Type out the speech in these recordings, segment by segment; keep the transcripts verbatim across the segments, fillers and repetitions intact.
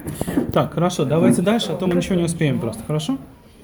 Так, хорошо, давайте дальше, а то мы ничего не успеем просто, хорошо?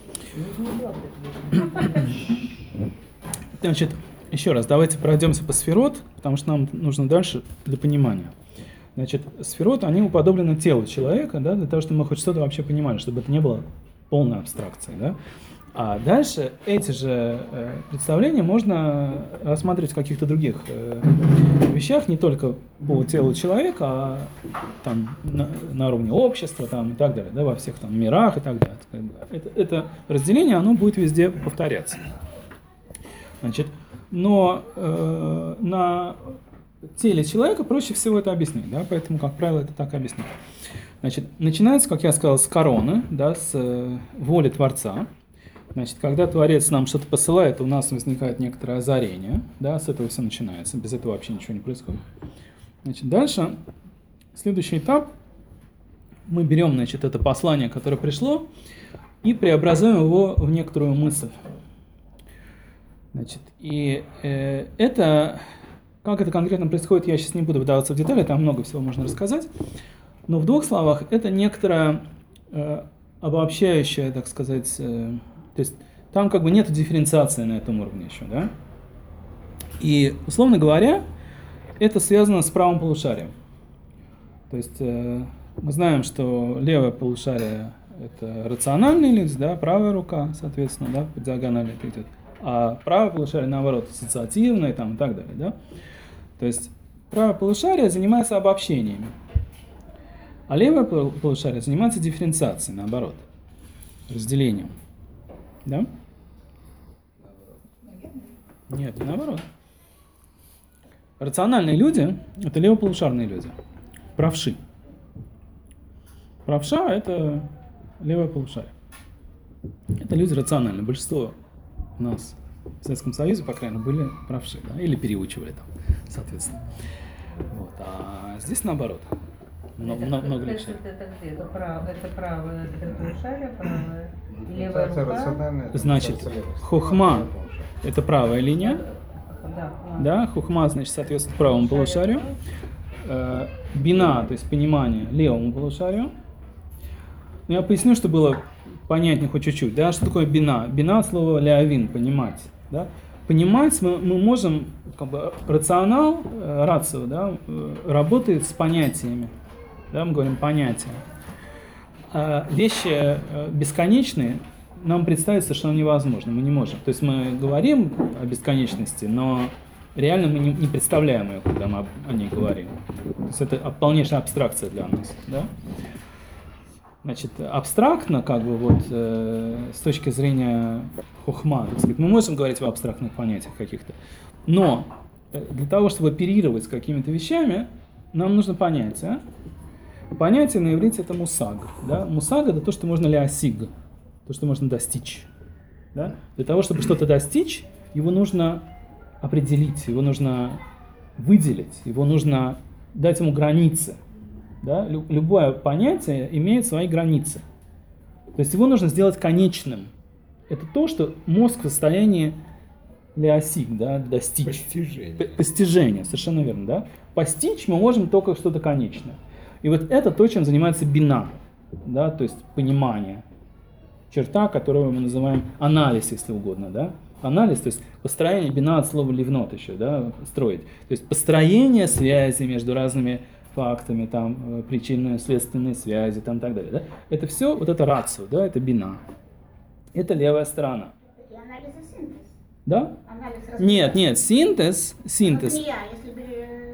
Значит, еще раз, давайте пройдемся по сферот, потому что нам нужно дальше для понимания. Значит, сферот, они уподоблены телу человека, да, для того, чтобы мы хоть что-то вообще понимали, чтобы это не было полной абстракцией, да. А дальше эти же э, представления можно рассматривать в каких-то других э, вещах, не только по телу человека, а там, на, на уровне общества там, и так далее, да, во всех там мирах и так далее. Это, это разделение, оно будет везде повторяться. Значит, но э, на теле человека проще всего это объяснить, да, поэтому, как правило, это так объясняют. Значит, начинается, как я сказал, с короны, да, с э, воли Творца. Значит, когда Творец нам что-то посылает, у нас возникает некоторое озарение, да, с этого все начинается, без этого вообще ничего не происходит. Значит, дальше, следующий этап, мы берем, значит, это послание, которое пришло, и преобразуем его в некоторую мысль. Значит, и э, это, как это конкретно происходит, я сейчас не буду вдаваться в детали, там много всего можно рассказать, но в двух словах это некоторое э, обобщающее, так сказать, э, то есть там как бы нет дифференциации на этом уровне еще, да? И, условно говоря, это связано с правым полушарием. То есть э, мы знаем, что левое полушарие – это рациональные люди, да, правая рука, соответственно, да, по диагонали это идет. А правое полушарие, наоборот, ассоциативное там, и так далее, да? То есть правое полушарие занимается обобщениями, а левое полушарие занимается дифференциацией, наоборот, разделением. Да? Нет, наоборот. Рациональные люди – это левополушарные люди. Правши. Правша – это левое полушарие. Это люди рациональные. Большинство нас в Советском Союзе, по крайней мере, были правши, да? Или переучивали там, соответственно. Вот. А здесь наоборот. Много, это, много это, легче. Это, это где? Это, право, это правое полушарие, правое, левая рука. Значит, хохма – это правая линия. Да, да, хохма, значит, соответствует правому полушарию. Э, бина, то есть понимание, левому полушарию. Ну, я поясню, чтобы было понятнее хоть чуть-чуть. Да, что такое бина? Бина – слово леовин, понимать. Да? Понимать мы, мы можем, как бы, рационал, э, рацио, да, э, работает с понятиями. Да, мы говорим понятия. А вещи э, бесконечные нам представить совершенно невозможно, мы не можем. То есть мы говорим о бесконечности, но реально мы не, не представляем ее, когда мы о ней говорим. То есть это полнейшая абстракция для нас. Да? Значит, абстрактно, как бы вот э, с точки зрения хохма, так сказать, мы можем говорить в абстрактных понятиях каких-то, но для того, чтобы оперировать с какими-то вещами, нам нужно понятие. Понятие на иврите это мусаг. Да? Мусаг это то, что можно лясиг, то, что можно достичь. Да? Для того, чтобы что-то достичь, его нужно определить, его нужно выделить, его нужно дать ему границы. Да? Любое понятие имеет свои границы. То есть его нужно сделать конечным. Это то, что мозг в состоянии лясиг, да, достичь. Постижение. Постижение, совершенно верно. Да? Постичь мы можем только что-то конечное. И вот это то, чем занимается бина, да, то есть понимание. Черта, которую мы называем анализ, если угодно, да. Анализ, то есть построение бина от слова ливнот еще, да, строить. То есть построение связи между разными фактами, там, причинно-следственные связи, там, и так далее, да. Это все, вот это рацио, да, это бина. Это левая сторона. И анализ и синтез. Да? Анализ нет, нет, синтез, синтез. Вот не я, если бы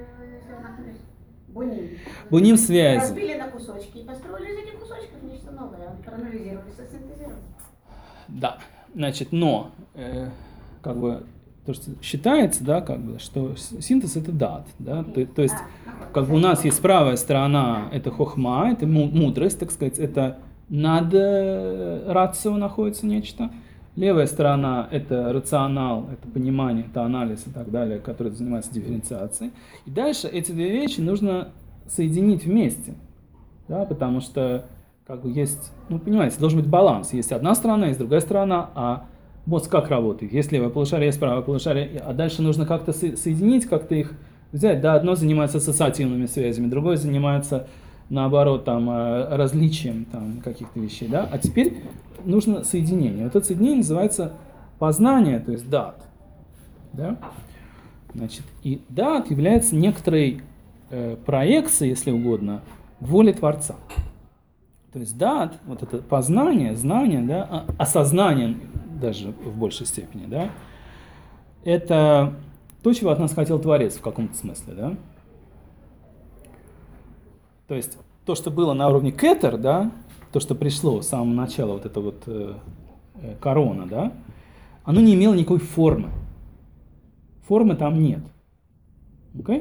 Буним. Буним связи. Разбили на кусочки и построили из этих кусочков нечто новое, проанализировали, синтезировали. Да, значит, но э, как бы то, что считается, да, как бы, что синтез это дат, да, то, то есть как бы у нас есть правая сторона, это хохма, это мудрость, так сказать, это над рацио находится нечто. Левая сторона – это рационал, это понимание, это анализ и так далее, который занимается дифференциацией. И дальше эти две вещи нужно соединить вместе, да, потому что как бы есть, ну понимаете, должен быть баланс. Есть одна сторона, есть другая сторона, а мозг как работает? Есть левое полушарие, есть правое полушарие, а дальше нужно как-то со- соединить, как-то их взять. Да, одно занимается ассоциативными связями, другое занимается наоборот, там, э, различием там, каких-то вещей, да, а теперь нужно соединение. Вот это соединение называется познание, то есть дат, да, значит, и дат является некоторой э, проекцией, если угодно, воли Творца. То есть дат, вот это познание, знание, да, осознание даже в большей степени, да, это то, чего от нас хотел Творец в каком-то смысле, да. То есть то, что было на уровне кетер, да, то, что пришло с самого начала, вот эта вот э, э, корона, да, оно не имело никакой формы. Формы там нет. Okay?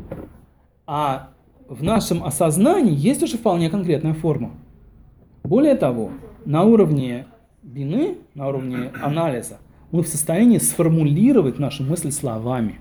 А в нашем осознании есть уже вполне конкретная форма. Более того, на уровне бины, на уровне анализа, мы в состоянии сформулировать нашу мысль словами.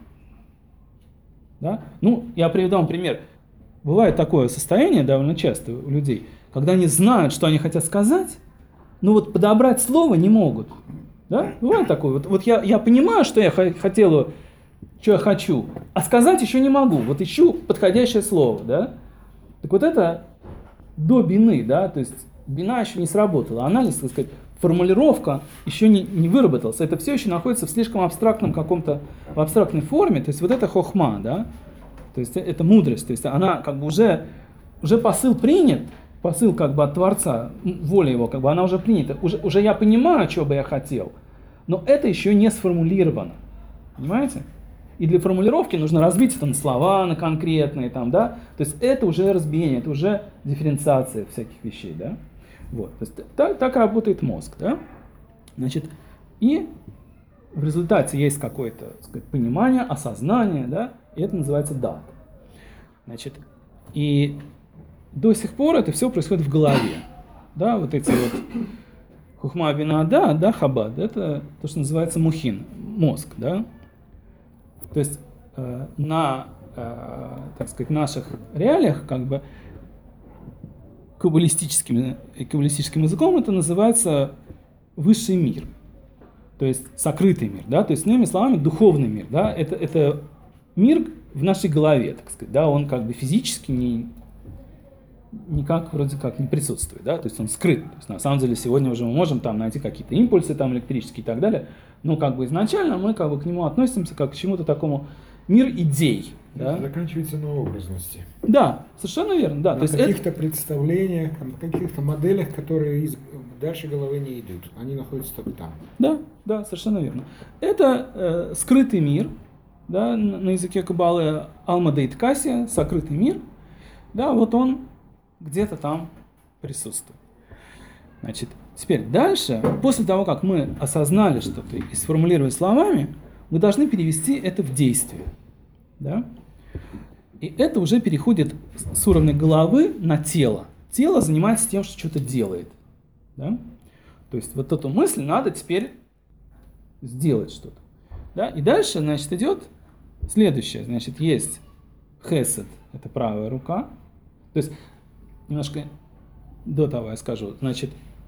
Да? Ну, я приведу вам пример. Бывает такое состояние довольно часто у людей, когда они знают, что они хотят сказать, но вот подобрать слово не могут. Да? Бывает такое. Вот, вот я, я понимаю, что я хотела, что я хочу, а сказать еще не могу. Вот ищу подходящее слово. Да? Так вот это до бины, да, то есть бина еще не сработала. Анализ, так сказать, формулировка еще не, не выработалась. Это все еще находится в слишком абстрактном каком-то, в абстрактной форме. То есть вот это хохма, да, то есть это мудрость. То есть она как бы уже, уже посыл принят, посыл как бы от Творца, воля его, как бы она уже принята. Уже, уже я понимаю, что бы я хотел, но это еще не сформулировано. Понимаете? И для формулировки нужно разбить это на слова, на конкретные там, да. То есть это уже разбиение, это уже дифференциация всяких вещей, да. Вот. То есть так, так работает мозг, да. Значит, и в результате есть какое-то, так сказать, понимание, осознание, да, и это называется дат. Значит, и до сих пор это все происходит в голове, да, вот эти вот хухма, бина, да, да, хабад, это то, что называется мухин, мозг, да. То есть э, на, э, так сказать, наших реалиях, как бы, каббалистическим, каббалистическим языком это называется высший мир, то есть сокрытый мир, да, то есть, иными словами, духовный мир, да, это, это мир в нашей голове, так сказать, да, он как бы физически не, никак вроде как не присутствует, да, то есть он скрыт, то есть, на самом деле сегодня уже мы можем там найти какие-то импульсы там электрические и так далее, но как бы изначально мы как бы к нему относимся как к чему-то такому, мир идей. Да? Заканчивается на образности. Да, совершенно верно. Да. На То есть каких-то это... представлениях, на каких-то моделях, которые из... дальше головы не идут. Они находятся только там. Да, да, совершенно верно. Это э, скрытый мир, да, на языке Каббалы Алмадейт Кассия, сокрытый мир. Да, вот он где-то там присутствует. Значит, теперь дальше, после того, как мы осознали что-то и сформулировали словами, мы должны перевести это в действие. Да? И это уже переходит с уровня головы на тело. Тело занимается тем, что что-то делает. Да? То есть вот эту мысль надо теперь сделать что-то. Да? И дальше, значит, идет следующее. Значит, есть хесед, это правая рука. То есть, немножко до того я скажу. Значит,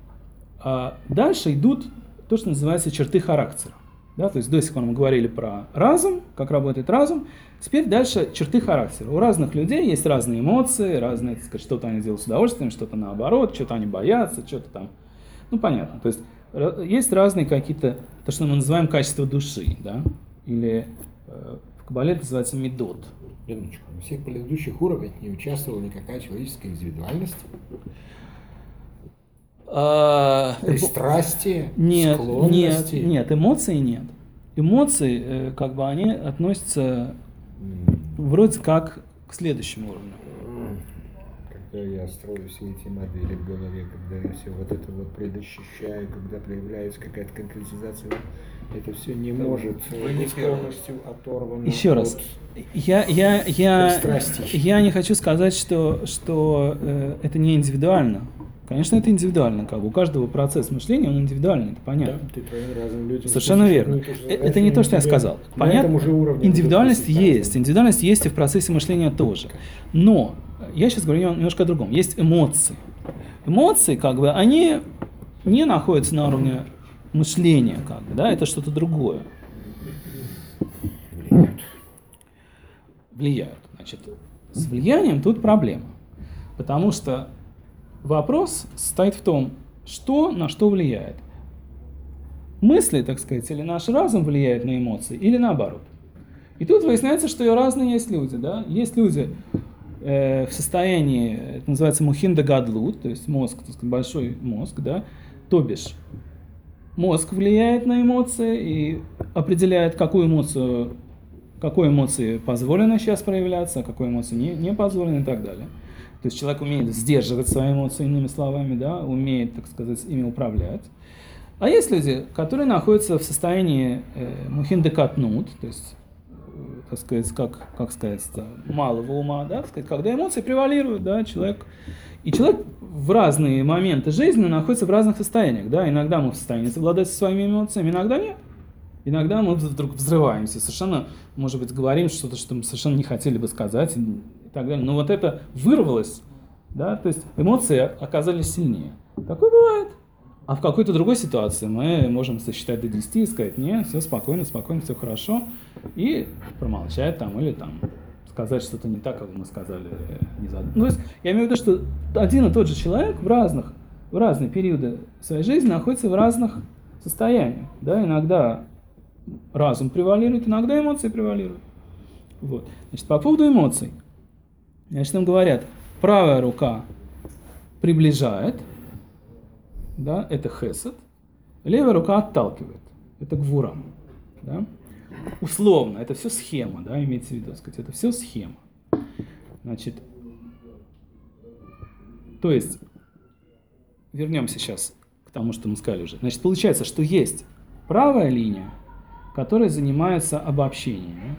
а дальше идут то, что называется черты характера. Да? То есть до сих пор мы говорили про разум, как работает разум. Теперь дальше черты характера. У разных людей есть разные эмоции, разные, так сказать, что-то они делают с удовольствием, что-то наоборот, что-то они боятся, что-то там. Ну, понятно. То есть есть разные какие-то, то, что мы называем качества души, да? Или э, в Каббале это называется медот. Минуточку. На всех предыдущих уровнях не участвовала никакая человеческая индивидуальность. А, Пристрастие, нет, склонности. Нет, нет, эмоций нет. Эмоции, э, как бы, они относятся вроде как к следующему уровню. Когда я строю все эти модели в голове, когда я все вот это вот предощущаю, когда проявляется какая-то конкретизация, это все не может быть полностью оторвано. Еще от раз, я, я, я, пристрастий. я не хочу сказать, что, что э, это не индивидуально. Конечно, это индивидуально, как бы у каждого процесс мышления, он индивидуальный, это понятно. Да, ты твоим разным людям Совершенно верно. Это не то, что я сказал. Понятно? Индивидуальность есть, индивидуальность есть и в процессе мышления тоже. Но я сейчас говорю немножко о другом. Есть эмоции. Эмоции, как бы, они не находятся на уровне мышления, как бы, да, это что-то другое. Влияют. Влияют. Значит, с влиянием тут проблема. Потому что вопрос состоит в том, что на что влияет. Мысли, так сказать, или наш разум влияет на эмоции, или наоборот. И тут выясняется, что и разные есть люди. Да? Есть люди э, в состоянии, это называется мухинда гадлут, то есть мозг, так сказать, большой мозг, да? То бишь мозг влияет на эмоции и определяет, какую эмоцию, какой эмоции позволено сейчас проявляться, а какой эмоции не, не позволено и так далее. То есть человек умеет сдерживать свои эмоции, иными словами, да? Умеет, так сказать, ими управлять. А есть люди, которые находятся в состоянии э, мухинда катнут, то есть, э, так сказать, как, как сказать, малого ума, да, так сказать, когда эмоции превалируют, да, человек. И человек в разные моменты жизни находится в разных состояниях, да, иногда мы в состоянии совладать со своими эмоциями, иногда нет. Иногда мы вдруг взрываемся, совершенно, может быть, говорим что-то, что мы совершенно не хотели бы сказать и так далее. Но вот это вырвалось, да, то есть эмоции оказались сильнее. Такое бывает. А в какой-то другой ситуации мы можем сосчитать до десяти и сказать: нет, все спокойно, спокойно, все хорошо, и промолчать там, или там сказать что-то не так, как мы сказали. Не за... Ну, то есть я имею в виду, что один и тот же человек в разных, в разные периоды своей жизни находится в разных состояниях. Да? Иногда разум превалирует, иногда эмоции превалируют. Вот. Значит, по поводу эмоций. Значит, нам говорят, правая рука приближает, да, это хесед, левая рука отталкивает, это гвура. Да? Условно, это все схема, да, имеется в виду, сказать, это все схема. Значит, то есть, вернемся сейчас к тому, что мы сказали уже. Значит, получается, что есть правая линия, которая занимается обобщениями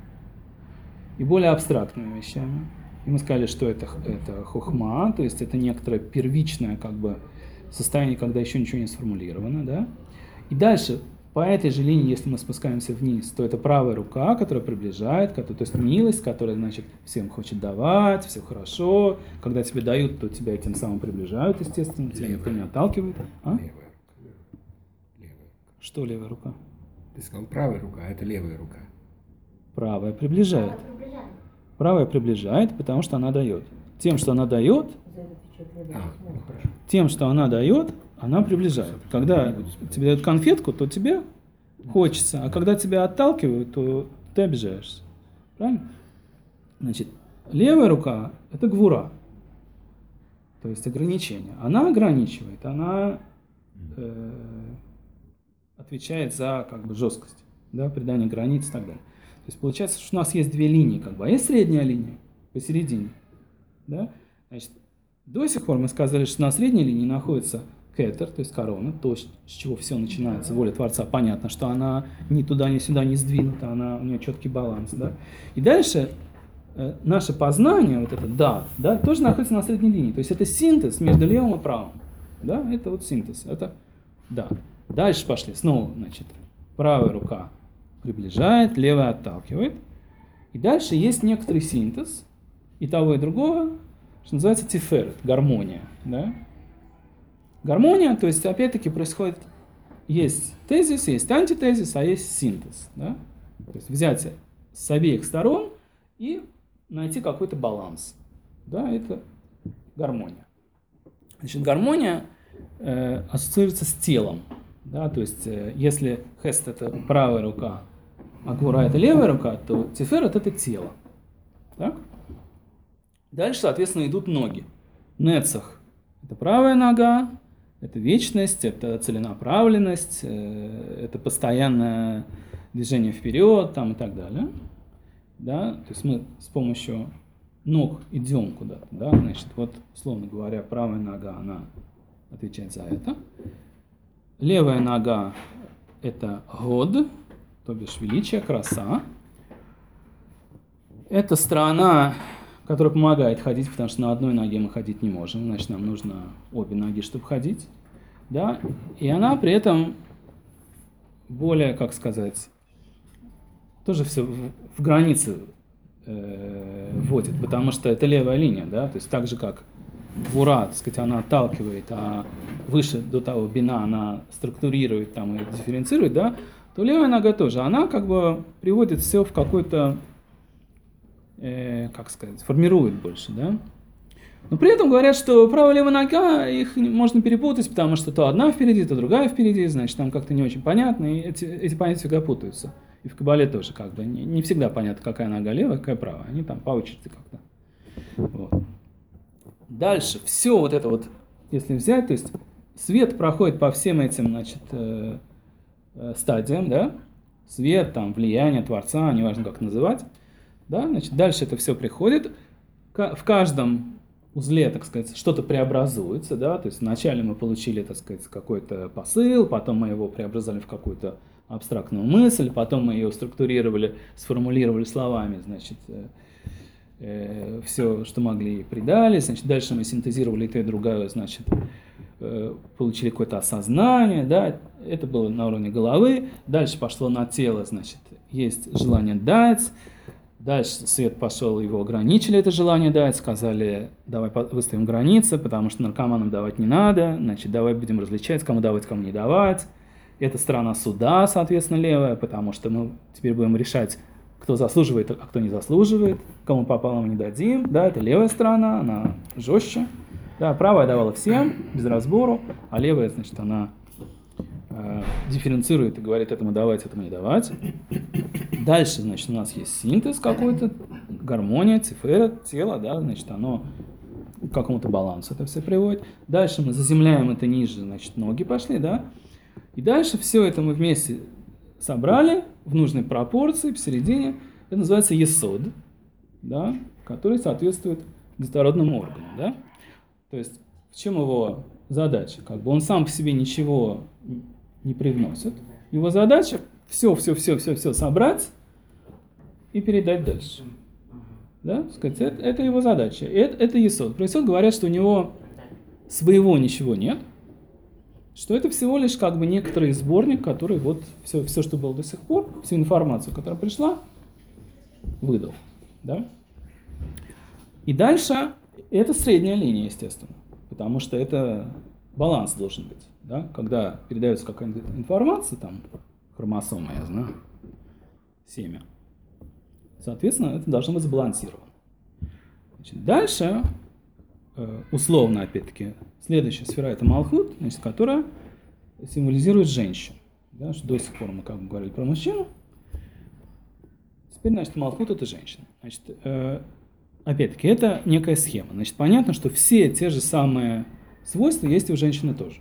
и более абстрактными вещами. И мы сказали, что это, это хохма, то есть это некоторое первичное как бы состояние, когда еще ничего не сформулировано, да. И дальше по этой же линии, если мы спускаемся вниз, то это правая рука, которая приближает, которая, то есть милость, которая, значит, всем хочет давать, все хорошо. Когда тебе дают, то тебя этим самым приближают, естественно, тебя никто не отталкивает. А? Левая рука. Левая. Что левая рука? Ты сказал правая рука, а это левая рука. Правая приближает. Приближаем. Правая приближает, потому что она дает. Тем, что она дает, А, ну хорошо. тем, что она дает, она приближает. Когда тебе дают конфетку, то тебе хочется, а когда тебя отталкивают, то ты обижаешься. Правильно? Значит, левая рука – это гвура, то есть ограничение. Она ограничивает, она э, отвечает за как бы жесткость, да, придание границ и так далее. То есть получается, что у нас есть две линии, как бы, а есть средняя линия посередине. Да? Значит, до сих пор мы сказали, что на средней линии находится кетер, то есть корона, то, с чего все начинается, воля Творца. Понятно, что она ни туда, ни сюда не сдвинута, она, у нее четкий баланс. Да? И дальше э, наше познание, вот это да, да, тоже находится на средней линии. То есть это синтез между левым и правым. Да? Это вот синтез. Это да. Дальше пошли. Снова, значит, правая рука приближает, левая отталкивает. И дальше есть некоторый синтез и того, и другого, что называется тиферет, гармония. Да? Гармония, то есть, опять-таки, происходит, есть тезис, есть антитезис, а есть синтез. Да? То есть взять с обеих сторон и найти какой-то баланс. Да? Это гармония. Значит, гармония э, ассоциируется с телом. Да? То есть, э, если хест – это правая рука, а гвура – это левая рука, то тиферет – это тело. Так? Дальше, соответственно, идут ноги. Нецах – это правая нога, это вечность, это целенаправленность, это постоянное движение вперед там, и так далее. Да? То есть мы с помощью ног идем куда-то. Да? Значит, вот, условно говоря, правая нога, она отвечает за это. Левая нога – это год, то бишь величие, краса. Это сторона, которая помогает ходить, потому что на одной ноге мы ходить не можем, значит, нам нужно обе ноги, чтобы ходить. Да? И она при этом более, как сказать, тоже все в, в границы э, вводит, потому что это левая линия, да? То есть так же, как гвура, так сказать, она отталкивает, а выше до того бина она структурирует там, и дифференцирует, да? То левая нога тоже, она как бы приводит все в какой-то, э, как сказать, формирует больше, да? Но при этом говорят, что правая и левая нога, их можно перепутать, потому что то одна впереди, то другая впереди, значит, там как-то не очень понятно, и эти, эти понятия всегда путаются. И в кабале тоже как бы не, не всегда понятно, какая нога левая, какая правая. Они там по очереди как-то. Вот. Дальше, все вот это вот, если взять, то есть свет проходит по всем этим, значит, э, э, стадиям, да, свет, там, влияние Творца, неважно как называть, да, значит, дальше это все приходит, в каждом узле, так сказать, что-то преобразуется, да, то есть вначале мы получили, так сказать, какой-то посыл, потом мы его преобразовали в какую-то абстрактную мысль, потом мы ее структурировали, сформулировали словами, значит, э, э, все, что могли, придали, значит, дальше мы синтезировали и то, и другое, значит, э, получили какое-то осознание, да, это было на уровне головы, дальше пошло на тело, значит, есть желание дать. Дальше свет пошел, его ограничили, это желание дать, сказали, давай выставим границы, потому что наркоманам давать не надо, значит, давай будем различать, кому давать, кому не давать. Это сторона суда, соответственно, левая, потому что мы теперь будем решать, кто заслуживает, а кто не заслуживает, кому попало, мы не дадим. Да, это левая сторона, она жестче. Да, правая давала всем, без разбору, а левая, значит, она э, дифференцирует и говорит, этому давать, этому не давать. Дальше, значит, у нас есть синтез какой-то, гармония, тиферет, тело, да, значит, оно к какому-то балансу это все приводит. Дальше мы заземляем это ниже, значит, ноги пошли, да. И дальше все это мы вместе собрали в нужной пропорции, посередине. Это называется есод, да, который соответствует детородному органу, да. То есть в чем его задача? Как бы он сам по себе ничего не привносит. Его задача все, все, все, все, все собрать и передать дальше. Да? Сказать, это, это его задача. Это, это есод. Про есод говорят, что у него своего ничего нет, что это всего лишь как бы некоторый сборник, который вот все, все, что было до сих пор, всю информацию, которая пришла, выдал. Да? И дальше это средняя линия, естественно, потому что это баланс должен быть. Да? Когда передается какая-нибудь информация, там, хромосома, я знаю, семя, соответственно, это должно быть сбалансировано. Значит, дальше, условно, опять-таки, следующая сфера – это Малхут, значит, которая символизирует женщину. Да, что до сих пор мы как бы говорили про мужчину. Теперь, значит, Малхут – это женщина. Значит, э, опять-таки, это некая схема. Значит, понятно, что все те же самые свойства есть и у женщины тоже.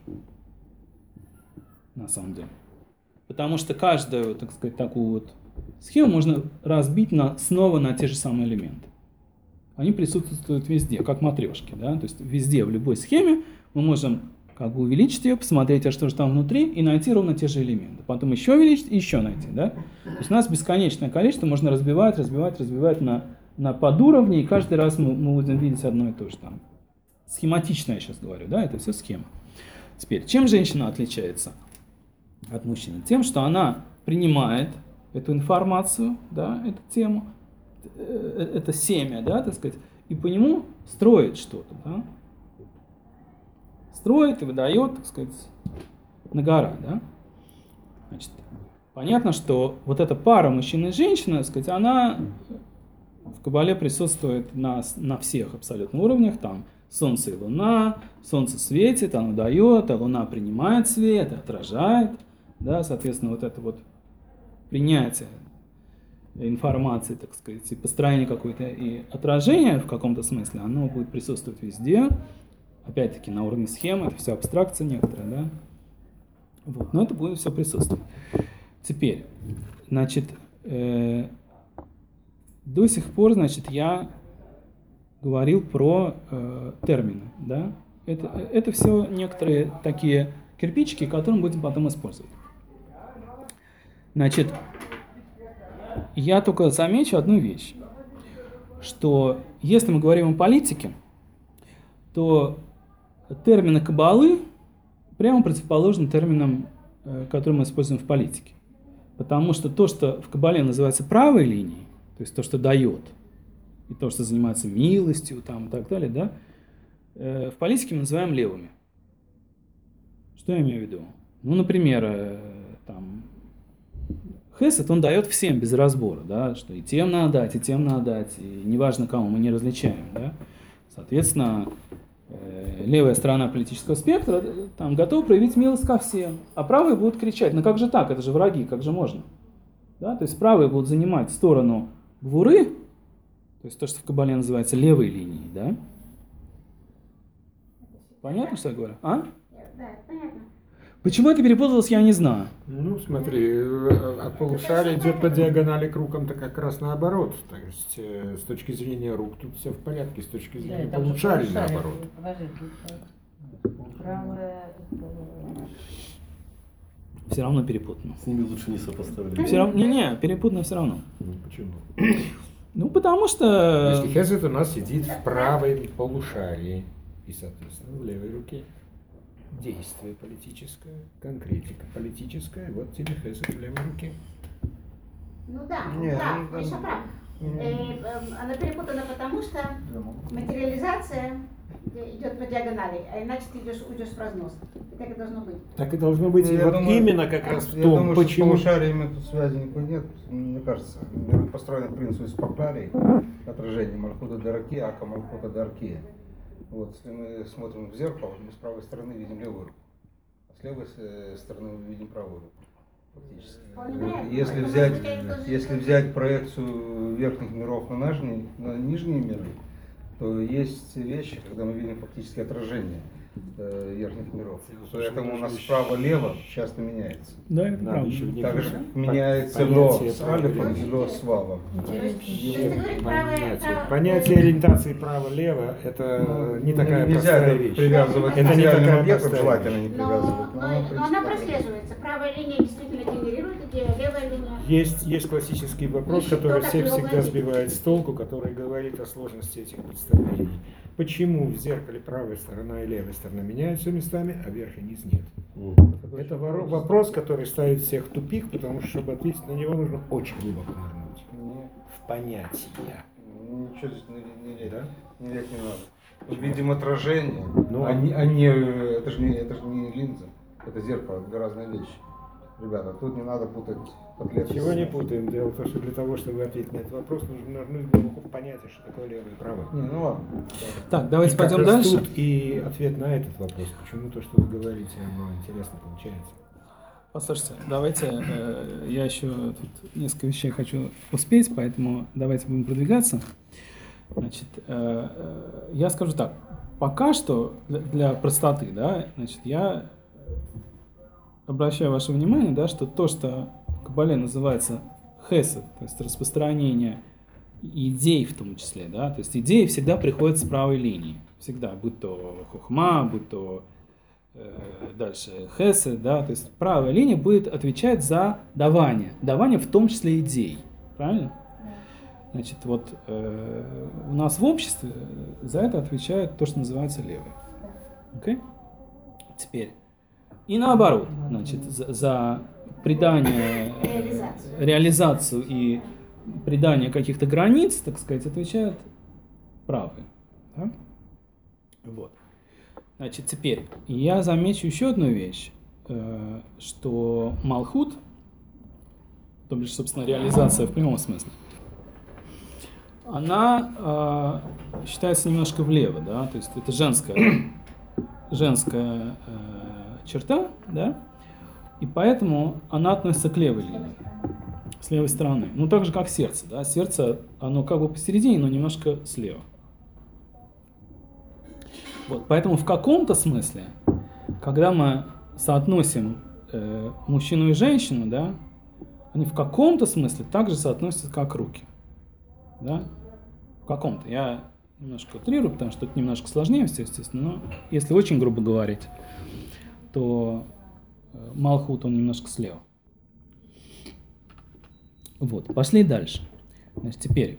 На самом деле. Потому что каждую, так сказать, такую вот схему можно разбить на, снова на те же самые элементы. Они присутствуют везде, как матрешки. Да? То есть везде, в любой схеме мы можем как бы увеличить ее, посмотреть, а что же там внутри, и найти ровно те же элементы. Потом еще увеличить и еще найти. Да? То есть у нас бесконечное количество, можно разбивать, разбивать, разбивать на, на подуровни, и каждый раз мы, мы будем видеть одно и то же. Там. Схематично я сейчас говорю, да, это все схема. Теперь, чем женщина отличается от мужчины? Тем, что она принимает эту информацию, да, эту тему, это семя, да, так сказать, и по нему строит что-то, да, строит и выдает, так сказать, на гора, да. Значит, понятно, что вот эта пара мужчина и женщина, так сказать, она в Кабале присутствует на, на всех абсолютно уровнях, там Солнце и Луна, Солнце светит, оно дает, а Луна принимает свет, отражает, да, соответственно, вот это вот принятие информации, так сказать, и построение какое-то и отражение в каком-то смысле, оно будет присутствовать везде, опять-таки на уровне схемы, это все абстракция некоторая, да, вот, но это будет все присутствовать. Теперь, значит, э, до сих пор, значит, я говорил про э, термины, да, это, это все некоторые такие кирпичики, которые мы будем потом использовать. Значит, я только замечу одну вещь, что если мы говорим о политике, то термины Каббалы прямо противоположны терминам, которые мы используем в политике. Потому что то, что в Каббале называется правой линией, то есть то, что дает, и то, что занимается милостью там, и так далее, да, в политике мы называем левыми. Что я имею в виду? Ну, например, там, Хесед, он дает всем без разбора, да, что и тем надо дать, и тем надо дать, и неважно кому, мы не различаем, да. Соответственно, э, левая сторона политического спектра э, там готова проявить милость ко всем, а правые будут кричать: ну как же так, это же враги, как же можно? Да? То есть правые будут занимать сторону гвуры, то есть то, что в Кабале называется левой линией, да? Понятно, что я говорю? А? Да, понятно. Почему это перепуталось, я не знаю. Ну, смотри, э, от полушария идет по диагонали к рукам-то как раз наоборот. То есть э, с точки зрения рук тут все в порядке, с точки Да, зрения там же полушария полушарие наоборот. будет. Подожди, правое, это- Все равно перепутано. С ними лучше не сопоставлять. Все равно, не-не, перепутано все равно. Ну, почему? Ну, потому что... Если Хесед у нас сидит в правой полушарии и, соответственно, в левой руке. Действие политическое, конкретика политическая, вот тебе Хесед в левой руке. Ну да, Не, прав, ну, Миша там- прав. Э, эм, Она перепутана, потому что материализация идет по диагонали, а иначе ты идешь, уйдешь в разнос. И так и должно быть. Так и должно быть. Ну, И я вот думаю- именно как раз в Я том, думаю, что с почему... полушариями тут связи никакой нет. Мне кажется, мир построен в принципе из покларий, отражение Мальхута Дараки, Ака Мальхута Дарки. Вот, если мы смотрим в зеркало, мы с правой стороны видим левую руку, а с левой э, стороны мы видим правую руку. Фактически. Вполне вероятно. Если Поэтому взять, означает тоже- если взять проекцию верхних миров на, нижние, на нижние миры, то есть вещи, когда мы видим фактически отражение э, верхних миров. Поэтому у нас справа-лево часто меняется. Да, это Надо правда. еще Так внимание. же меняется Понятие ло с правой алифом и линии. ло с вавом. То есть, то есть ты говоришь, правое- Понятие, право- понятие ориентации право-лево – это не такая Нельзя простая это вещь. привязывать Это к не материальным такая объектам, простая желательно не вещь. Но, привязывать. но, но она, в но принципе, она так и прослеживается. Правая линия действительно генерирует, где левая линия. Есть, есть классический вопрос, Еще который кто всех так всегда говорит? сбивает с толку, который говорит о сложности этих представлений. Почему в зеркале правая сторона и левая сторона меняются местами, а верх и низ нет? Это воро- вопрос, который ставит всех в тупик, потому что, чтобы ответить на него, нужно очень глубоко нырнуть Не- в понятия. Ничего здесь не, не лезть, Да? не лезть не надо. Тут видим отражение, Ну, а не, а не, э, это же не, это же не линза, это зеркало, это разные вещи. Ребята, тут не надо путать котлеты. Чего не путаем? Дело в том, что для того, чтобы ответить на этот вопрос, нужно нырнуть глубоко в понятие, что такое левое и правое. Не, ну ладно. Так, давайте И как пойдем раз дальше. тут и ответ на этот вопрос. Почему то, что вы говорите, оно интересно получается. Послушайте, давайте, э, я еще тут несколько вещей хочу успеть, поэтому давайте будем продвигаться. Значит, э, э, я скажу так, пока что для, для простоты, да, значит, я обращаю ваше внимание, да, что то, что в Кабале называется хесед, то есть распространение идей в том числе, да, то есть идеи всегда приходят с правой линии, всегда, будь то хухма, будь то э, дальше хесед, да, то есть правая линия будет отвечать за давание, давание в том числе идей, правильно? Значит, вот э, у нас в обществе за это отвечает то, что называется левое. Окей? Теперь. И наоборот, значит, за, за придание, э, Реализацию. реализацию и придание каких-то границ, так сказать, отвечает правый. Да? Вот. Значит, теперь я замечу еще одну вещь, э, что Малхут, то бишь, собственно, реализация в прямом смысле, она э, считается немножко влево, да, то есть это женская, женская э, черта, да, и поэтому она относится к левой линии, с левой стороны. Ну, так же, как сердце, да, сердце, оно как бы посередине, но немножко слева. Вот, поэтому в каком-то смысле, когда мы соотносим э, мужчину и женщину, да, они в каком-то смысле также соотносятся, как руки. Да? В каком-то. Я немножко утрирую, потому что это немножко сложнее, естественно, но если очень грубо говорить, то Малхут, он немножко слева. Вот, пошли дальше. Значит, теперь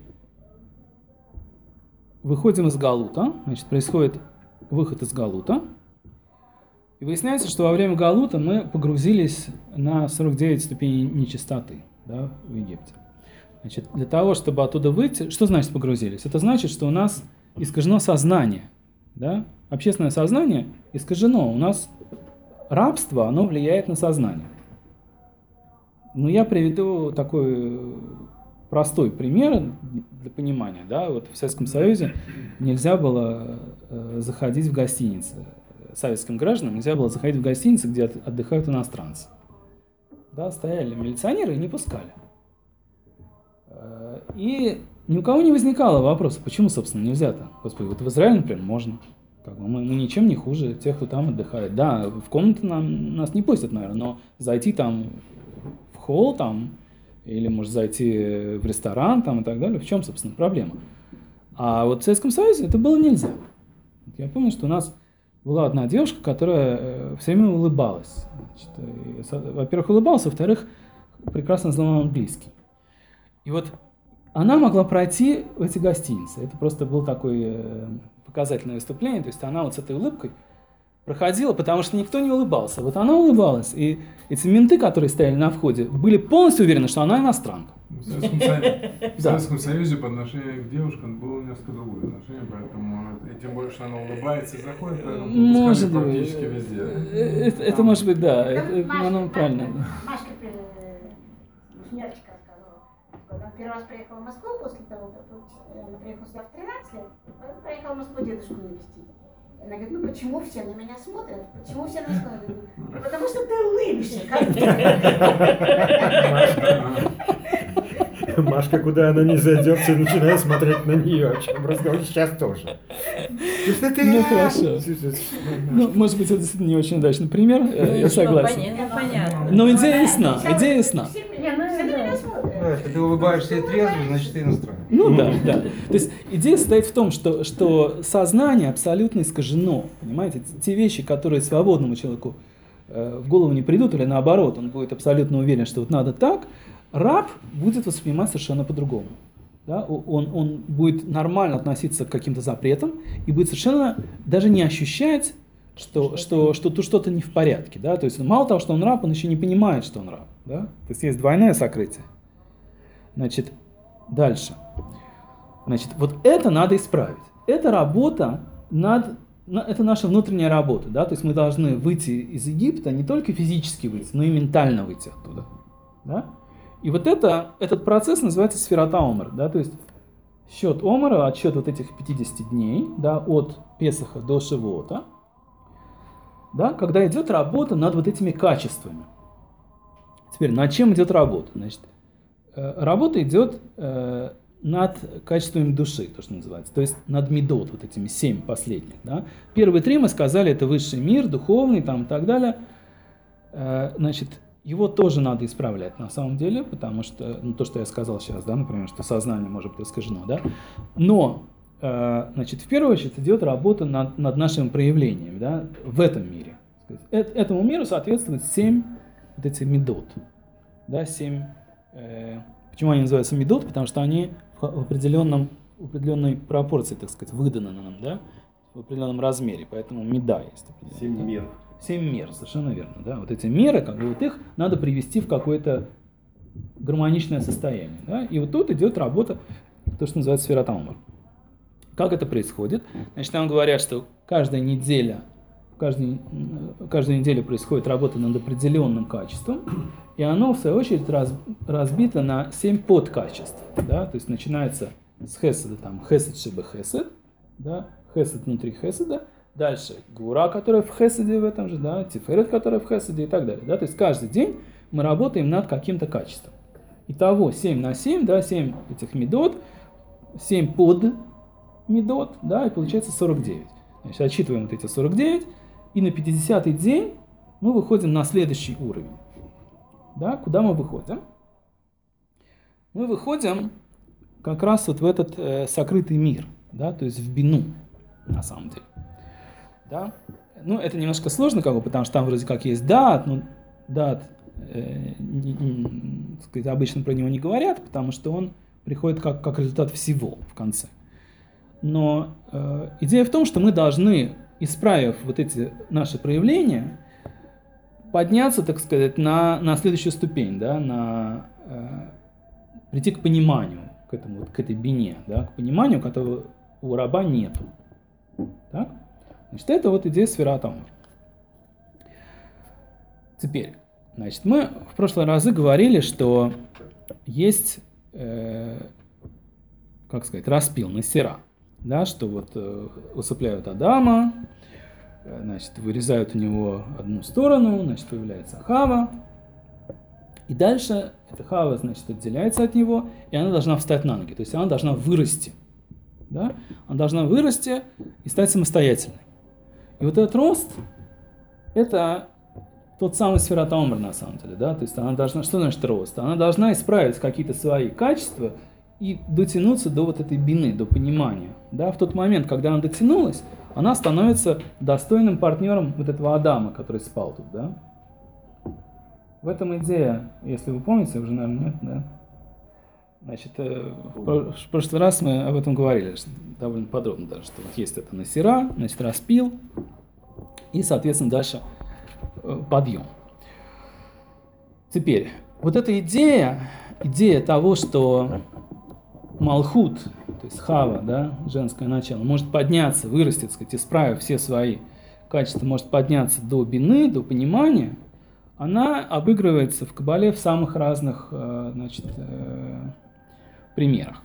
выходим из Галута, значит, происходит выход из Галута, и выясняется, что во время Галута мы погрузились на сорок девять ступеней нечистоты, да, в Египте. Значит, для того, чтобы оттуда выйти, что значит погрузились? Это значит, что у нас искажено сознание, да? Общественное сознание искажено, у нас рабство, оно влияет на сознание. Но я приведу такой простой пример для понимания. Да? Вот в Советском Союзе нельзя было э, заходить в гостиницы. Советским гражданам нельзя было заходить в гостиницы, где от, отдыхают иностранцы. Да, стояли милиционеры и не пускали. Э, и ни у кого не возникало вопроса, почему, собственно, нельзя-то? Господи, вот в Израиле, например, можно. Как бы мы, мы ничем не хуже тех, кто там отдыхает. Да, в комнату нам, нас не пустят, наверное, но зайти там в холл там, или, может, зайти в ресторан там, и так далее, в чем, собственно, проблема? А вот в Советском Союзе это было нельзя. Я помню, что у нас была одна девушка, которая все время улыбалась. Значит, во-первых, улыбалась, во-вторых, прекрасно знала английский. И вот она могла пройти в эти гостиницы. Это просто был такой показательное выступление. То есть она вот с этой улыбкой проходила, потому что никто не улыбался. Вот она улыбалась. И эти менты, которые стояли на входе, были полностью уверены, что она иностранка. В Советском Союзе, в Советском Союзе по отношению к девушкам было несколько другое отношение, поэтому и тем более, что она улыбается и заходит, поэтому может пропускали быть, практически везде. Это, это может быть, да, это, это, Машка, оно правильно. Машка, Смерчика сказала, когда он первый раз приехал в Москву после того, как она приехала сюда в тринадцать лет, он приехал в Москву дедушку навестить. Она говорит, ну почему все на меня смотрят? Почему все на меня смотрят? Ну, потому что ты улыбишься, как ты. Машка, куда она не зайдет, все начинают смотреть на нее, о чем разговор сейчас тоже. Ну, хорошо. Ну, может быть, это действительно не очень удачный пример, я согласен. Понятно. Но идея ясна, идея ясна. Все все на меня смотрят. Да, если ты улыбаешься и трезвый, значит ты иностранец. Ну да, да. То есть идея состоит в том, что, что сознание абсолютно искажено. Понимаете, те вещи, которые свободному человеку э, в голову не придут, или наоборот, он будет абсолютно уверен, что вот надо так, раб будет воспринимать совершенно по-другому. Да? Он, он будет нормально относиться к каким-то запретам и будет совершенно даже не ощущать, что, что, что тут что-то не в порядке. Да? То есть мало того, что он раб, он еще не понимает, что он раб. Да? То есть есть двойное сокрытие. Значит, дальше. Значит, вот это надо исправить. Это работа над... Это наша внутренняя работа. Да? То есть мы должны выйти из Египта, не только физически выйти, но и ментально выйти оттуда. Да? И вот это, этот процесс называется сферат омер, да, то есть счет омера, отсчет вот этих пятидесяти дней, да, от Песаха до Шивота, да, когда идет работа над вот этими качествами. Теперь, над чем идет работа? Значит, работа идет э, над качествами души, то, что называется, то есть над мидот, вот этими семь последних. Да. Первые три мы сказали, это высший мир, духовный там, и так далее. Э, значит, его тоже надо исправлять на самом деле, потому что, ну, то, что я сказал сейчас, да, например, что сознание может быть искажено, да, но, э, значит, в первую очередь идет работа над, над нашими проявлениями, да, в этом мире. Этому миру соответствует семь вот этих медот, да, семь, э, почему они называются медот, потому что они в определенном, в определенной пропорции, так сказать, выданы нам, да, в определенном размере, поэтому меда есть. Семь мер. Семь мер, совершенно верно. Да? Вот эти меры, как бы вот их надо привести в какое-то гармоничное состояние. Да? И вот тут идет работа, то, что называется сферат омер. Как это происходит? Значит, нам говорят, что каждая неделя, каждый, каждую неделю происходит работа над определенным качеством, и оно, в свою очередь, раз, разбито на семь подкачеств. Да? То есть начинается с хеседа, там, хесед шибе хесед, да? Хесед внутри хеседа, дальше гура, которая в хеседе в этом же, да, тиферет, которая в хеседе и так далее. Да? То есть каждый день мы работаем над каким-то качеством. Итого семь на семь, да, семь этих медот, семь под медот, да, и получается сорок девять. Значит, отсчитываем вот эти сорок девять, и на пятидесятый день мы выходим на следующий уровень. Да? Куда мы выходим? Мы выходим как раз вот в этот э, сокрытый мир, да, то есть в бину, на самом деле. Да? Ну, это немножко сложно, как бы, потому что там вроде как есть дат, но дат, э, не, не, так сказать, обычно про него не говорят, потому что он приходит как, как результат всего в конце. Но э, идея в том, что мы должны, исправив вот эти наши проявления, подняться, так сказать, на, на следующую ступень, да, на, э, прийти к пониманию, к, этому, вот, к этой бине, да, к пониманию, которого у раба нету. Так? Значит, это вот идея сферат омер. Теперь, значит, мы в прошлые разы говорили, что есть э, как сказать, распил на сера, да, что вот э, усыпляют Адама, э, значит, вырезают у него одну сторону, значит, появляется Хава, и дальше эта Хава, значит, отделяется от него, и она должна встать на ноги, то есть она должна вырасти, да, она должна вырасти и стать самостоятельной. И вот этот рост, это тот самый сферат омер на самом деле, да, то есть она должна, что значит рост? Она должна исправить какие-то свои качества и дотянуться до вот этой бины, до понимания, да, в тот момент, когда она дотянулась, она становится достойным партнером вот этого Адама, который спал тут, да. В этом идея, если вы помните, уже, наверное, нет, да. Значит, в прошлый раз мы об этом говорили довольно подробно даже, что вот есть это насира, значит, распил, и, соответственно, дальше подъем. Теперь, вот эта идея, идея того, что Малхут, то есть Хава, да, женское начало, может подняться, вырасти, так сказать, исправив все свои качества, может подняться до бины, до понимания, она обыгрывается в Кабале в самых разных, значит, примерах.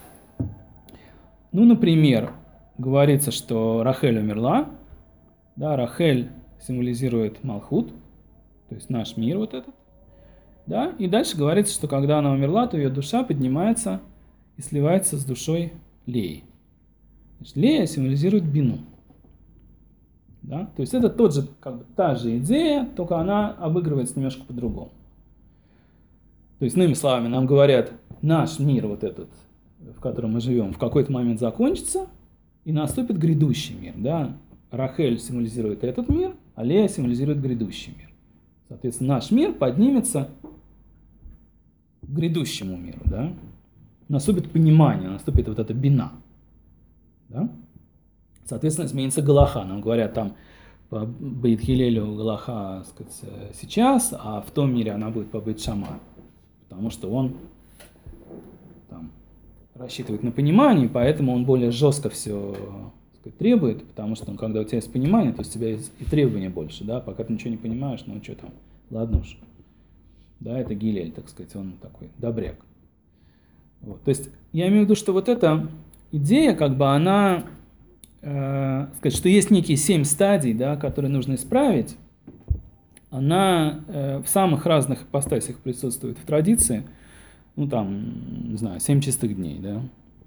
Ну, например, говорится, что Рахель умерла, да, Рахель символизирует Малхут, то есть наш мир вот этот, да, и дальше говорится, что когда она умерла, то ее душа поднимается и сливается с душой Леи. Значит, Лея символизирует бину. Да? То есть это тот же, как бы, та же идея, только она обыгрывается немножко по-другому. То есть, иными словами, нам говорят, наш мир вот этот, в котором мы живем, в какой-то момент закончится, и наступит грядущий мир. Да? Рахель символизирует этот мир, а Лея символизирует грядущий мир. Соответственно, наш мир поднимется к грядущему миру. Да? Наступит понимание, наступит вот эта бина. Да? Соответственно, изменится Галаха. Нам говорят там по Бейт Хилелю Галаха, так сказать, сейчас, а в том мире она будет по Бейт Шама. Потому что он там рассчитывает на понимание, поэтому он более жестко все, так сказать, требует, потому что, ну, когда у тебя есть понимание, то у тебя есть и требования больше, да, пока ты ничего не понимаешь, ну что там, ладно уж. Да, это Гилель, так сказать, он такой добряк. Вот. То есть я имею в виду, что вот эта идея, как бы она, э, сказать, что есть некие семь стадий, да, которые нужно исправить, она э, в самых разных ипостасях присутствует в традиции, ну там, не знаю, семь чистых дней, да,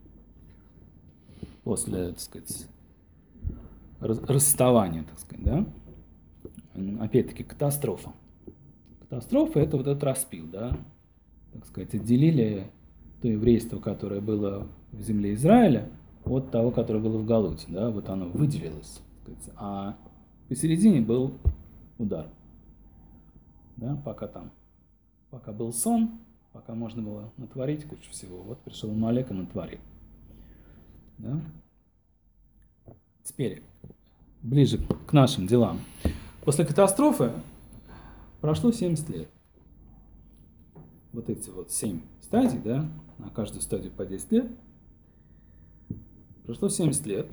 после, так сказать, рас, расставания, так сказать, да, опять-таки катастрофа. Катастрофа — это вот этот распил, да, так сказать, отделили то еврейство, которое было в земле Израиля, от того, которое было в Галуте, да, вот оно выделилось, так сказать, а посередине был удар, да, пока там, пока был сон, пока можно было натворить кучу всего, вот пришел Амалек и натворил, да. Теперь, ближе к нашим делам. После катастрофы прошло семьдесят лет. Вот эти вот семь стадий, да, на каждую стадию по десять лет. Прошло семьдесят лет,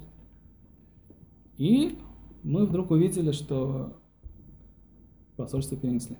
и мы вдруг увидели, что посольство перенесли.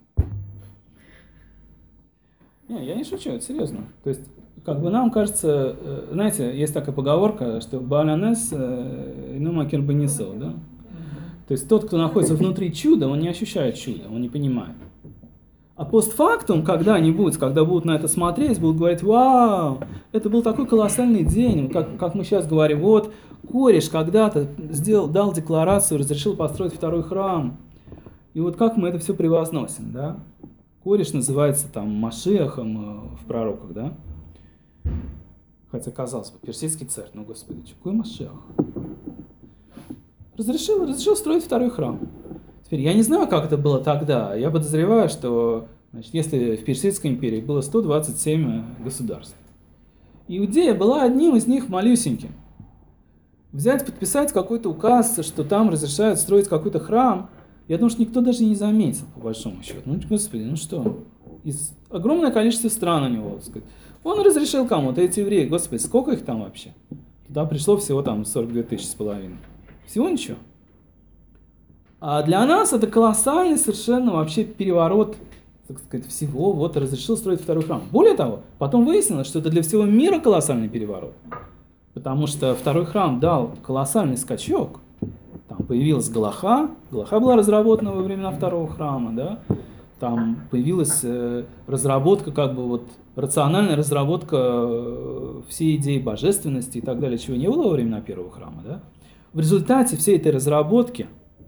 Не, я не шучу, это серьезно. То есть, как бы нам кажется, знаете, есть такая поговорка, что «Баалянес ину макер бенесо», да? То есть тот, кто находится внутри чуда, он не ощущает чуда, он не понимает. А постфактум, когда-нибудь, когда будут на это смотреть, будут говорить: «Вау, это был такой колоссальный день», как, как мы сейчас говорим, вот кореш когда-то сделал, дал декларацию, разрешил построить второй храм. И вот как мы это все превозносим, да? Кореш называется там Машиахом в пророках, да? Хотя, казалось бы, персидский царь, ну, господи, какой Машиах? Разрешил, разрешил строить второй храм. Теперь, я не знаю, как это было тогда. Я подозреваю, что, значит, если в Персидской империи было сто двадцать семь государств, Иудея была одним из них малюсеньким. Взять, подписать какой-то указ, что там разрешают строить какой-то храм, я думаю, что никто даже не заметил, по большому счету. Ну, господи, ну что, из огромное количество стран у него, так сказать. Он разрешил кому-то, эти евреи, господи, сколько их там вообще? Туда пришло всего там сорок две тысячи с половиной. Всего ничего. А для нас это колоссальный совершенно вообще переворот так сказать, всего вот разрешил строить второй храм. Более того, потом выяснилось, что это для всего мира колоссальный переворот. Потому что второй храм дал колоссальный скачок. Там появилась Галаха. Галаха была разработана во времена второго храма, да. Там появилась э, разработка, как бы вот рациональная разработка э, всей идеи божественности и так далее, чего не было во времена первого храма, да. В результате всей этой разработки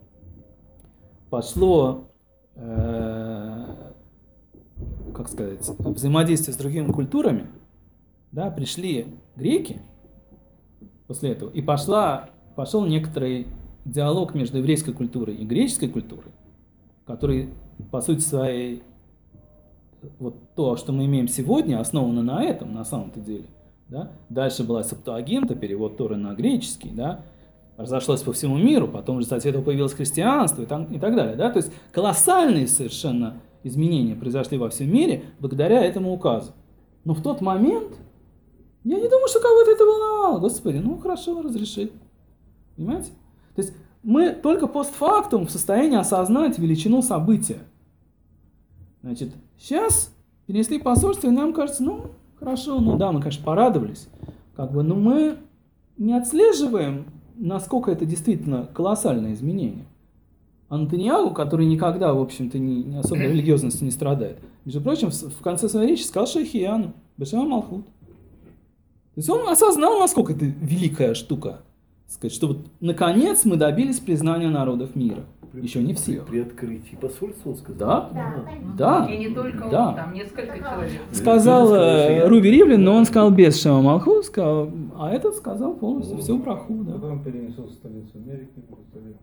пошло, э, как сказать, взаимодействие с другими культурами, да, пришли греки после этого, и пошла, пошел некоторый диалог между еврейской культурой и греческой культурой, который, по сути своей, вот то, что мы имеем сегодня, основано на этом, на самом-то деле. Да? Дальше была Септуагинта, перевод Торы на греческий, да? Разошлось по всему миру, потом в результате этого появилось христианство и, там, и так далее. Да? То есть колоссальные совершенно изменения произошли во всем мире благодаря этому указу. Но в тот момент, я не думаю, что кого-то это волновало. Господи, ну хорошо, разреши. Понимаете? То есть мы только постфактум в состоянии осознать величину события. Значит, сейчас перенесли посольство, и нам кажется, ну, хорошо, ну да, мы, конечно, порадовались, как бы, но мы не отслеживаем, насколько это действительно колоссальное изменение. Антониагу, который никогда, в общем-то, не, не особо религиозности не страдает, между прочим, в, в конце своей речи сказал Шейхияну, Бешема Малхут. То есть он осознал, насколько это великая штука. Сказать, что вот наконец мы добились признания народов мира. Еще не все. При открытии посольства он сказал? Да, Да, да. И не только да. он, там несколько человек. Сказал э, Руби Ривлин, но он сказал без Шема Малхут, сказал, а этот сказал полностью всю браху. Да. Потом перенесел столицу Америки в Иерусалим.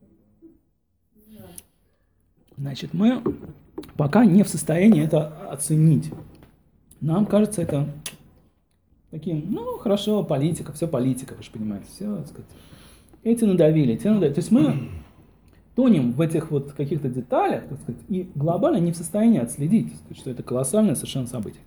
Значит, мы пока не в состоянии это оценить. Нам кажется это таким, ну, хорошо, политика, все политика, вы же понимаете, все, так сказать. Эти надавили, те надавили. То есть мы тонем в этих вот каких-то деталях, так сказать, и глобально не в состоянии отследить, так сказать, что это колоссальное совершенно событие.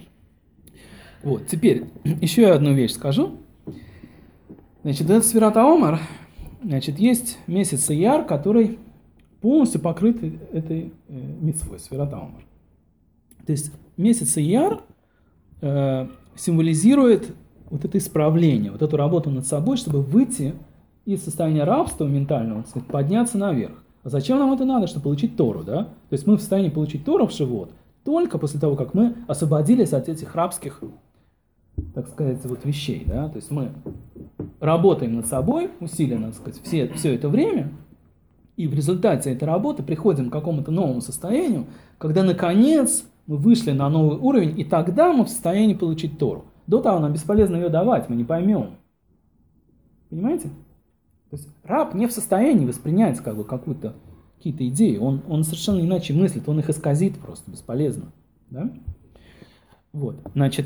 Вот, теперь еще я одну вещь скажу. Значит, этот Сфират ха-Омер, значит, есть месяц Ияр, который полностью покрыт этой э, мицвой, Сфират ха-Омер. То есть месяц Ияр э, символизирует вот это исправление, вот эту работу над собой, чтобы выйти из состояния рабства ментального, так сказать, подняться наверх. А зачем нам это надо? Чтобы получить Тору, да? То есть мы в состоянии получить Тору в Шивот только после того, как мы освободились от этих рабских, так сказать, вот вещей, да? То есть мы работаем над собой усиленно, так сказать, все, все это время, и в результате этой работы приходим к какому-то новому состоянию, когда, наконец, мы вышли на новый уровень, и тогда мы в состоянии получить Тору. До того нам бесполезно ее давать, мы не поймем. Понимаете? То есть раб не в состоянии воспринять как бы какую-то, какие-то идеи, он, он совершенно иначе мыслит, он их исказит просто, бесполезно. Да? Вот, значит,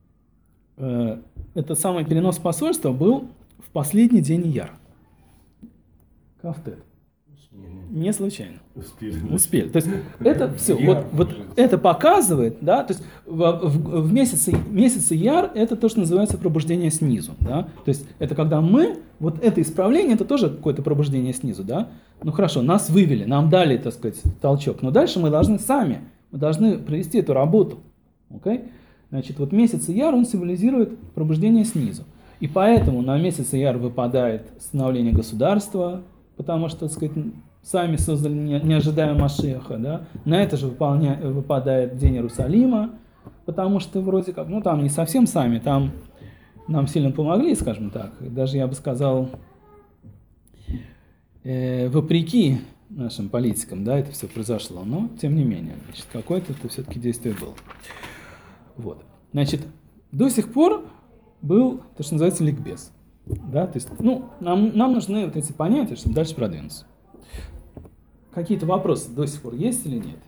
э, этот самый перенос посольства был в последний день Ияр. Кафтет. Не случайно. Успели. Успели. То есть это все, вот, вот это показывает, да, то есть в, в, в месяце, месяце Яр это то, что называется пробуждение снизу, да, то есть это когда мы, вот это исправление, это тоже какое-то пробуждение снизу, да, ну хорошо, нас вывели, нам дали, так сказать, толчок, но дальше мы должны сами, мы должны провести эту работу, окей? Значит, вот месяц Яр, он символизирует пробуждение снизу, и поэтому на месяц Яр выпадает становление государства, потому что, так сказать, сами создали, не, не ожидая Машеха, да, на это же выполня, выпадает День Иерусалима, потому что вроде как, ну там не совсем сами, там нам сильно помогли, скажем так, даже я бы сказал, э, вопреки нашим политикам, да, это все произошло, но тем не менее, значит, какое-то это все-таки действие было. Вот, значит, до сих пор был то, что называется ликбез, да, то есть, ну, нам, нам нужны вот эти понятия, чтобы дальше продвинуться. Какие-то вопросы до сих пор есть или нет?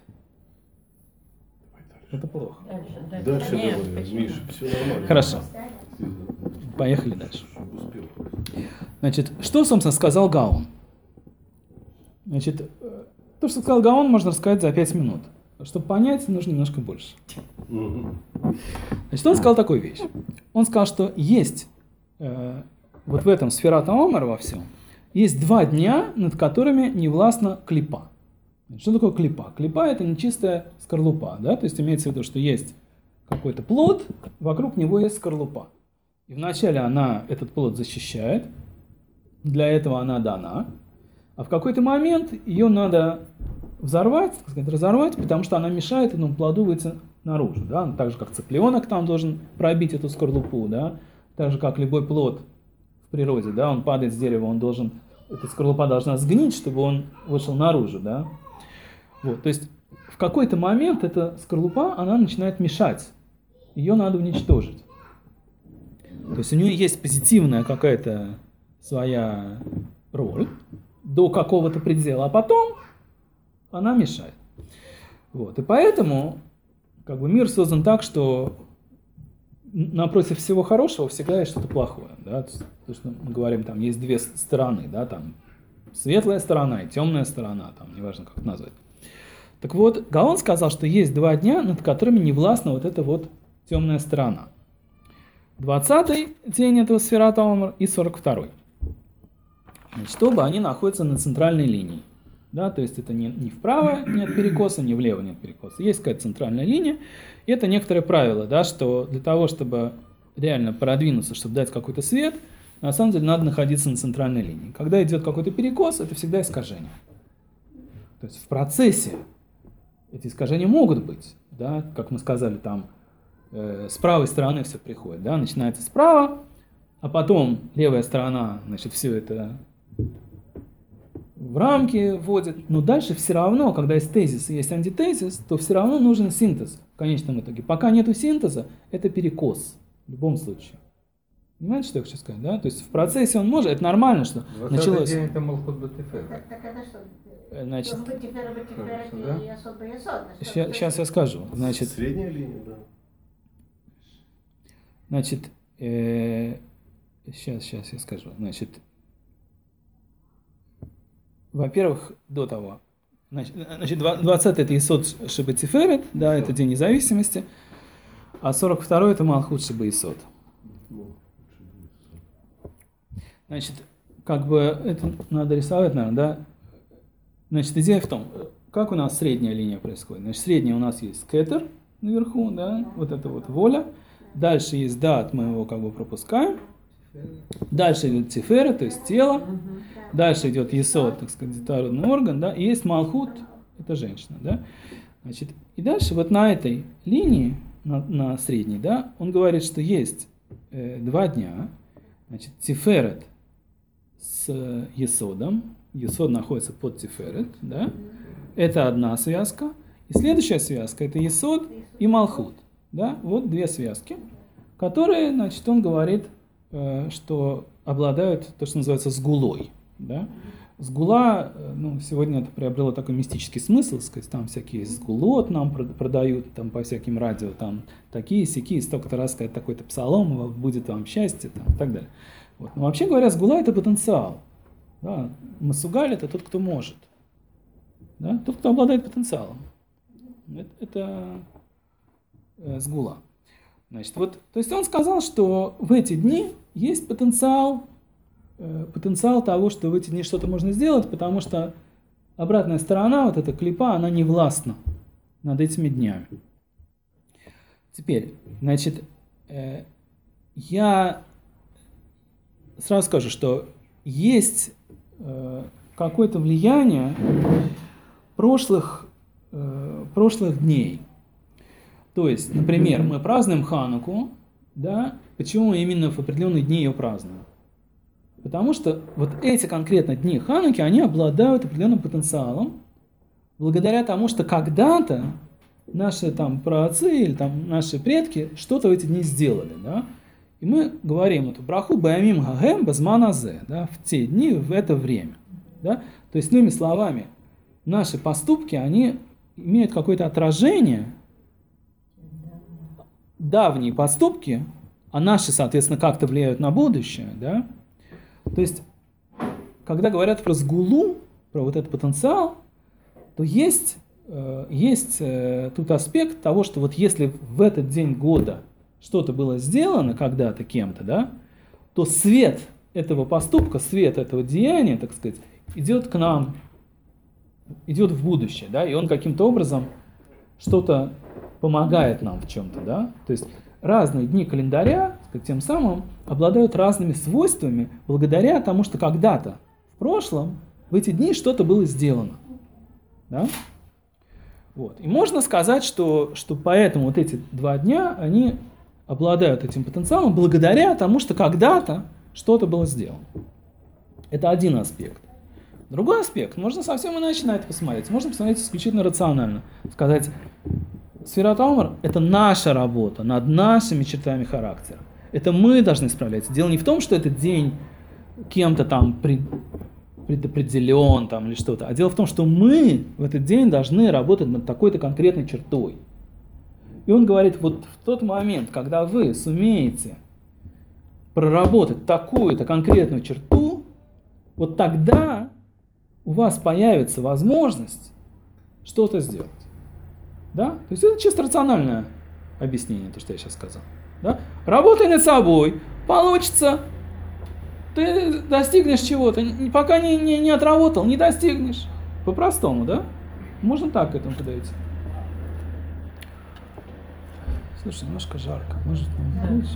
Это плохо. Дальше, Дальше Нет, давай, почему? Миша, все нормально. Хорошо. Поехали дальше. Успел. Значит, что, собственно, сказал Гаон? Значит, то, что сказал Гаон, можно рассказать за пять минут. Чтобы понять, нужно немножко больше. Значит, он сказал такую вещь. Он сказал, что есть э, вот в этом Сфират ха-Омер во всем, есть два дня, над которыми не властна клипа. Что такое клипа? Клипа – это нечистая скорлупа, да, то есть имеется в виду, что есть какой-то плод, вокруг него есть скорлупа. И вначале она этот плод защищает, для этого она дана, а в какой-то момент ее надо взорвать, так сказать, разорвать, потому что она мешает этому плоду выйти наружу, да, так же как цыпленок там должен пробить эту скорлупу, да, так же как любой плод в природе, да, он падает с дерева, он должен, эта скорлупа должна сгнить, чтобы он вышел наружу, да. Вот, то есть в какой-то момент эта скорлупа, она начинает мешать, ее надо уничтожить. То есть у нее есть позитивная какая-то своя роль до какого-то предела, а потом она мешает. Вот, и поэтому как бы мир создан так, что напротив всего хорошего всегда есть что-то плохое, да, то, что мы говорим, там есть две стороны, да, там светлая сторона и темная сторона, там неважно как это назвать. Так вот, Гаон сказал, что есть два дня, над которыми не властна вот эта вот темная сторона. двадцатый день этого Сфират ха-Омер и сорок второй. Значит, оба они находятся на центральной линии. Да, то есть это не, не вправо нет перекоса, не влево нет перекоса. Есть какая-то центральная линия. И это некоторое правило, да, что для того, чтобы реально продвинуться, чтобы дать какой-то свет, на самом деле надо находиться на центральной линии. Когда идет какой-то перекос, это всегда искажение. То есть в процессе эти искажения могут быть. Да, как мы сказали, там э, с правой стороны все приходит. Да, начинается справа, а потом левая сторона, значит, все это в рамки вводит, но дальше все равно, когда есть тезис и есть антитезис, то все равно нужен синтез в конечном итоге. Пока нету синтеза, это перекос в любом случае. Понимаете, что я хочу сказать, да? То есть в процессе он может, это нормально, что началось... день это Малхут Бетифер. Так, так это что? Значит, Должен быть тифер, бетифер да? и ясод, беясод. ща- сейчас я скажу. Значит, Средняя линия, да. значит, э, сейчас, сейчас я скажу. Значит, во-первых, до того, значит, значит двадцатый это Исод Шеба Тиферет, да, это День независимости, а сорок второй это Малхут Шеба Исод. Значит, как бы это надо рисовать, наверное, да? Значит, идея в том, как у нас средняя линия происходит. Значит, средняя у нас есть кетер наверху, да, вот это вот воля. Дальше есть дат, мы его как бы пропускаем. Дальше идет тифера, то есть тело. Дальше идет есод, так сказать, детородный орган, да. И есть малхут, это женщина, да. Значит, и дальше вот на этой линии, на, на средней, да, он говорит, что есть э, два дня. Значит, тиферет с есодом. Есод находится под тиферет, да. Это одна связка. И следующая связка это есод и малхут, да. Вот две связки, которые, значит, он говорит, э, что обладают то, что называется сгулой, да. Сгула, ну, сегодня это приобрело такой мистический смысл, сказать, там всякие сгулот нам продают, там по всяким радио, там такие, сякие, столько-то раз сказать такой-то псалом, будет вам счастье, там, и так далее. Вот. Но вообще говоря, сгула это потенциал. Да? Масугаль это тот, кто может. Да? Тот, кто обладает потенциалом. Это, это э, сгула. Значит, вот, то есть он сказал, что в эти дни есть потенциал, потенциал того, что в эти дни что-то можно сделать, потому что обратная сторона, вот эта клипа, она не властна над этими днями. Теперь, значит, э, я сразу скажу, что есть э, какое-то влияние прошлых, э, прошлых дней. То есть, например, мы празднуем Хануку, да, почему именно в определенные дни ее празднуем? Потому что вот эти конкретно дни Хануки, они обладают определенным потенциалом, благодаря тому, что когда-то наши там праотцы или там наши предки что-то в эти дни сделали, да? И мы говорим эту браху баямим гагем базман азе, да, в те дни, в это время, да? То есть, иными словами, наши поступки, они имеют какое-то отражение, давние поступки, а наши, соответственно, как-то влияют на будущее, да? То есть, когда говорят про сгулу, про вот этот потенциал, то есть, э, есть э, тут аспект того, что вот если в этот день года что-то было сделано когда-то кем-то, да, то свет этого поступка, свет этого деяния, так сказать, идет к нам идет в будущее, да, и он каким-то образом что-то помогает нам в чем-то, да, то есть разные дни календаря тем самым обладают разными свойствами благодаря тому, что когда-то в прошлом в эти дни что-то было сделано, да. Вот. И можно сказать, что, что поэтому вот эти два дня, они обладают этим потенциалом благодаря тому, что когда-то что-то было сделано. Это один аспект. Другой аспект, можно совсем иначе на это посмотреть. Можно посмотреть исключительно рационально. Сказать, Сфират Омар – это наша работа над нашими чертами характера. Это мы должны справляться. Дело не в том, что этот день кем-то там при, предопределен там, или что-то, а дело в том, что мы в этот день должны работать над такой-то конкретной чертой. И он говорит, вот в тот момент, когда вы сумеете проработать такую-то конкретную черту, вот тогда у вас появится возможность что-то сделать. Да? То есть это чисто рациональное объяснение, то, что я сейчас сказал. Да? Работай над собой, получится, ты достигнешь чего-то, пока не, не, не отработал, не достигнешь. По-простому, да? Можно так к этому подойти. Слушай, немножко жарко. Может, Да. лучше?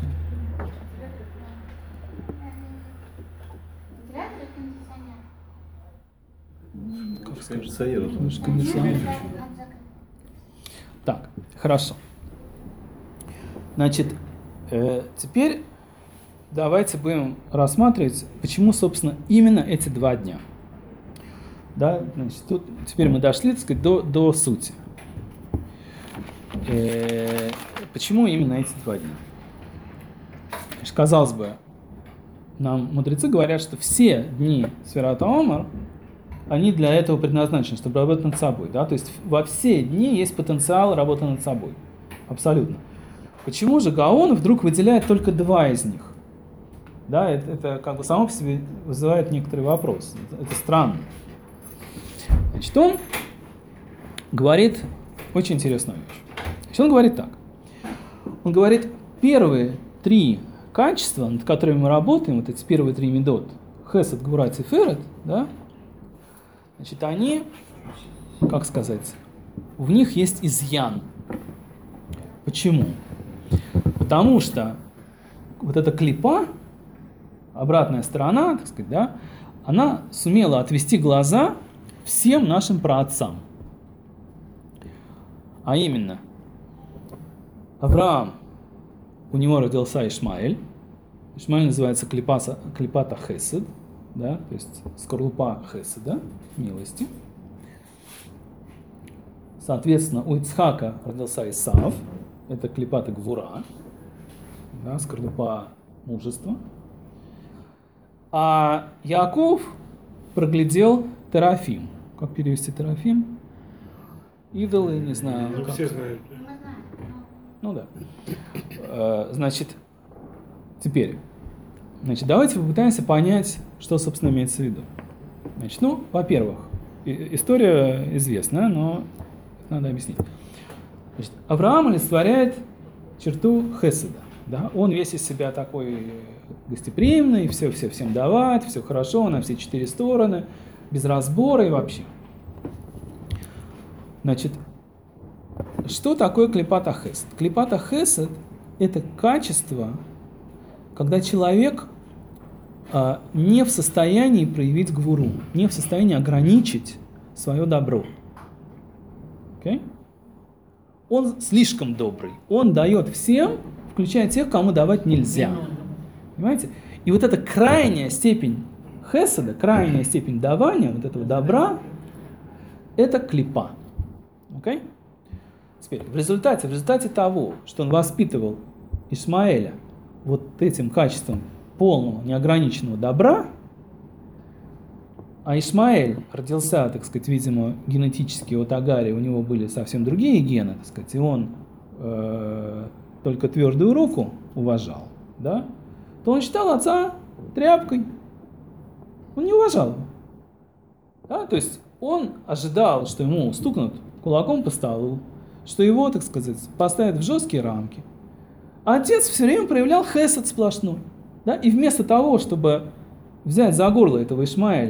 Как скажешь? Кондиционер. Слушай, кондиционер. Так, хорошо. Значит, э, теперь давайте будем рассматривать, почему, собственно, именно эти два дня. Да, значит, тут теперь мы дошли, так сказать, до, до сути. Э, почему именно эти два дня? Значит, казалось бы, нам мудрецы говорят, что все дни Сфират Омар, они для этого предназначены, чтобы работать над собой. Да? То есть во все дни есть потенциал работы над собой. Абсолютно. Почему же Гаон вдруг выделяет только два из них? Да, это, это как бы само по себе вызывает некоторый вопрос. Это, это странно. Значит, он говорит очень интересную вещь. Значит, он говорит так. Он говорит, первые три качества, над которыми мы работаем, вот эти первые три медот, хесед, гвура, тиферет, да, значит, они, как сказать, в них есть изъян. Почему? Потому что вот эта клипа, обратная сторона, так сказать, да, она сумела отвести глаза всем нашим праотцам. А именно, Авраам, у него родился Ишмаэль. Ишмаэль называется клипаса, клипата хесед, да, то есть скорлупа хеседа, милости. Соответственно, у Ицхака родился Исав, это клипата гвура, да, скорлупа мужества. А Яков проглядел Терафим. Как перевести Терафим? Идолы, не знаю. Ну, как. все знают. Ну да. Э, Значит, теперь, значит, давайте попытаемся понять, что, собственно, имеется в виду. Значит, ну, во-первых, и- история известна, но надо объяснить. Значит, Авраам олицетворяет черту хеседа. Да? Он весь из себя такой гостеприимный, все, все всем давать, все хорошо, на все четыре стороны, без разбора и вообще. Значит, что такое клипата хесед? Клипата хесед – это качество, когда человек а, не в состоянии проявить гвуру, не в состоянии ограничить свое добро. Okay? Он слишком добрый, он дает всем, включая тех, кому давать нельзя. Понимаете? И вот эта крайняя степень хеседа, крайняя степень давания, вот этого добра, это клипа. Okay? Теперь, в результате, в результате того, что он воспитывал Ишмаэля вот этим качеством полного, неограниченного добра, а Ишмаэль родился, так сказать, видимо, генетически от Агари, у него были совсем другие гены, так сказать, и он э, только твердую руку уважал, да, то он считал отца тряпкой. Он не уважал его. Да? То есть он ожидал, что ему стукнут кулаком по столу, что его, так сказать, поставят в жесткие рамки. А отец все время проявлял хесед сплошной. Да? И вместо того, чтобы взять за горло этого Ишмаэля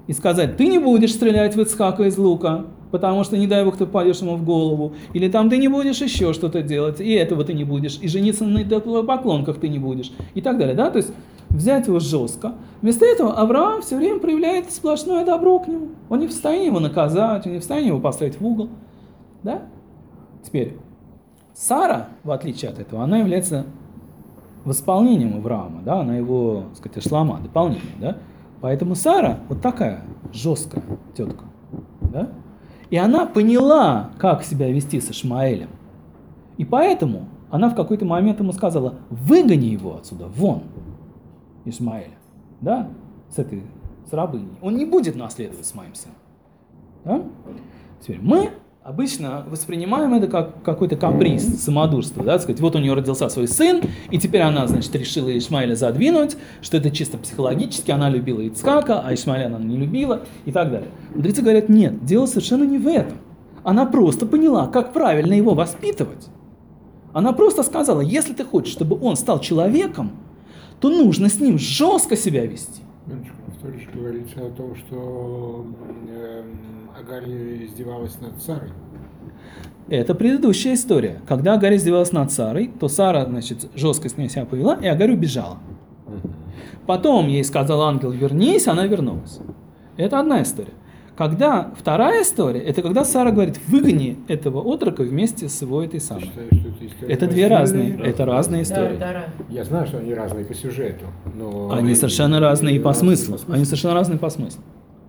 и сказать, ты не будешь стрелять в Ицхака из лука, потому что, не дай бог, ты упадешь ему в голову, или там ты не будешь еще что-то делать, и этого ты не будешь, и жениться на поклонках ты не будешь, и так далее, да, то есть взять его жестко. Вместо этого Авраам все время проявляет сплошное добро к нему, он не в состоянии его наказать, он не в состоянии его поставить в угол, да. Теперь, Сара, в отличие от этого, она является восполнением Авраама, да, она его, так сказать, шлама, дополнение, да. Поэтому Сара вот такая жесткая тетка, да. И она поняла, как себя вести с Ишмаэлем. И поэтому она в какой-то момент ему сказала, выгони его отсюда, вон, Ишмаэля, да, с этой, с рабыней. Он не будет наследовать с моим сыном. Да? Теперь мы обычно воспринимаем это как какой-то каприз, самодурство, да, сказать, вот у нее родился свой сын, и теперь она, значит, решила Ишмаэля задвинуть, что это чисто психологически, она любила Ицхака, а Ишмаэля она не любила, и так далее. Мудрецы говорят, нет, дело совершенно не в этом. Она просто поняла, как правильно его воспитывать. Она просто сказала, если ты хочешь, чтобы он стал человеком, то нужно с ним жестко себя вести. В Торе говорится о том, что э, Агарь издевалась над Сарой. Это предыдущая история. Когда Агарь издевалась над Сарой, то Сара, значит, жестко с ней себя повела, и Агарь убежала. Потом ей сказал ангел, вернись, она вернулась. Это одна история. Когда вторая история, это когда Сара говорит, выгони этого отрока вместе с его этой самой. Считаю, что это история Это две разные, разные. это разные истории. Да, да, Я знаю, что они разные по сюжету, но... Они совершенно разные и по разные смыслу. по смыслу. Они совершенно разные по смыслу.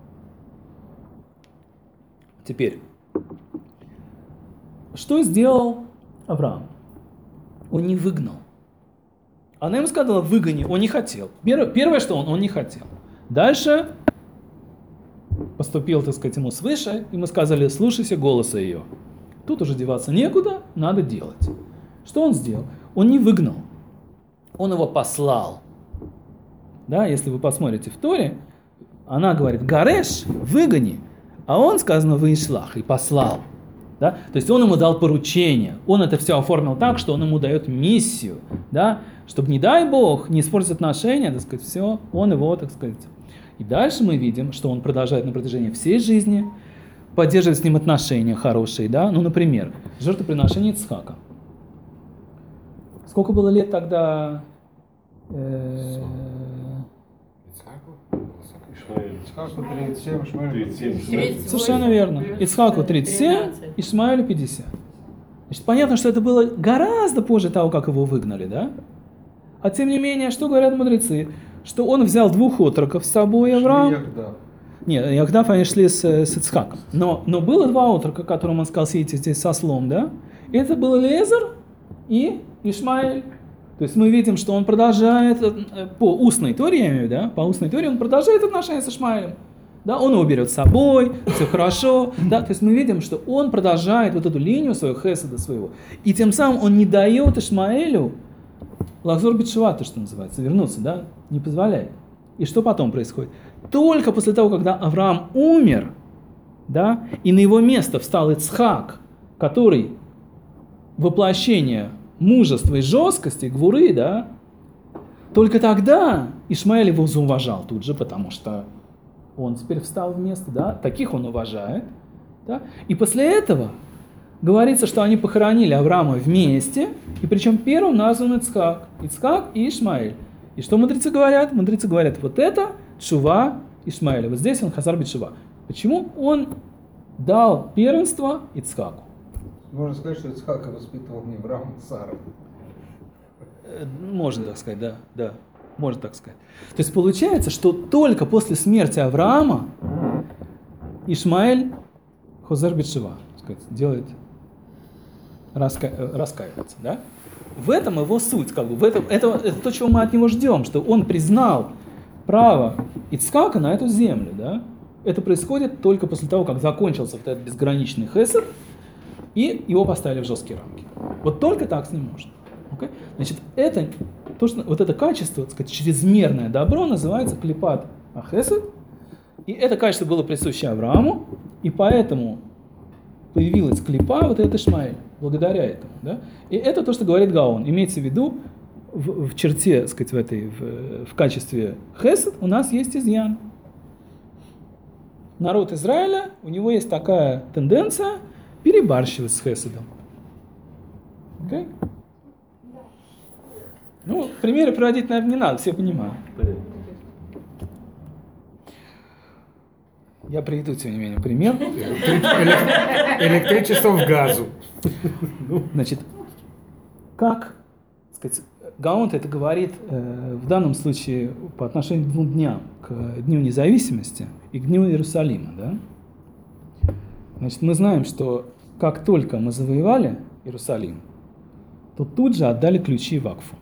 Теперь, что сделал Авраам? Он не выгнал. Она ему сказала, выгони, он не хотел. Первое, что он, он не хотел. Дальше поступил, так сказать, ему свыше, и мы сказали, слушайся голоса ее. Тут уже деваться некуда, надо делать. Что он сделал? Он не выгнал, он его послал. Да, если вы посмотрите в Торе, она говорит, Гареш, выгони, а он, сказано, вышлах, и послал. Да? То есть он ему дал поручение, он это все оформил так, что он ему дает миссию, да? Чтобы, не дай Бог, не испортить отношения, так сказать, все, он его, так сказать. И дальше мы видим, что он продолжает на протяжении всей жизни поддерживать с ним отношения хорошие, да? Ну, например, жертвоприношение Ицхака. Сколько было лет тогда? Э, Ицхаку тридцать семь, Ишмаэлю тридцать семь. Совершенно верно. Ицхаку тридцать семь, Ишмаэлю пятьдесят. Значит, понятно, что это было гораздо позже того, как его выгнали, да? А тем не менее, что говорят мудрецы? Что он взял двух отроков с собой, Авраам. Нет, Яхдав они шли с, с Ицхаком. Но, но было два отрока, которым он сказал, сидите здесь со слом, да? Это был Элиэзер и Ишмаэль. То есть мы видим, что он продолжает, по устной Торе, я имею в виду, да? По устной Торе он продолжает отношения с Ишмаэлем. Да? Он его берет с собой, все хорошо. Да? То есть мы видим, что он продолжает вот эту линию своего хеседа своего. И тем самым он не дает Ишмаэлю лахзор бет-шува, то, что называется, вернуться, да? Не позволяет. И что потом происходит? Только после того, когда Авраам умер, да, и на его место встал Ицхак, который воплощение мужества и жесткости, гвуры, да, только тогда Ишмаэль его зауважал тут же, потому что он теперь встал вместо, да, таких он уважает, да, и после этого говорится, что они похоронили Авраама вместе, и причем первым назван Ицхак, Ицхак и Ишмаэль. И что мудрецы говорят? Мудрецы говорят, вот это тшува Ишмаэля, вот здесь он хазар бет-шува. Почему? Он дал первенство Ицхаку. Можно сказать, что Ицхака воспитывал не Авраам, а Сара. Можно так сказать, да, да, можно так сказать. То есть получается, что только после смерти Авраама Ишмаэль хазар бет-шува, делает, раска, раскаивается, да? В этом его суть, как бы, в этом, это, это то, чего мы от него ждем, что он признал право Ицхака на эту землю, да? Это происходит только после того, как закончился вот этот безграничный хесед, и его поставили в жесткие рамки. Вот только так с ним можно. Okay? Значит, это, то, что, вот это качество, так сказать, чрезмерное добро называется клипат ахесед, и это качество было присуще Аврааму, и поэтому появилась клипа, вот это Ишмаэль, благодаря этому. Да? И это то, что говорит Гаон. Имейте в виду, в, в черте, так сказать, в, этой, в, в качестве хесед у нас есть изъян. народ Израиля, у него есть такая тенденция перебарщивать с хеседом. Окей? Ну, примеры приводить, наверное, не надо, все понимают. Я приведу, тем не менее, пример. Электричество в газу. Значит, как, так сказать, Гаон это говорит э, в данном случае по отношению к двум дням, к Дню независимости и к Дню Иерусалима, да? Значит, мы знаем, что как только мы завоевали Иерусалим, то тут же отдали ключи Вакфу.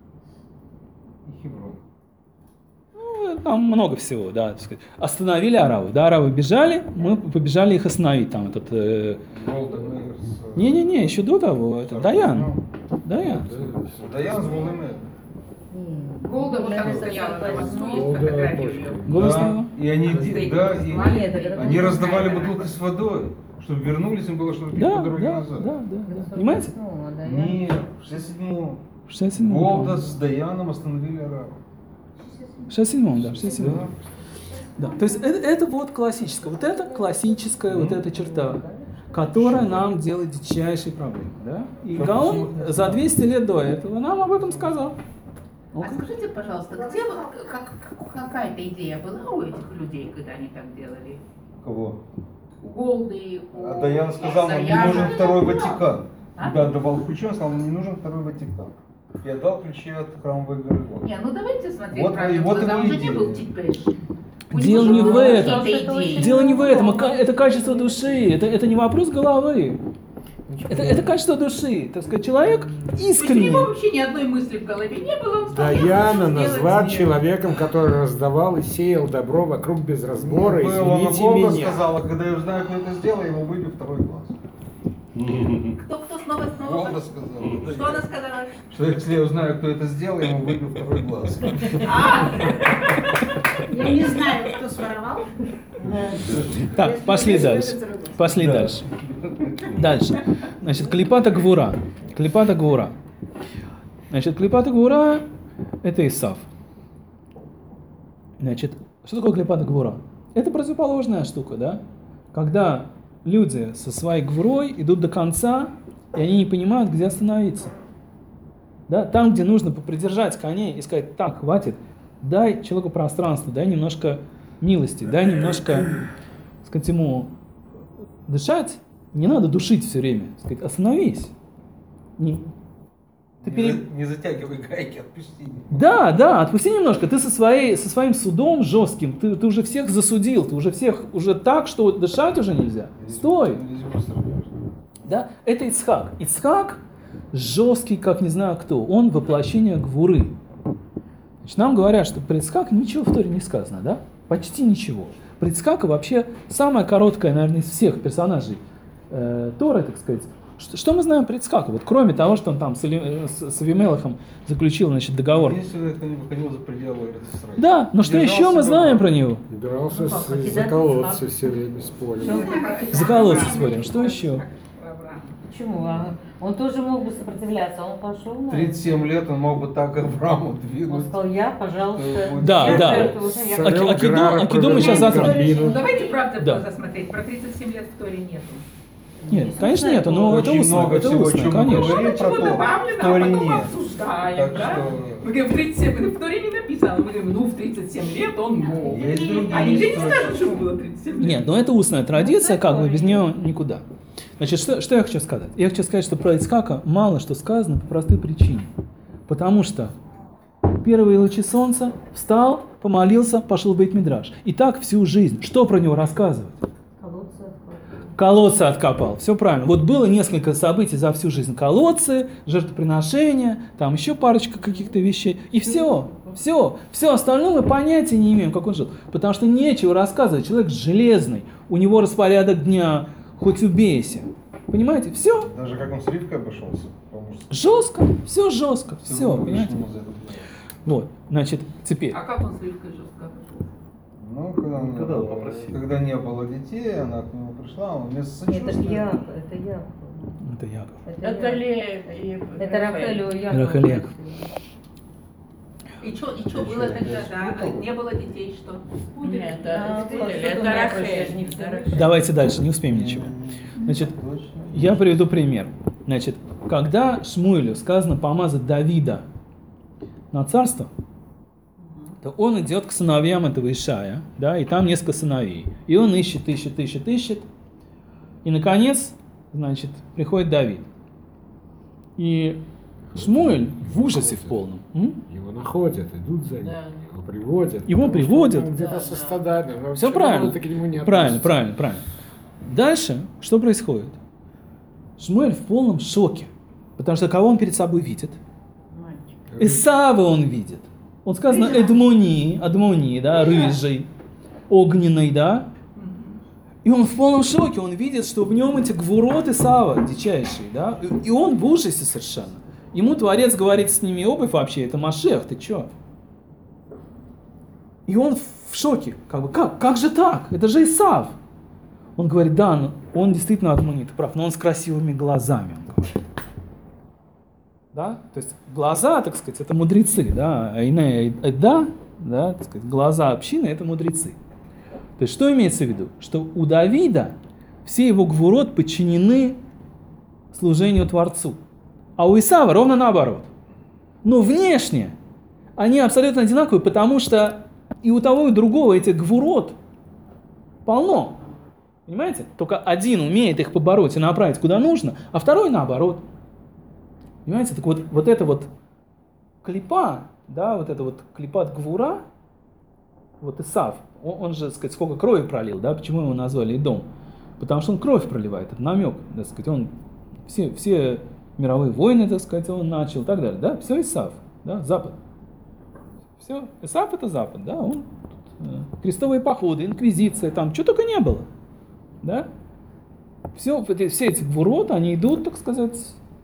Ну, там много всего, да, так сказать. Остановили арабов, да, арабы бежали, мы побежали их остановить, там этот... Э... Не-не-не, еще до того, это Даян. Даян. Даян с Волдемиром. Голда вот там стояла, на мосту есть фотография ее. Голос Да, стояла? и они, да, и Монеты, они раздавали бутылки с водой, чтобы вернулись, им было что пить Да, по дороге да, назад. да, да, да. Понимаете? Ну, да, Нет, в шестьдесят седьмом В шестьдесят седьмом. Волда с Даяном остановили арабов. В шестьдесят седьмом, да, в шестьдесят седьмом. Да. То есть это, это вот классическое, вот это классическая вот эта черта, которая нам делает дичайшие проблемы, да? И Гаон за двести лет до этого нам об этом сказал. А скажите, пожалуйста, где вот как, как- какая-то идея была у этих людей, когда они так делали? Кого? У Голды, у А Даян сказал, нам не Даяна. нужен второй Ватикан. А? Когда отдавал ключи, он сказал, нам не нужен второй Ватикан. И отдал ключи от храмовой горы. Вот. Не, ну давайте смотреть Вот- правильно, вот там его уже не идея. был типаж. У Дело него не же в были этом. какие-то идеи. Дело не в этом, а ка- это качество души, это, это не вопрос головы. Это, это качество души, так сказать, человек То есть у искренний. него вообще ни одной мысли в голове не было. Он стоял, Даяна что назвать делать? человеком, который раздавал и сеял добро вокруг без разбора, Было, но извините Голда меня. сказала, когда я узнаю, кто это сделал, я ему выбью второй глаз. Кто, кто снова, снова? Голда сказала. Что она сказала? Что если я узнаю, кто это сделал, я ему выбью второй глаз. А, Я не знаю, кто своровал. Так, пошли дальше. Пошли дальше. Дальше. Значит, Клипата Гвура. Клипата Гвура. Значит, Клипата Гвура – это Исав. Значит, что такое Клипата Гвура? Это противоположная штука, да? Когда люди со своей гвурой идут до конца, и они не понимают, где остановиться. Да? Там, где нужно попридержать коней и сказать, так, хватит, дай человеку пространство, дай немножко милости, дай немножко, сказать, ему дышать, не надо душить все время, сказать, остановись. Не, ты Не, пере- за- не затягивай гайки, отпусти. Да, да, отпусти немножко. Ты со, своей, со своим судом жестким, ты, ты уже всех засудил, ты уже всех уже так, что дышать уже нельзя. Стой. Да? Это Ицхак. Ицхак жесткий, как не знаю кто. Он воплощение гвуры. Значит, нам говорят, что про Ицхака ничего в Торе не сказано, да? Почти ничего. Про Ицхака вообще самая короткая, наверное, из всех персонажей э, Торы, так сказать. Что, что мы знаем про Ицхака? Вот кроме того, что он там с, Эли- с, с Авимелахом заключил, значит, договор. Если это не выходило за пределы Израиля. Да, но что Держал еще мы себя знаем в- про него? Дрался с- покидать за колодцы Ицхак. все время спорили. За колодцы спорим. Что еще? Почему? А он тоже мог бы сопротивляться, а он пошел на... тридцать семь лет он мог бы так Аврааму Он двинуть. сказал, я, пожалуйста. Да, я да. жертвую уже, я- Царем Акиду- Грара Акиду мы сейчас провели затронем. Габину. ну давайте правда Да. глаза смотреть. Про тридцать семь лет в Торе нету. Нет, конечно нету, но это Очень устно, много это всего, устно, чего мы конечно. говорим. Много чего про то, добавлено, в а Торе потом нет. обсуждаем, Так да? что- Мы говорим, в тридцать семь, в Торе не написано, мы говорим, ну в тридцать семь лет он мог. Есть другие А нигде не источники. скажут, что ему было тридцать семь лет. Нет, но это устная традиция, как бы без нее никуда. Значит, что, что я хочу сказать? Я хочу сказать, что про Ицхака мало что сказано по простой причине. Потому что первые лучи солнца встал, помолился, пошел в Бейт-Мидраш. И так всю жизнь. Что про него рассказывать? Колодцы открыты. Колодцы откопал, все правильно. Вот было несколько событий за всю жизнь. Колодцы, жертвоприношения, там еще парочка каких-то вещей. И все, все. Все остальное мы понятия не имеем, как он жил. Потому что нечего рассказывать. Человек железный, у него распорядок дня, хоть убейся. Понимаете? Все. Даже как он с Ривкой обошелся. по-мужски. Жестко, все жестко, все, Всего понимаете? лишнего за это дело. Вот, значит, теперь. А как он с Ривкой жестко пошел? Ну, когда, он- Когда он попросил? когда не было детей, она к нему пришла, он вместо Нет, это ж сочувствия. Яков, это Яков. Это Яков. Это Это Яков. Лея и Это Рахель у Якова. Рахель и Яков. И что и чё было тогда, да? А не было детей, что? Нет, Это, да, это просто Рахель, не это Рахель. Давайте дальше, не успеем ничего. Значит, я приведу пример. Значит, когда Шмуэлю сказано помазать Давида на царство, то он идет к сыновьям этого Ишая, да, и там несколько сыновей. И он ищет, ищет, ищет, ищет. И, наконец, значит, приходит Давид. И Шмуэль в ужасе в полном. М? Его находят, идут за ним, Да. его приводят. Его потому что приводят. он где-то со стадами. но Все почему правильно. он так к нему не Правильно, относится? правильно, правильно. Дальше что происходит? Шмуэль в полном шоке. Потому что кого он перед собой видит? Исава он видит. Он сказано Эдмони, Адмони, да, рыжий, огненный, да. И он в полном шоке, он видит, что в нем эти гвурот Исава дичайшие, да. И он в ужасе совершенно. Ему Творец говорит, с ними обувь вообще, это Машех, ты чё? И он в шоке, как бы, как, как же так? Это же Исав. Он говорит, да, ну, он действительно Адмони, ты прав, но он с красивыми глазами, он говорит. Да? То есть глаза, так сказать, это мудрецы, да, а иная да, да, так сказать, глаза общины это мудрецы. То есть что имеется в виду? Что у Давида все его гвурот подчинены служению Творцу, а у Исава ровно наоборот. Но внешне они абсолютно одинаковые, потому что и у того, и у другого этих гвурот полно. Понимаете? Только один умеет их побороть и направить куда нужно, а второй наоборот. Понимаете? Так вот, вот это вот клипа, да, вот это вот клипа от Гвура, вот Исав, он, он же, так сказать, сколько крови пролил, да, почему его назвали Идом? Потому что он кровь проливает, это намек, так сказать, он все, все мировые войны, так сказать, он начал и так далее, да, все Исав, да, Запад. Все, Исав это Запад, да, он, э, крестовые походы, инквизиция, там, что только не было, да. Все, все эти Гвурот, они идут, так сказать.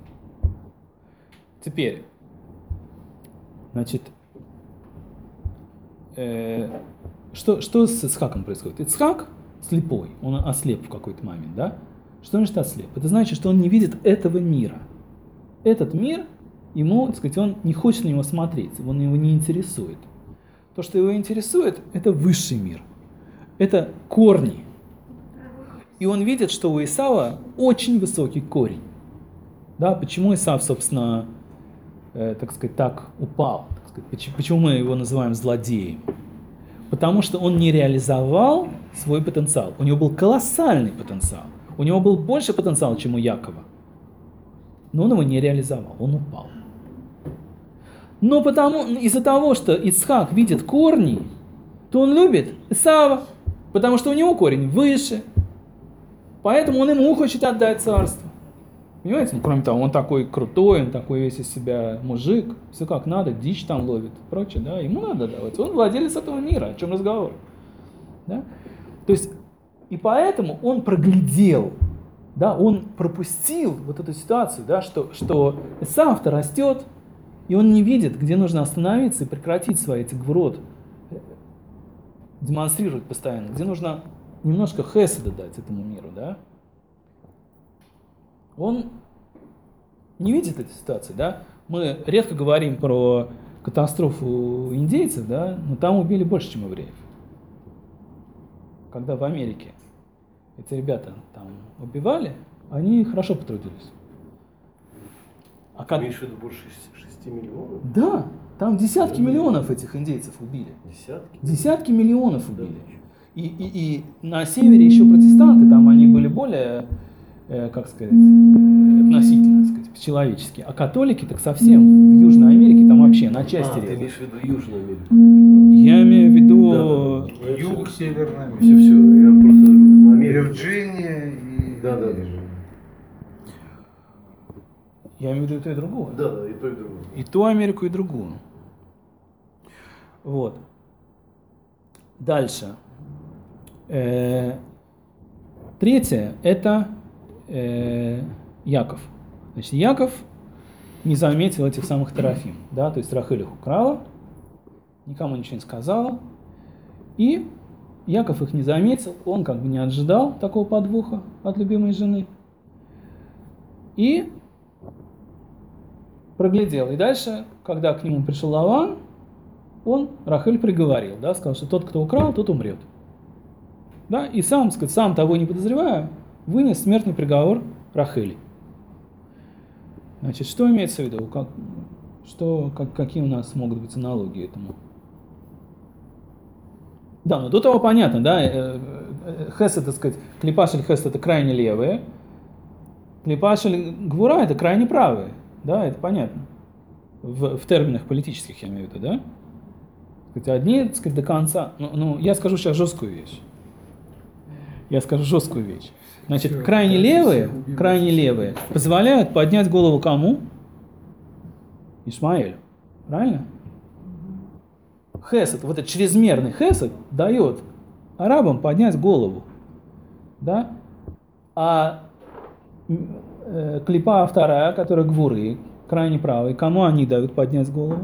Теперь, значит, э, что, что с Ицхаком происходит? Ицхак слепой, он ослеп в какой-то момент, да? Что значит ослеп? Это значит, что он не видит этого мира. Этот мир, ему, так сказать, он не хочет на него смотреть, он его не интересует. То, что его интересует, это высший мир, это корни. И он видит, что у Исава очень высокий корень. Да, почему Исав, собственно, э, так сказать, так упал? Так сказать, почему, почему мы его называем злодеем? Потому что он не реализовал свой потенциал. У него был колоссальный потенциал. У него был больше потенциала, чем у Якова. Но он его не реализовал, он упал. Но потому, из-за того, что Ицхак видит корни, то он любит Исава, потому что у него корень выше. Поэтому он ему хочет отдать царство. Понимаете? Ну, кроме того, он такой крутой, он такой весь из себя мужик, все как надо, дичь там ловит и прочее, да, ему надо давать. Он владелец этого мира, о чем разговор. Да? То есть, и поэтому он проглядел, да, он пропустил вот эту ситуацию, да, что, что Исав-то растет, и он не видит, где нужно остановиться и прекратить свои эти гвурот, демонстрировать постоянно, где нужно немножко хеседа дать этому миру, да. Он не видит этой ситуации, да. Мы редко говорим про катастрофу индейцев, да, но там убили больше, чем евреев. Когда в Америке эти ребята там убивали, они хорошо потрудились. А как... Имеешь в виду больше шести миллионов? Да, там десятки миллионов этих индейцев убили. Десятки? Десятки миллионов убили. И, и, и на севере еще протестанты, там они были более, э, как сказать, э, относительно, так сказать, человеческие. А католики так совсем в Южной Америке там вообще на части А, ты резали. имеешь в виду Южную Америку? Я имею в виду... Да, да, да. Юг, Северная Все, все, я просто на Америку. Вирджиния и... Да, да, да. Я имею в виду и то, и другое. Да, да, и то, и другое. И ту Америку, и другую. Вот. Дальше. Э, третье – это э, Яков. Значит, Яков не заметил этих самых терафим. Да? То есть Рахель их украла, никому ничего не сказала. И Яков их не заметил, он как бы не ожидал такого подвоха от любимой жены. И проглядел. И дальше, когда к нему пришел Лаван, он Рахель приговорил, да, сказал, что тот, кто украл, тот умрет. Да, и сам, так сказать, сам того не подозревая, вынес смертный приговор Рахели. Значит, что имеется в виду? Как, что, как, какие у нас могут быть аналогии этому? Да, ну до того понятно, да, хесед, так сказать, клипашель хесед это крайне левые, клипашель гвура это крайне правые, да, это понятно. В, в терминах политических я имею в виду, да? Так сказать, одни, так сказать, до конца, ну, ну, я скажу сейчас жесткую вещь. Я скажу жесткую вещь. Значит, крайне левые, крайне левые позволяют поднять голову кому? Ишмаэлю. Правильно? Хесед, вот этот чрезмерный хесед дает арабам поднять голову. Да? А э, клипа вторая, которая гвуры, крайне правый, кому они дают поднять голову?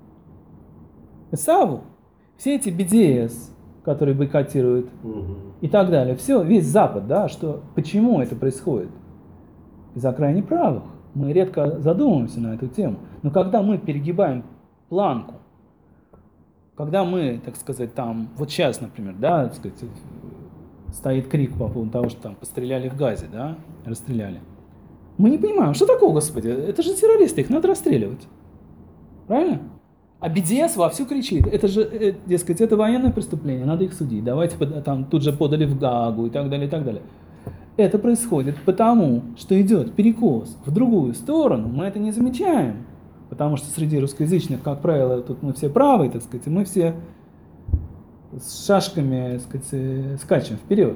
Исаву. Все эти би ди эс, которые бойкотируют угу. и так далее. Все, весь Запад, да, что, почему это происходит? Из-за крайне правых. Мы редко задумываемся на эту тему. Но когда мы перегибаем планку, когда мы, так сказать, там, вот сейчас, например, да, так сказать, стоит крик по поводу того, что там постреляли в Газе, да, расстреляли. Мы не понимаем, что такое, Господи, это же террористы, их надо расстреливать. Правильно? А би ди эс вовсю кричит, это же, э, дескать, это военное преступление, надо их судить, давайте там тут же подали в Гаагу и так далее, и так далее. Это происходит потому, что идет перекос в другую сторону, мы это не замечаем, потому что среди русскоязычных, как правило, тут мы все правые, так сказать, и мы все с шашками, так сказать, скачем вперед.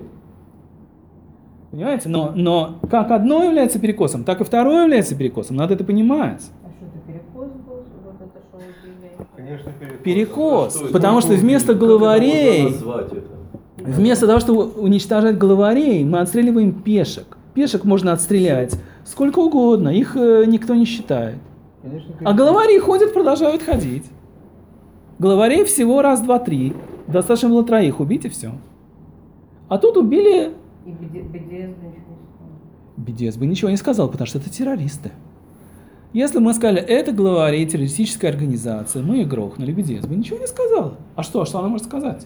Понимаете? Но, но как одно является перекосом, так и второе является перекосом, надо это понимать. А что это перекос был? Вот это что вы заявляете? Конечно, перекос. Перекос, А что, потому что вместо главарей, назвать это? вместо того, чтобы уничтожать главарей, мы отстреливаем пешек. Пешек можно отстрелять сколько угодно, их э, никто не считает. Конечно, А главари ходят, продолжают ходить. Главарей всего раз, два, три. Достаточно было троих убить и все. А тут убили... И би ди эс бы ничего не сказал. би ди эс бы ничего не сказал, потому что это террористы. Если мы сказали, это главари террористической организации, мы их грохнули, би ди эс бы ничего не сказала. А что, а что она может сказать?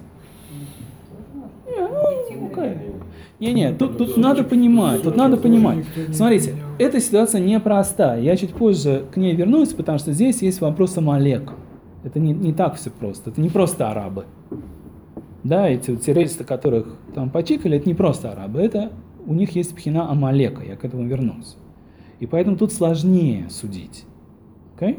Не, ну, окей. Не-не, тут, тут надо понимать, тут надо понимать. Смотрите, эта ситуация непростая. Я чуть позже к ней вернусь, потому что здесь есть вопрос Амалека. Это не, не так все просто. Это не просто арабы. Да, эти вот террористы, которых там почикали, это не просто арабы. Это у них есть пхина Амалека. Я к этому вернусь. И поэтому тут сложнее судить. Okay?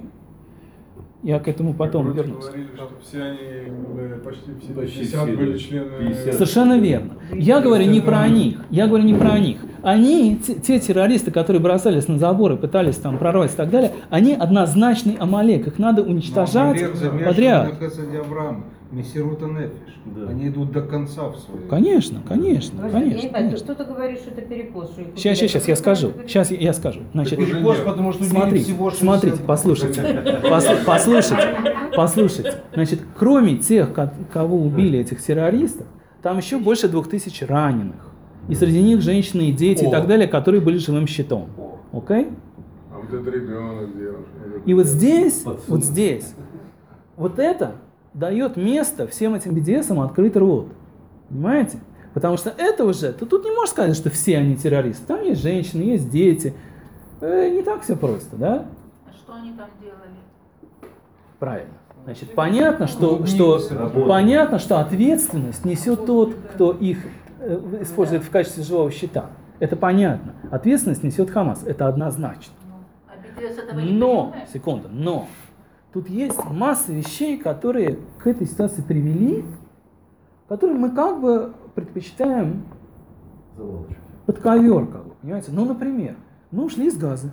Я к этому потом Вы вернусь. говорили, что все они, э, почти все Почти пятьдесят все, были да. члены... пятьдесят. Совершенно верно. Я говорю не про них. Я говорю не про них. Они, те, те террористы, которые бросались на заборы, пытались там прорвать и так далее, они однозначный Амалек. Их надо уничтожать подряд. Авраам, Мессирута Нефиш. Да. Они идут до конца в своей. Конечно, конечно, Подожди, я не конечно. понимаю, конечно. что ты говоришь, что это перекос? Что их Сейчас, сейчас, сейчас, я скажу. Сейчас я, я скажу. Значит, Так уже Перекос, нет. потому что смотрите, всего смотрите, шестьдесят. послушайте, послу- послушайте, послушайте. Значит, кроме тех, ко- кого убили этих террористов, там еще больше двух тысяч раненых. И среди них женщины и дети и так далее, которые были живым щитом. Окей? А вот это ребенок, девушка. И вот здесь, Подсунуть. вот здесь, вот это дает место всем этим би ди эсам открыть рот. Понимаете? Потому что это уже, ты тут не можешь сказать, что все они террористы. Там есть женщины, есть дети. Э, не так все просто, да? А что они там делали? Правильно. Значит, понятно, что, что, понятно, что ответственность несет тот, кто их э, использует в качестве живого щита. Это понятно. Ответственность несет Хамас. Это однозначно. А би ди эс этого не Но, понимает? секунду, но тут есть масса вещей, которые к этой ситуации привели, которые мы как бы предпочитаем Замолчу. под ковер, как бы, понимаете? Ну, например, мы ушли из Газа.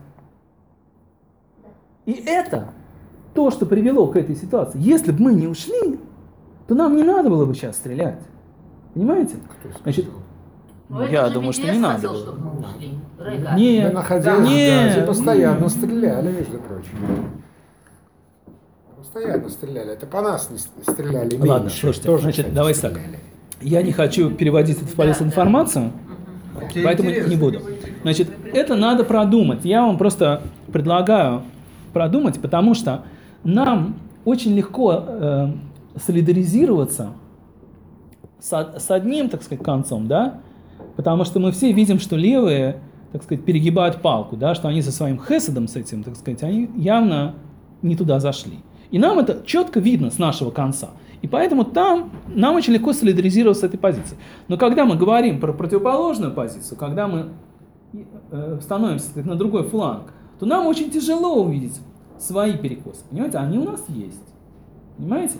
И это то, что привело к этой ситуации. Если бы мы не ушли, то нам не надо было бы сейчас стрелять. Понимаете? Значит, Ну, это я же думаю, би ди что эс не надо хотел, было. чтобы мы ушли. Рейган. Нет, Мы находились в нет. Газе, постоянно стреляли, между прочим. Постоянно стреляли. Это по нас не с- стреляли меньше. Ладно, слушайте, Тоже, значит, кстати, давайте так. стреляли. Я не хочу переводить это в полезную информацию, Тебе поэтому интересно? не буду. Значит, это надо продумать. Я вам просто предлагаю продумать, потому что нам очень легко э, солидаризироваться с, с одним, так сказать, концом, да, потому что мы все видим, что левые, так сказать, перегибают палку, да, что они со своим хеседом, с этим, так сказать, они явно не туда зашли. И нам это четко видно с нашего конца. И поэтому там нам очень легко солидаризироваться с этой позицией. Но когда мы говорим про противоположную позицию, когда мы э, становимся, так сказать, на другой фланг, то нам очень тяжело увидеть свои перекосы. Понимаете, они у нас есть. Понимаете?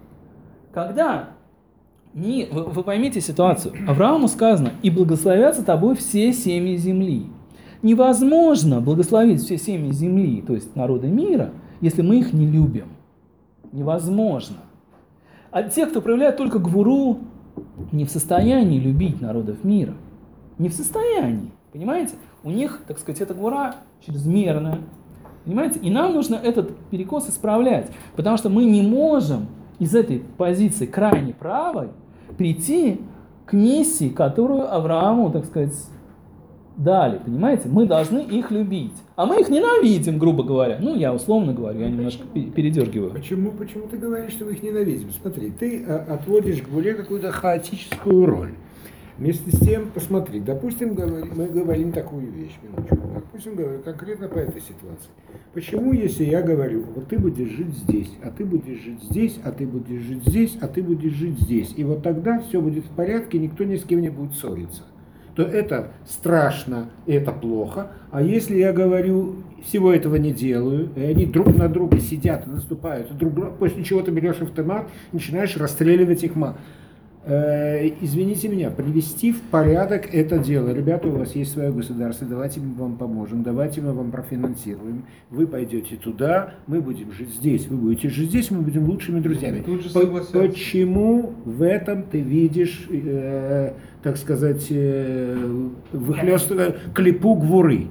Когда не, вы, вы поймите ситуацию. Аврааму сказано: «И благословятся тобой все семьи земли». Невозможно благословить все семьи земли, то есть народы мира, если мы их не любим. Невозможно. А те, кто проявляет только гвуру, не в состоянии любить народов мира. Не в состоянии. Понимаете? У них, так сказать, эта гвура чрезмерная. Понимаете? И нам нужно этот перекос исправлять. Потому что мы не можем из этой позиции крайне правой прийти к миссии, которую Аврааму, так сказать, дали. Понимаете? Мы должны их любить. А мы их ненавидим, грубо говоря. Ну, я условно говорю, я немножко передергиваю. Почему, почему ты говоришь, что мы их ненавидим? Смотри, ты а, отводишь к гвуре какую-то хаотическую роль. Вместе с тем, посмотри, допустим, говорим, мы говорим такую вещь, минуточку, допустим, говорю конкретно по этой ситуации. Почему, если я говорю, вот ты будешь жить здесь, а ты будешь жить здесь, а ты будешь жить здесь, а ты будешь жить здесь, и вот тогда все будет в порядке, никто ни с кем не будет ссориться, то это страшно, это плохо. А если я говорю, всего этого не делаю, и они друг на друга сидят и наступают, и друг, после чего ты берешь автомат, начинаешь расстреливать их. Э, извините меня, привести в порядок это дело. Ребята, у вас есть свое государство, давайте мы вам поможем, давайте мы вам профинансируем. Вы пойдете туда, мы будем жить здесь. Вы будете жить здесь, мы будем лучшими друзьями. По- почему в этом ты видишь, э, так сказать, э, выхлёстывая клипу гвуры?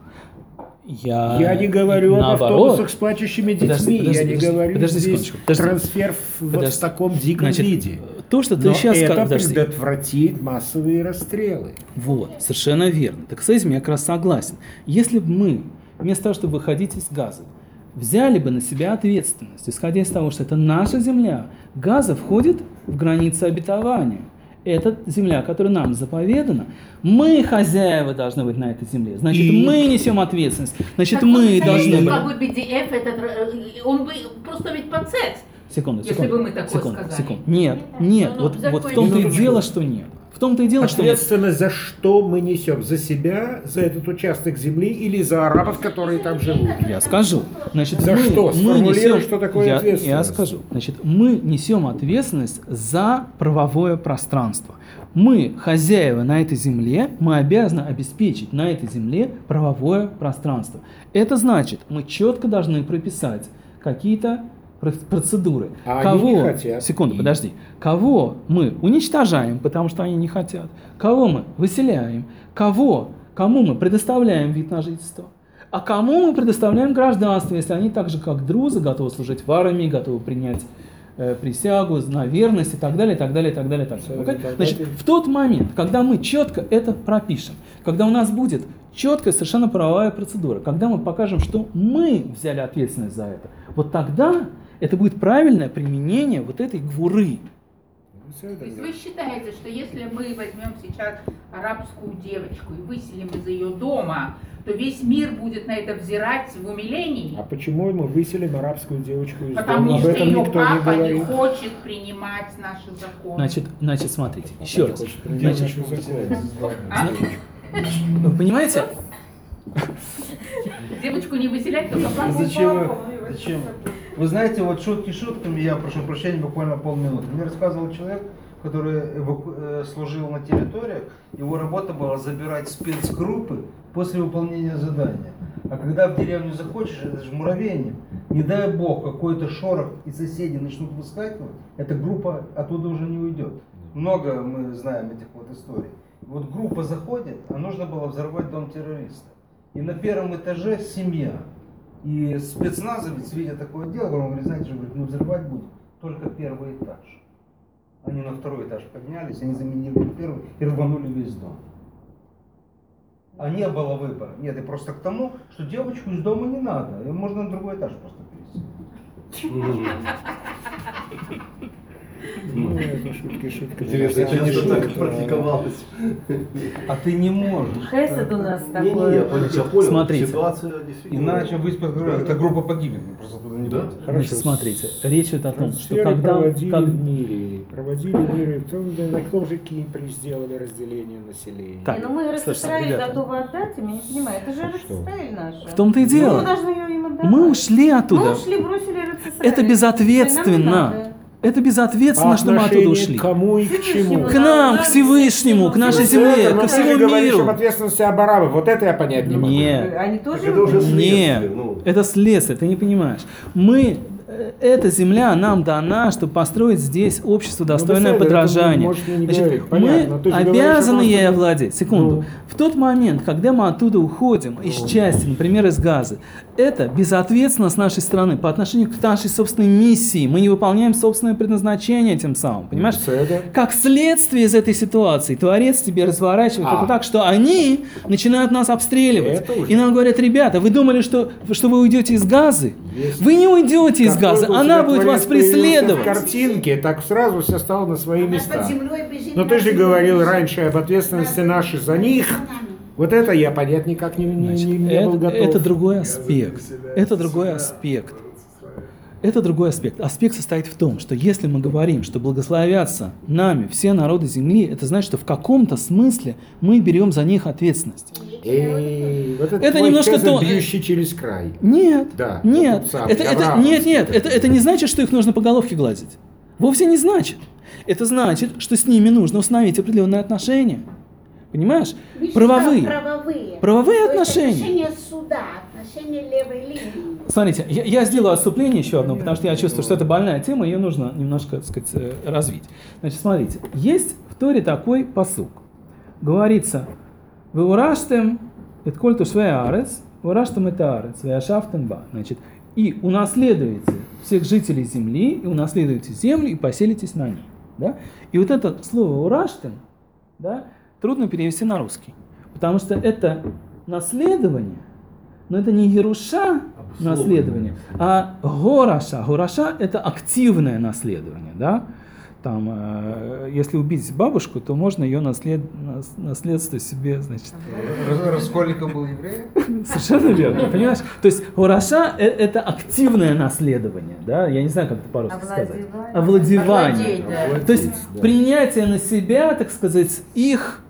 Я, Я не говорю наоборот. об автобусах с плачущими детьми, Подожди, подожди, я не подожди, говорю подожди здесь секундочку, подожди. трансфер в, вот Подожди. в таком диком Значит, виде. То, что ты Но сейчас это сказал, подожди. предотвратит массовые расстрелы. Вот, совершенно верно. Так с этим я как раз согласен. Если бы мы, вместо того, чтобы выходить из Газы, взяли бы на себя ответственность, исходя из того, что это наша земля, Газа входит в границы обетования. Это земля, которая нам заповедана. Мы хозяева должны быть на этой земле. Значит, И- мы несем ответственность. Значит, Так мы вот, должны если быть... как бы би ди эф, этот, э, он бы просто ведь процесс. Секунду, Если секунду. бы мы такое секунду, сказали. секунду. Нет, нет. Ну, вот, ну, вот в такое том-то и не дело, нужно. что нет. В том-то и дело, что нет. Ответственность за что мы несем? За себя, за этот участок земли или за арабов, которые там живут? Я скажу. Значит, За мы, что? мы Сформулируй, несем, что такое я, ответственность. Я скажу. Значит, мы несем ответственность за правовое пространство. Мы хозяева на этой земле, мы обязаны обеспечить на этой земле правовое пространство. Это значит, мы четко должны прописать какие-то про- процедуры. А кого, они не хотят. Секунду, И- подожди. Кого мы уничтожаем, потому что они не хотят? Кого мы выселяем? Кого? Кому мы предоставляем вид на жительство? А кому мы предоставляем гражданство, если они так же, как друзы, готовы служить в армии, готовы принять э, присягу на верность и так далее, и так далее, и так далее, и так далее. Абсолютно. Окей? Значит, в тот момент, когда мы четко это пропишем, когда у нас будет четкая совершенно правовая процедура, когда мы покажем, что мы взяли ответственность за это, вот тогда это будет правильное применение вот этой гвуры. То есть вы считаете, что если мы возьмем сейчас арабскую девочку и выселим из ее дома, то весь мир будет на это взирать в умилении? А почему мы выселим арабскую девочку из Потому дома? Об что этом ее никто не папа не говорит. хочет принимать наши законы. Значит, значит, смотрите, еще раз. Хочет принять Значит, наши законы. А? вы понимаете? Девочку не выселять, только папу. Зачем вы? Зачем? Вы знаете, вот шутки шутками, я прошу прощения, буквально полминуты. Мне рассказывал человек, который эваку- э, служил на территориях, его работа была забирать спецгруппы после выполнения задания. А когда в деревню заходишь, это же муравейник. Не дай бог, какой-то шорох и соседи начнут выскакивать, эта группа оттуда уже не уйдет. Много мы знаем этих вот историй. Вот группа заходит, а нужно было взорвать дом террориста. И на первом этаже семья. И спецназовец, видя такое дело, он говорит, знаете, говорит, ну взрывать будем только первый этаж. Они на второй этаж поднялись, они заменили первый и рванули весь дом. А не было выбора. Нет, и просто к тому, что девочку из дома не надо. Ее можно на другой этаж просто переселить. Ну, это шутки, шутки. Интересно, Это не часто так шутка. практиковалось. А ты не можешь. Хесед у нас Не-не, такой. я понял, я понял. Смотрите. Ситуация действительно... Иначе быть под это группа погибнет, мы просто туда не Да? будем. Значит, смотрите, речь идет о том, что Трансферы когда... проводили как- в мире, проводили в мире, в том, на том же Кипре сделали разделение населения. Так. Не, ну мы Слушайте, Израиль ребята. готовы отдать, и я не понимаю, это же Что? Израиль наш. В том-то и Ну, дело. мы должны ее им отдавать. Мы ушли оттуда. Мы ушли, бросили Израиль. Это безответственно. Это безответственно, что мы оттуда отношение ушли. к кому и к чему? К нам, к Всевышнему, к нашей Вот земле, это, ко ну, ты всему же говоришь об миру. ответственности Абарабы. Вот это я понять не могу. Нет. Они тоже... Так это уже следствие. Нет, ну. это следствие, ты не понимаешь. Мы, э, эта земля нам дана, чтобы построить здесь общество, достойное Ну, Беседа, подражания. это можешь мне не Значит, говорить. мы Понятно, ты же говоришь обязаны о том, ей что- овладеть. Секунду. Ну. В тот момент, когда мы оттуда уходим, из части, например, из Газы, это безответственно с нашей стороны по отношению к нашей собственной миссии. Мы не выполняем собственное предназначение тем самым. Понимаешь? Беседа. Как следствие из этой ситуации, Творец тебе разворачивает А. это так, что они начинают нас обстреливать. Это уже. И нам говорят: ребята, вы думали, что, что вы уйдете из Газы? Есть. Вы не уйдете из Как Газы, только у она тебя будет Творец вас появился преследовать. в картинке, так сразу все стало на свои Под места. землей бежит Но ты же на говорил землю. раньше об ответственности нашей за них. Вот это я понять никак не, не, Значит, не- не это, был готов. это другой аспект. Это другой аспект. Это другой аспект. Аспект состоит в том, что если мы говорим, что благословятся нами все народы земли, это значит, что в каком-то смысле мы берем за них ответственность. Эй, вот это, Это твой немножко теза, то- бьющий через край. Нет, Да, нет, вот тот самый, это, это, Авраам. нет, нет, это, это не значит, что их нужно по головке гладить. Вовсе не значит. Это значит, что с ними нужно установить определенные отношения. Понимаешь? Миша Правовые. сказал, правовые. Правовые То есть отношения. отношения суда, отношения левой линии. Смотрите, я, я сделаю отступление еще одно, потому что я чувствую, что это больная тема, ее нужно немножко, так сказать, э, развить. Значит, смотрите, есть в Торе такой пасук. Говорится: «Вы ураштем эт коль тушвей арец, ураштем эт арец, веяшафтем ба». Значит, и унаследуете всех жителей земли, и унаследуете землю, и поселитесь на ней. Да? И вот это слово «ураштем», да, трудно перевести на русский, потому что это наследование, но это не Еруша наследование, а Гораша. Гораша – это активное наследование. Да? Там, э, если убить бабушку, то можно ее наслед, нас- наследство себе, значит. Раз- Раскольников был евреем? Совершенно верно, понимаешь? То есть Гораша – это активное наследование. Да? Я не знаю, как это по-русски сказать. Овладевание. Овладевание. Овладеть, да. То есть Да. принятие на себя, так сказать, их,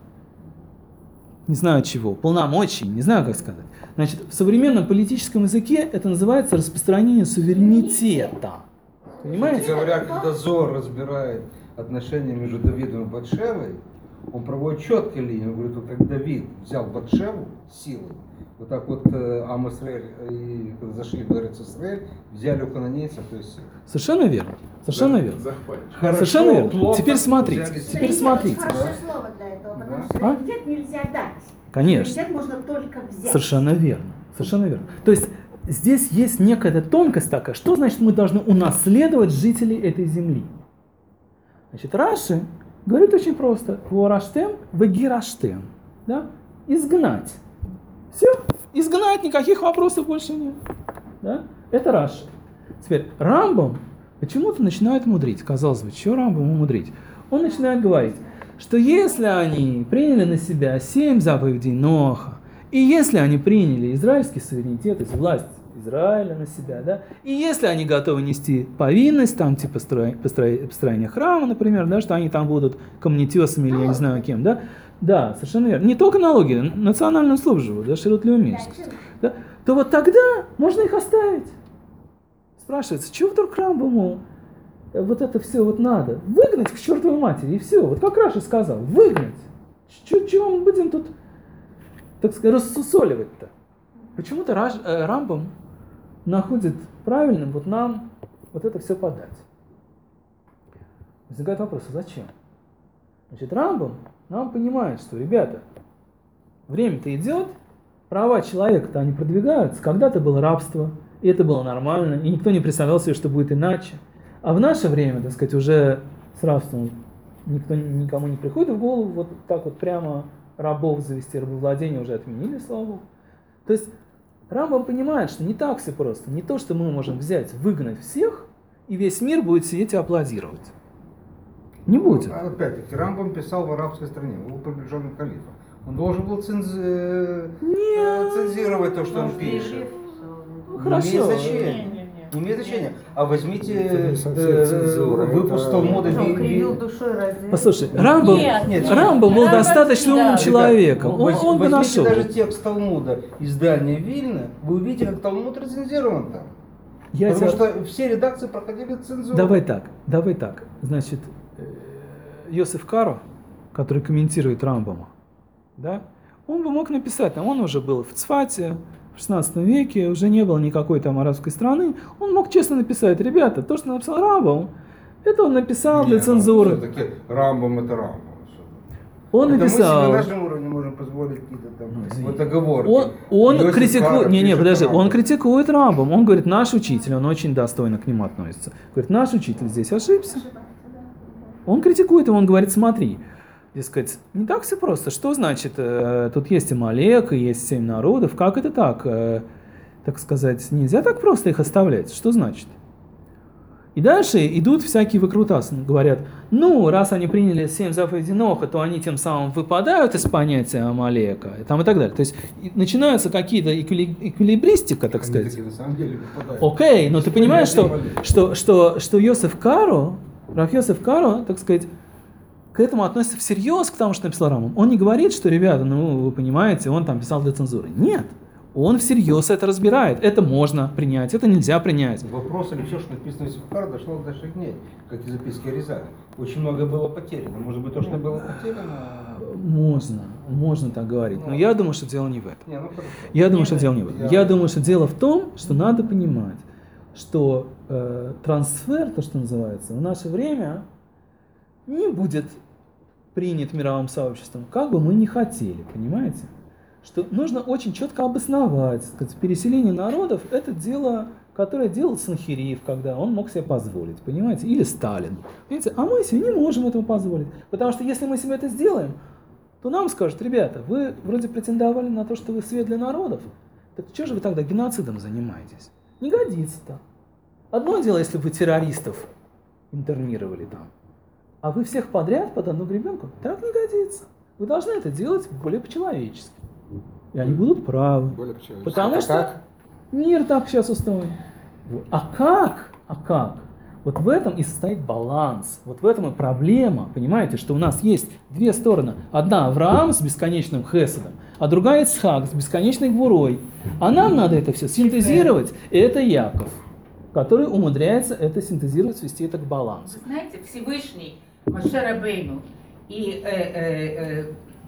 не знаю чего, полномочий, не знаю, как сказать. Значит, в современном политическом языке это называется распространение суверенитета. Понимаете? Кстати говоря, когда Зор разбирает отношения между Давидом и Батшевой, он проводит четкие линии. Он говорит, вот как Давид взял Батшеву силой, вот так вот э, Ам Исраэль и когда зашли в Эрец Исраэль, взяли у канонейцев, то есть Совершенно верно. Совершенно верно. Захватишь. хорошо, Совершенно верно. плохо, Теперь смотрите. взяли Теперь Нет, смотрите. хорошее слово для этого, потому что А? суверенитет нельзя дать. Конечно. Суверенитет можно только взять. Совершенно верно. Совершенно верно. То есть здесь есть некая тонкость такая. Что значит мы должны унаследовать жителей этой земли? Значит, Раши говорит очень просто. Вораштем, вегираштем. Да? Изгнать. Все. Изгнать, никаких вопросов больше нет. Да? Это Раши. Теперь Рамбам почему-то начинает мудрить. Казалось бы, что Рамбаму мудрить? Он начинает говорить, что если они приняли на себя семь заповедей Ноха, и если они приняли израильский суверенитет, то есть власть Израиля на себя, да, и если они готовы нести повинность, там, типа строя, построя, построения храма, например, да, что они там будут коммунитесами или я не знаю кем, да, да, совершенно верно. Не только налоги, национальную службу, да, Ширут Леуминск, да, то вот тогда можно их оставить. Спрашивается, чего вдруг Рамбаму вот это все вот надо? Выгнать к чертовой матери, и все. Вот как Раши сказал, выгнать. Чего мы будем тут, так сказать, рассусоливать-то? Почему-то Раш, э, Рамбам находит правильным вот нам вот это все подать. Возникает вопрос, а зачем? Значит, Рамбам нам понимает, что, ребята, время-то идет, права человека-то они продвигаются. Когда-то было рабство, и это было нормально, и никто не представлял себе, что будет иначе. А в наше время, так сказать, уже с рабством никто, никому не приходит в голову вот так вот прямо рабов завести, рабовладение уже отменили, слава Богу. То есть Рамбам понимает, что не так все просто. Не то, что мы можем взять, выгнать всех, и весь мир будет сидеть и аплодировать. Не будет. А опять-таки, Рамбам писал в арабской стране, он был приближенным к халифу. Он должен был ценз- э, Нет. цензировать то, что он пишет. Хорошо. Не имеет значения. Не имеет значения. А возьмите Это не совсем э, цензура, выпуск это- Талмуда. Он Ви- кривил Ви- душой разве? Послушай, Рамбам, Нет, нет, Рамбам был Рамбам достаточно всегда. умным человеком. Он, Воз- он бы возьмите нашел. даже текст Талмуда издания Вильна, вы увидите, как Талмуд рецензирован там. Я Потому тебя- что все редакции проходили цензуру. Давай так, давай так. Значит, э, Йосеф Каро, который комментирует Рамбама, да, он бы мог написать, там, он уже был в Цфате, в шестнадцатом веке, уже не было никакой там арабской страны, он мог честно написать: ребята, то, что написал Рамбам, это он написал для Нет, цензуры. ну, все-таки Рамбам это Рамбам. Он Это написал. мы себе на нашем уровне можем позволить какие-то там извини. вот оговорки. Он, он Йосиф критикует, Каро не, не, пишет подожди, Рамбам. он критикует Рамбам. Он говорит, наш учитель, он очень достойно к нему относится. Говорит, наш учитель здесь ошибся. Он критикует его, он говорит, смотри, дескать, не так все просто. Что значит, э, тут есть Амалек, и есть семь народов, как это так? Э, так сказать, нельзя так просто их оставлять. Что значит? И дальше идут всякие выкрутасы, говорят, ну, раз они приняли семь заповедей Ноха, то они тем самым выпадают из понятия Амалека, и, там, и так далее. То есть и начинаются какие-то эквили- эквилибристика, так Они сказать. такие на самом деле выпадают. Окей, но ты понимаешь, что, Амалек. что, что, что Йосеф Каро, Рав Йосеф Каро, так сказать, к этому относится всерьез, к тому, что написал Рамбам. Он не говорит, что, ребята, ну, вы понимаете, он там писал для цензуры. Нет. Он всерьез это разбирает. Это можно принять, это нельзя принять. Вопрос, или все, что написано в Сифхар, дошло до наших дней, как и записки Аризали. Очень много было потеряно. Может быть, то, что было потеряно... Можно, можно так говорить. Но я думаю, что дело не в этом. Не, ну хорошо. Я думаю, что дело не в этом. Я думаю, что дело в том, что надо понимать, что э, трансфер, то, что называется, в наше время не будет принят мировым сообществом, как бы мы ни хотели, понимаете? Что нужно очень четко обосновать, так сказать, переселение народов – это дело, которое делал Санхириев, когда он мог себе позволить, понимаете, или Сталин. Понимаете? А мы себе не можем этого позволить, потому что если мы себе это сделаем, то нам скажут: ребята, вы вроде претендовали на то, что вы свет для народов, так что же вы тогда геноцидом занимаетесь? Не годится так. Одно дело, если бы вы террористов интернировали там, а вы всех подряд под одну гребенку, так не годится. Вы должны это делать более по-человечески. И они будут правы. Более по-человечески. Потому А что как? мир так сейчас устроен. Вот. А как? А как? Вот в этом и состоит баланс. Вот в этом и проблема. Понимаете, что у нас есть две стороны. Одна Авраам с бесконечным хесадом, а другая Ицхак с бесконечной гвурой. А нам надо это все синтезировать. И это Яков, который умудряется это синтезировать, свести это к балансу. Знаете, Всевышний Моше Рабейну и э, э,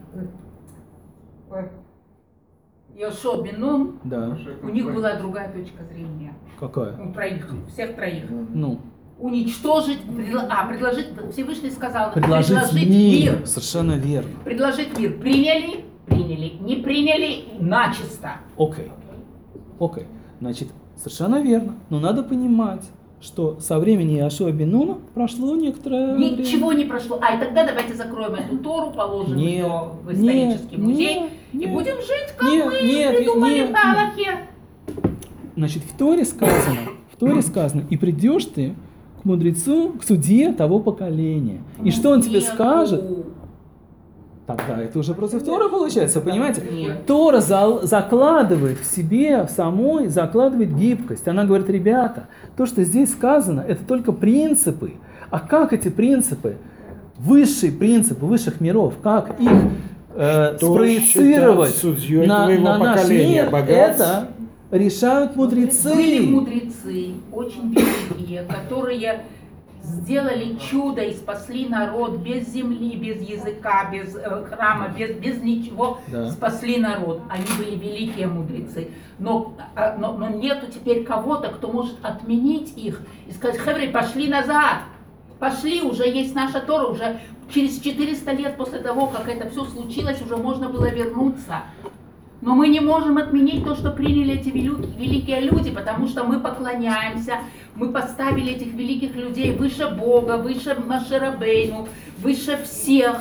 э, Йошуа бен Нун, Да. у них была другая точка зрения. Какая? У троих, всех троих. Ну, Уничтожить, предло- а, предложить, Всевышний сказал, предложить мир. Совершенно верно. Предложить мир. Приняли? Приняли. Не приняли? Начисто. Окей. Окей. Значит, совершенно верно. Но надо понимать, что со времени Йошуа бен Нуна прошло некоторое Ничего время. не прошло. А, и тогда давайте закроем эту Тору, положим Нет, ее в нет, исторический музей нет, и нет. будем жить, как Нет, мы нет, придумали нет, в Аллахе. Значит, в Торе сказано, в Торе сказано, и придешь ты к мудрецу, к судье того поколения. И что он тебе Нету. скажет? Тогда это уже против Торы получается, понимаете? Нет. Тора за- закладывает в себе, в самой, закладывает гибкость. Она говорит: ребята, то, что здесь сказано, это только принципы. А как эти принципы, высшие принципы высших миров, как их э, Кто спроецировать считает судьей на, твоего на наш поколения? мир, Богатство? это решают Были мудрецы. мудрецы, очень великие, которые сделали чудо и спасли народ без земли, без языка, без э, храма, без, без ничего, Да. спасли народ. Они были великие мудрецы. Но, а, но, но нету теперь кого-то, кто может отменить их и сказать: хевре, пошли назад, пошли, уже есть наша Тора, уже через четыреста лет после того, как это все случилось, уже можно было вернуться. Но мы не можем отменить то, что приняли эти великие, великие люди, потому что мы поклоняемся, мы поставили этих великих людей выше Бога, выше Моше Рабейну, выше всех.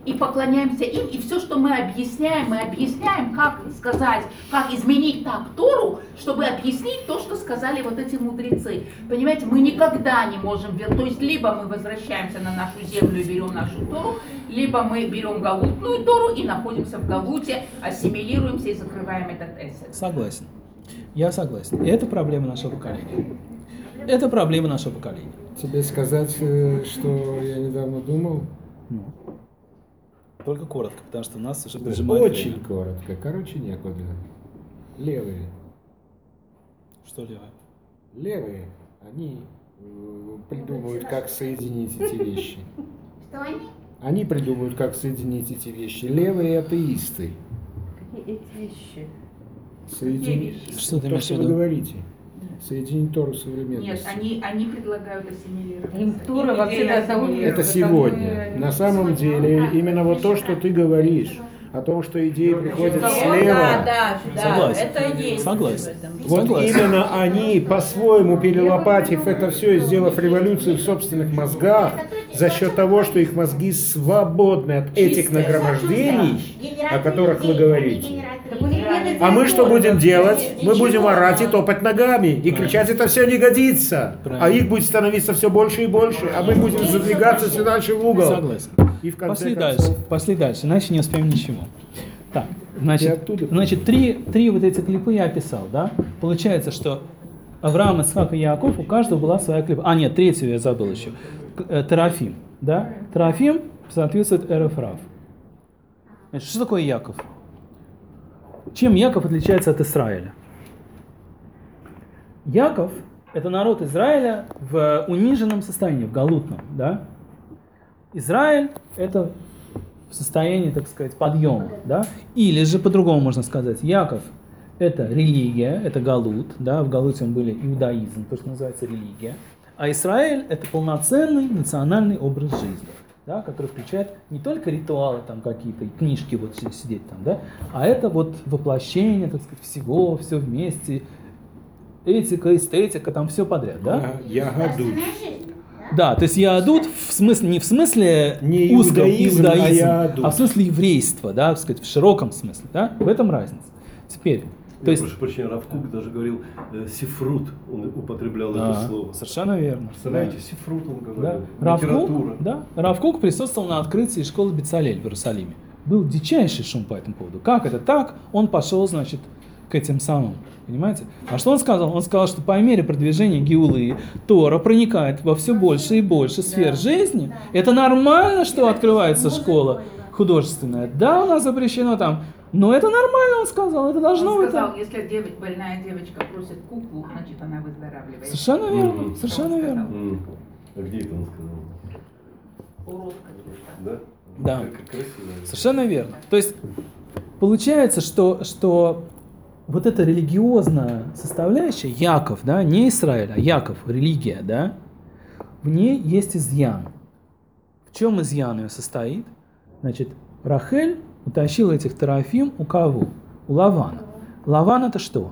и поклоняемся им, и все, что мы объясняем, мы объясняем, как сказать, как изменить так Тору, чтобы объяснить то, что сказали вот эти мудрецы. Понимаете, мы никогда не можем, то есть либо мы возвращаемся на нашу землю и берем нашу Тору, либо мы берем галутную Тору и находимся в галуте, ассимилируемся и закрываем этот эссен. Согласен. Я согласен. И это проблема нашего поколения. Это проблема нашего поколения. Тебе сказать, э, что я недавно думал? Ну, только коротко, потому что у нас уже прижимает Очень время. коротко. Короче, некуда. Левые. Что левое? Левые, они э, придумывают, как соединить эти вещи. Что они? Они придумывают, как соединить эти вещи. Левые атеисты. Какие эти вещи? Соединить. Что ты То, имеешь в что вы виду? говорите. Соединить Тору с современностью. Нет, они, они предлагают ассимилировать. Им Тора вообще должна быть. Это сегодня. На самом деле, именно вот то, что ты говоришь, о том, что идеи приходят Да, слева. да, да, Согласен. это есть. Согласен. в этом. Вот Согласен. именно они, по-своему перелопатив это все и сделав революцию в собственных мозгах, за счет того, что их мозги свободны от этих нагромождений, о которых вы говорите. А мы что будем делать? Мы будем орать и топать ногами и кричать, это все не годится. А их будет становиться все больше и больше, а мы будем задвигаться все дальше в угол. Согласен. И в конце Пошли концов... дальше, пошли дальше, иначе не успеем ничего. Так, И значит, оттуда- значит три, три вот эти клипы я описал, да? Получается, что Авраам, Исхак и Яаков, у каждого была своя клипа. А, нет, третью я забыл еще. К- э, Терафим, да? Терафим соответствует Эреф Рав. Значит, что такое Яков? Чем Яков отличается от Израиля? Яков – это народ Израиля в униженном состоянии, в галутном, да? Израиль – это в состоянии, так сказать, подъема, да? Или же по-другому можно сказать, Яков – это религия, это галут, да? В галуте он были иудаизм, то, что называется религия. А Израиль – это полноценный национальный образ жизни, да? Который включает не только ритуалы там какие-то, и книжки вот сидеть там, да? А это вот воплощение, так сказать, всего, все вместе, этика, эстетика, там все подряд, да? Я, я гадут. Да, то есть яадут в смысле, не в смысле Не узком иудаизм, а иудаизм, яадут. а в смысле еврейства, да, так сказать, в широком смысле, да, в этом разница. Теперь, то Я есть, прошу прощения, Рав Кук даже говорил э, сифрут, он употреблял да, это слово. совершенно верно. Представляете, Да. сифрут он Да. говорил. Рав Литература. Кук, да, Рав Кук присутствовал на открытии школы Бецалель в Иерусалиме. Был дичайший шум по этому поводу. Как это так? Он пошел, значит, к этим самым, понимаете? А что он сказал? Он сказал, что по мере продвижения Геулы Тора проникает во все больше и больше сфер жизни. Это нормально, что открывается школа художественная. Да, у нас запрещено там, но это нормально, он сказал, это должно Он быть сказал, так. если девочка, больная девочка просит куклу, значит она выздоравливает. Совершенно верно, Мгм. совершенно Он верно. М. А где это он сказал? Урод какой-то. Да? Да. Как, как красиво. Совершенно верно. То есть получается, что, что вот эта религиозная составляющая, Яков, да, не Израиль, а Яков, религия, да, в ней есть изъян. В чем изъян ее состоит? Значит, Рахель утащила этих терафим у кого? У Лавана. Лаван это что?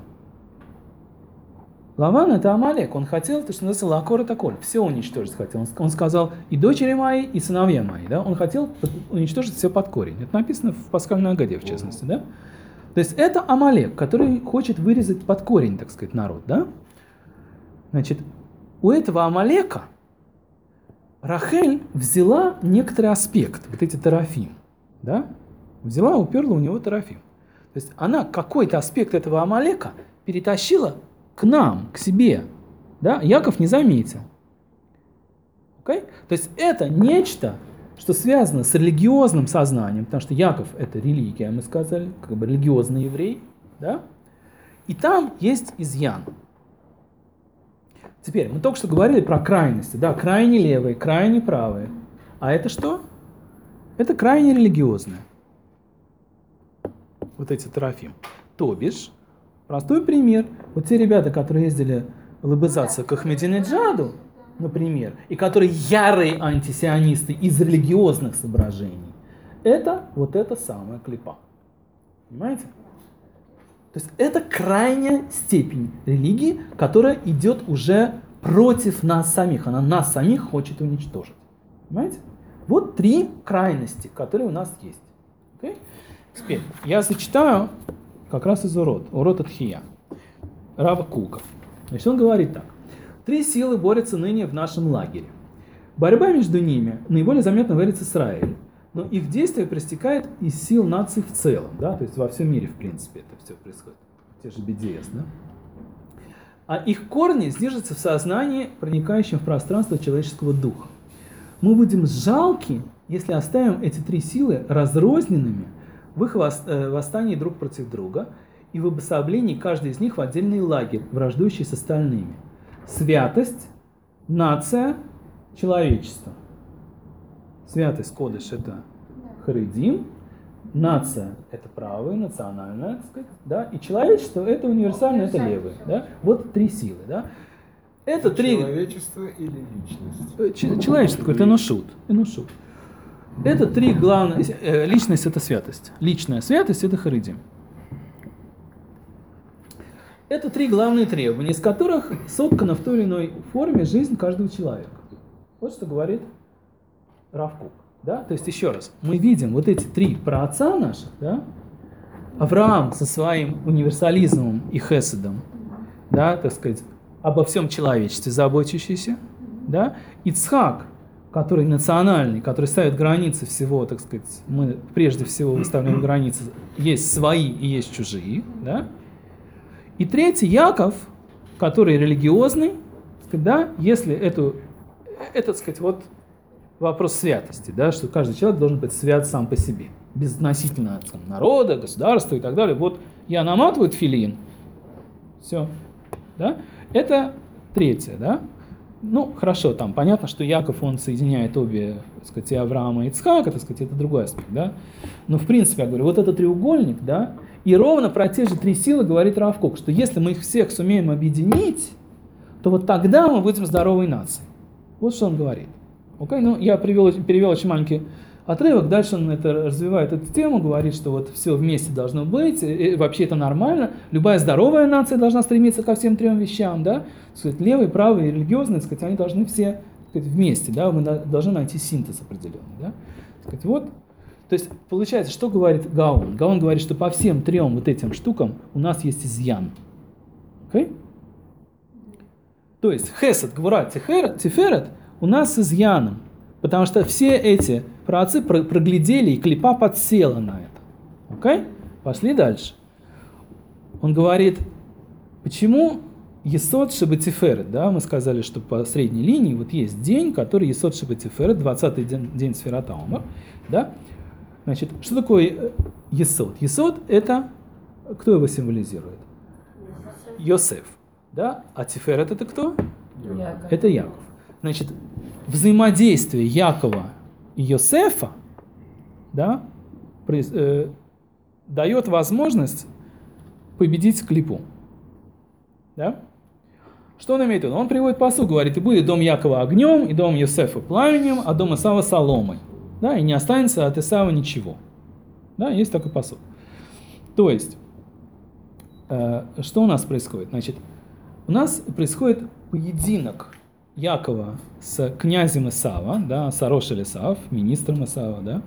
Лаван это Амалек, он хотел, то, что называется, лакор и таколь, все уничтожить хотел. Он, он сказал, и дочери мои, и сыновья мои, да, он хотел уничтожить все под корень. Это написано в Пасхальной Агаде, в частности, да. То есть это Амалек, который хочет вырезать под корень, так сказать, народ, да. Значит, у этого Амалека Рахель взяла некоторый аспект, вот эти терафим, да, взяла, уперла у него терафим. То есть она какой-то аспект этого Амалека перетащила к нам, к себе, да, Яков не заметил. Okay? То есть это нечто, что связано с религиозным сознанием, потому что Яков это религия, мы сказали, как бы религиозный еврей, да, и там есть изъян. Теперь, мы только что говорили про крайности, да, крайне левые, крайне правые. А это что? Это крайне религиозное. Вот эти терафим. То бишь, простой пример. Вот те ребята, которые ездили лобызаться к Ахмединеджаду, например, и которые ярые антисионисты из религиозных соображений, это вот эта самая клипа. Понимаете? То есть это крайняя степень религии, которая идет уже против нас самих. Она нас самих хочет уничтожить. Понимаете? Вот три крайности, которые у нас есть. Okay? Теперь я зачитаю как раз из урод, урод от Хия, Рава Кука. Значит, он говорит так. Три силы борются ныне в нашем лагере. Борьба между ними наиболее заметна в Эрец-Исраэле, но их действие проистекает из сил наций в целом, да, то есть во всем мире, в принципе, это все происходит. Те же би ди эс, да. А их корни держатся в сознании, проникающем в пространство человеческого духа. Мы будем жалки, если оставим эти три силы разрозненными в их восстании друг против друга и в обособлении каждой из них в отдельный лагерь, враждующий с остальными. Святость, нация, человечество. Святость, кодыш — это харидим, нация — это правая, национальная, так сказать, да, и человечество — это универсальное, это левое. Да? Вот три силы. Да? Это три... Человечество или личность? Ч- человечество, это энушут. энушут. Это три главных... Личность — это святость. Личная святость — это харидим. Это три главные требования, из которых соткана в той или иной форме жизнь каждого человека. Вот что говорит Рав Кук. Да? То есть, еще раз, мы видим вот эти три праотца наших, да? Авраам со своим универсализмом и хеседом, да, так сказать, обо всем человечестве заботящийся, да? Ицхак, который национальный, который ставит границы всего, так сказать, мы прежде всего выставляем границы, есть свои и есть чужие, да? И третий, Яков, который религиозный, да, если эту, это, так сказать, вот вопрос святости, да, что каждый человек должен быть свят сам по себе, безотносительно там, народа, государства и так далее. Вот я наматываю тфилин, все, да, это третье, да. Ну, хорошо, там понятно, что Яков, он соединяет обе, так сказать, и Авраама, и Ицхака, так сказать, это другой аспект, да. Но, в принципе, я говорю, вот этот треугольник, да, и ровно про те же три силы говорит Рав Кук, что если мы их всех сумеем объединить, то вот тогда мы будем здоровой нацией. Вот что он говорит. Okay? Ну, я привел, перевел очень маленький отрывок, дальше он это развивает эту тему, говорит, что вот все вместе должно быть, и вообще это нормально, любая здоровая нация должна стремиться ко всем трем вещам, да, сказать, левый, правый и религиозный, сказать, они должны все сказать, вместе, да, мы должны найти синтез определенный, да, сказать, вот. То есть, получается, что говорит Гаон? Гаон говорит, что по всем трем вот этим штукам у нас есть изъян. Okay? То есть, хесед, гвура, тиферет у нас с изъяном. Потому что все эти праотцы проглядели, и клипа подсела на это. Okay? Пошли дальше. Он говорит, почему Есод Шебетиферет, да, мы сказали, что по средней линии вот есть день, который Есод Шебетиферет, двадцатый день, день Сферат ха-Омер, да. Значит, что такое Есод? Есод — это, кто его символизирует? Йосеф, да, а Тиферет — это кто? Яков. Это Яков. Значит, взаимодействие Якова и Йосефа, да, при, э, дает возможность победить клипу. Да? Что он имеет в виду? Он приводит пасук, говорит, и будет дом Якова огнем, и дом Йосефа пламенем, а дом Исава соломой. Да, и не останется от Исава ничего. Да, есть такой пасук. То есть, э, что у нас происходит? Значит, у нас происходит поединок Якова с князем Исава, да, с Арошель Исав, министром Исава, да.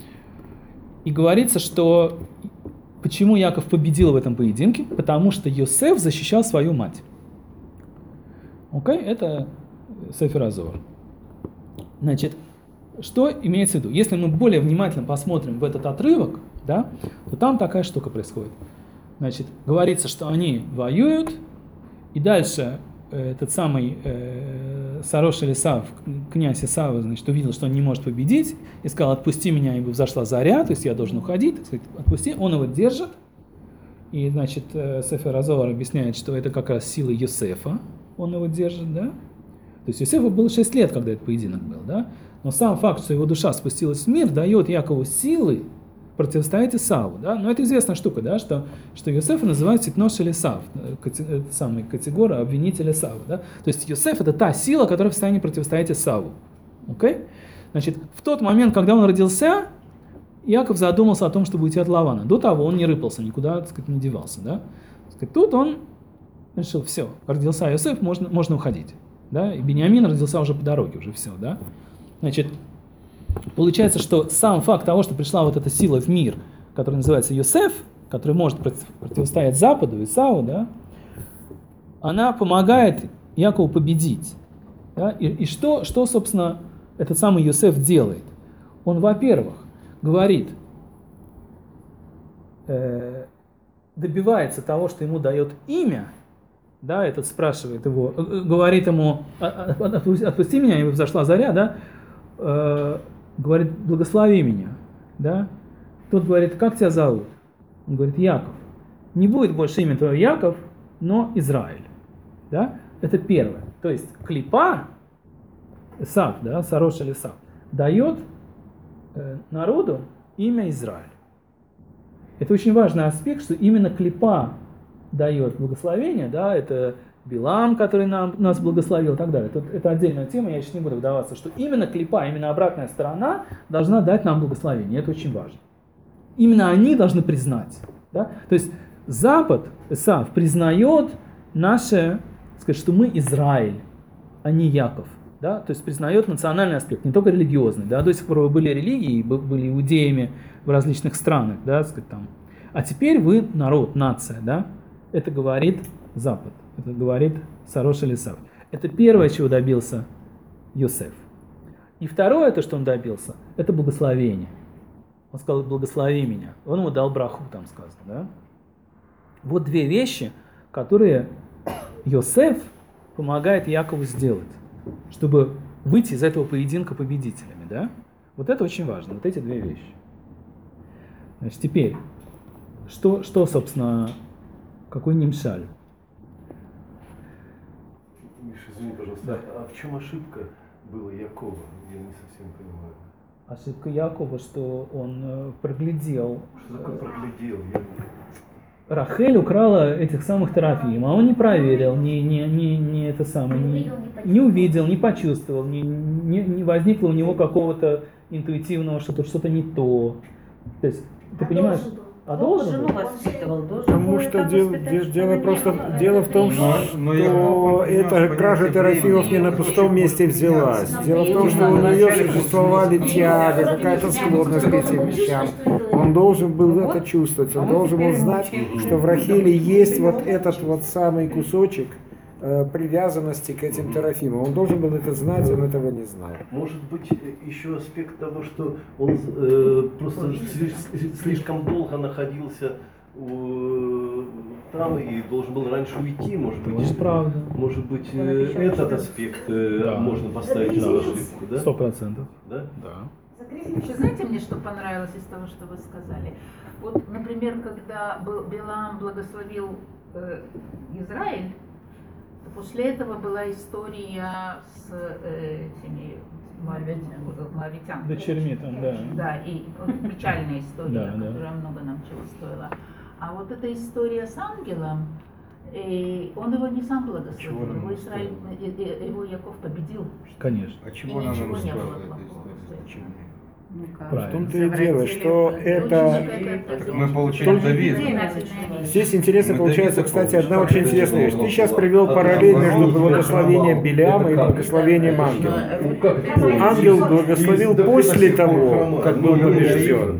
И говорится, что почему Яков победил в этом поединке? Потому что Йосеф защищал свою мать. Окей, это Сефер ха-Зоар. Значит, что имеется в виду? Если мы более внимательно посмотрим в этот отрывок, да, то там такая штука происходит. Значит, говорится, что они воюют, и дальше э, этот самый э, Сарошель Исав, князь Исава, значит, увидел, что он не может победить, и сказал, отпусти меня, ибо взошла заря, то есть я должен уходить, так сказать, отпусти, он его держит, и, значит, э, Сефер ха-Зоар объясняет, что это как раз сила Йосефа, он его держит, да, то есть Йосефу было шесть лет, когда этот поединок был, да, но сам факт, что его душа спустилась в мир, дает Якову силы противостоять Исаву, да, но это известная штука, да, что, что Йосефа называют Ситношель Исав, самый категория обвинителя Исава, да, то есть Йосеф — это та сила, которая в состоянии противостоять Исаву, окей? Значит, в тот момент, когда он родился, Яков задумался о том, чтобы уйти от Лавана, до того он не рыпался, никуда, так сказать, не девался, да, так сказать, тут он решил, все, родился Йосеф, можно, можно уходить, да, и Биньямин родился уже по дороге, уже все, да. Значит, получается, что сам факт того, что пришла вот эта сила в мир, которая называется Йосеф, который может противостоять Западу, Исаву, да, она помогает Якову победить. Да? И, и что, что, собственно, этот самый Йосеф делает? Он, во-первых, говорит, э, добивается того, что ему дает имя, да, этот спрашивает его, э, говорит ему, отпусти меня, и взошла заря, да, э, говорит, благослови меня, да. Тот говорит, как тебя зовут? Он говорит, Яков. Не будет больше имя твое Яков, но Израиль. Да? Это первое. То есть клипа, Эсав, да, Сарош или Эсав, дает э, народу имя Израиль. Это очень важный аспект, что именно клипа дает благословение, да, это Билам, который нам, нас благословил и так далее. Это, это отдельная тема, я сейчас не буду вдаваться, что именно клипа, именно обратная сторона должна дать нам благословение. Это очень важно. Именно они должны признать. Да? То есть Запад, Эсав, признает наше, сказать, что мы Израиль, а не Яков. Да? То есть признает национальный аспект, не только религиозный. Да? До сих пор были религии, были иудеями в различных странах. Да? Сказать, там. А теперь вы народ, нация. Да? Это говорит Запад. Это говорит Сарош или Эсав. Это первое, чего добился Йосеф. И второе, то, что он добился, это благословение. Он сказал, благослови меня. Он ему дал браху, там сказано. Да? Вот две вещи, которые Йосеф помогает Якову сделать, чтобы выйти из этого поединка победителями. Да? Вот это очень важно, вот эти две вещи. Значит, теперь, что, что собственно, какой нимшаль? Миша, извини, пожалуйста, да. А в чем ошибка была Якова? Я не совсем понимаю. Ошибка Якова, что он э, проглядел. Что такое проглядел? Я... Рахель украла этих самых терафим, а он не проверил, не, не, не, не это самое, не, не увидел, не почувствовал, не, не, не возникло у него какого-то интуитивного, что-то, что-то не то. То есть, ты А понимаешь? должен был. А должен Жену был? воспитывал, должен Потому был что так дело, воспитать, де- чтобы дело не просто было дело в том, этого что Но я могу эта понять кража понятие терафимов не времени. на пустом месте взялась. Дело в том, что у нее существовали тяга, какая-то склонность к этим вещам. Он должен был это чувствовать, он должен был знать, что в Рахеле есть вот этот вот самый кусочек э, привязанности к этим терафимам. Он должен был это знать, он этого не знал. Может быть, еще аспект того, что он э, просто сли- слишком долго находился э, там и должен был раньше уйти, может быть. Может, правда. Может быть, э, этот аспект э, Да. можно поставить на ошибку, да? Сто процентов. Да? Да. Еще знаете мне, что понравилось из того, что вы сказали? Вот, например, когда был Билам благословил э, Израиль, то после этого была история с э, этими моавитянами. Дочерьми там, да. Да, и вот печальная история, Да, да. которая много нам чего стоила. А вот эта история с ангелом, э, он его не сам благословил, Чего она его нам Израиль, э, э, его Яков победил. Конечно. А И чего она ничего нам не стоила, было эта плохого. история? Почему? Ну как? Правильно. В том-то и дело, что это... Так мы получили Давид. Здесь интересно Мы получается, Давида кстати, одна получили. очень интересная вещь. Ты сейчас привел А параллель там между Бог благословением тебя Биляма и это как? благословением ангела. Ну, как это? Ангел благословил после того, как был побежден.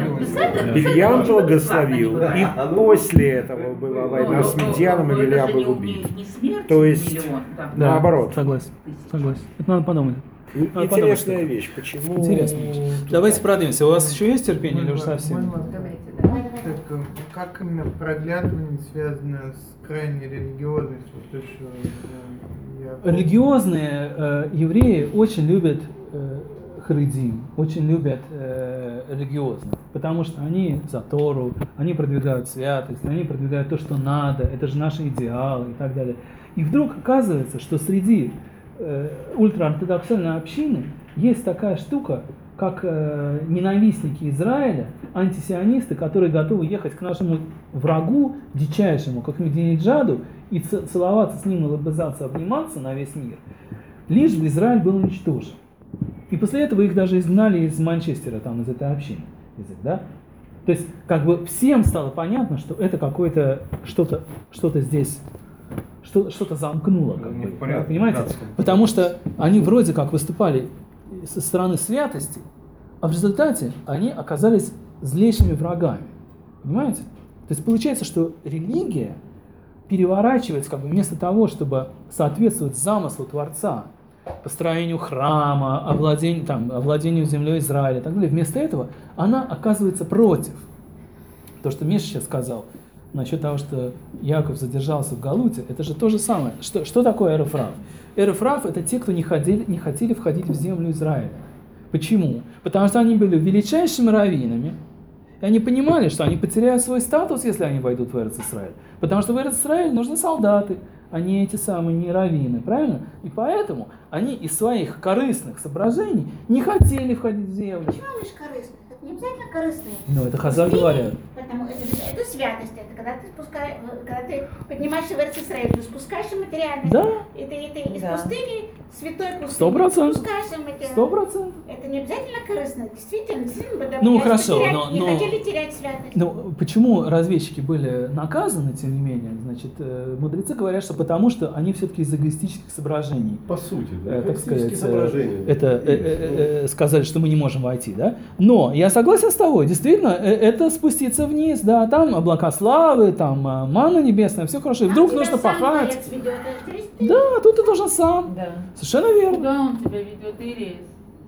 Бильям благословил, и после этого была война с Медианом, и Бильям был убит. То есть, Да, наоборот. Согласен. Согласен. Это надо подумать. И- Надо Интересная подумать, вещь. Почему... Интересная вещь. Давайте продвинемся. У вас еще есть терпение или уже совсем? Давайте, да. Так, э, как именно проглядывание связано с крайней религиозностью? То, что э, я... Религиозные э, евреи очень любят э, харидим, очень любят э, религиозных, потому что они за Тору, они продвигают святость, они продвигают то, что надо, это же наши идеалы и так далее. И вдруг оказывается, что среди э, ультраортодоксальной общины есть такая штука, как э, ненавистники Израиля, антисионисты, которые готовы ехать к нашему врагу дичайшему, как Мединеджаду, и ц- целоваться с ним, улыбаться, обниматься на весь мир, лишь бы Израиль был уничтожен. И после этого их даже изгнали из Манчестера, там, из этой общины. Да? То есть, как бы всем стало понятно, что это какое-то, что-то, что-то здесь, что, что-то замкнуло. Как Не бы, в порядке, понимаете? братском. Потому что они вроде как выступали со стороны святости, А в результате они оказались злейшими врагами. Понимаете? То есть получается, что религия переворачивается, как бы вместо того, чтобы соответствовать замыслу Творца, построению храма, овладению, там, овладению землей Израиля и так далее, вместо этого она оказывается против. То, что Миша сейчас сказал насчет того, что Яков задержался в Галуте, это же то же самое. Что, что такое Эреф Рав? Эреф Рав — это те, кто не, ходили, не хотели входить в землю Израиля. Почему? Потому что они были величайшими раввинами, и они понимали, что они потеряют свой статус, если они войдут в Эрец Исраэль. Потому что в Эрец Исраэль нужны солдаты, а не эти самые не раввины, правильно? И поэтому они из своих корыстных соображений не хотели входить в землю. Почему они же корыстные? Это не обязательно корыстные. Ну, это Хазаль говорят. Потому это, это святость, это когда ты спускаешь, когда ты поднимаешься в Эрец Исраэль, ты спускаешься материальность. Да. Это, это из Да. пустыни, святой пустыни. Сто процентов. Спускаешься в материальность. Сто процентов. Это не обязательно корыстно, действительно, действительно, потому Ну, что хорошо, потерять- но- не но- хотели терять святость. Ну, почему разведчики были наказаны, тем не менее? Значит, э, мудрецы говорят, что потому что они все-таки из эгоистических соображений. По сути, да. Э, так сказать, э, соображения. это э, э, э, сказали, что мы не можем войти, да? Но я согласен с тобой, действительно, э, это спуститься вниз, да, там облака славы, там э, манна небесная, все хорошо. И вдруг Там тебя нужно сам пахать. Творец ведет, это здесь ты. Да, тут ты должен сам. Да. Совершенно верно. Куда он тебя ведет, Ирис?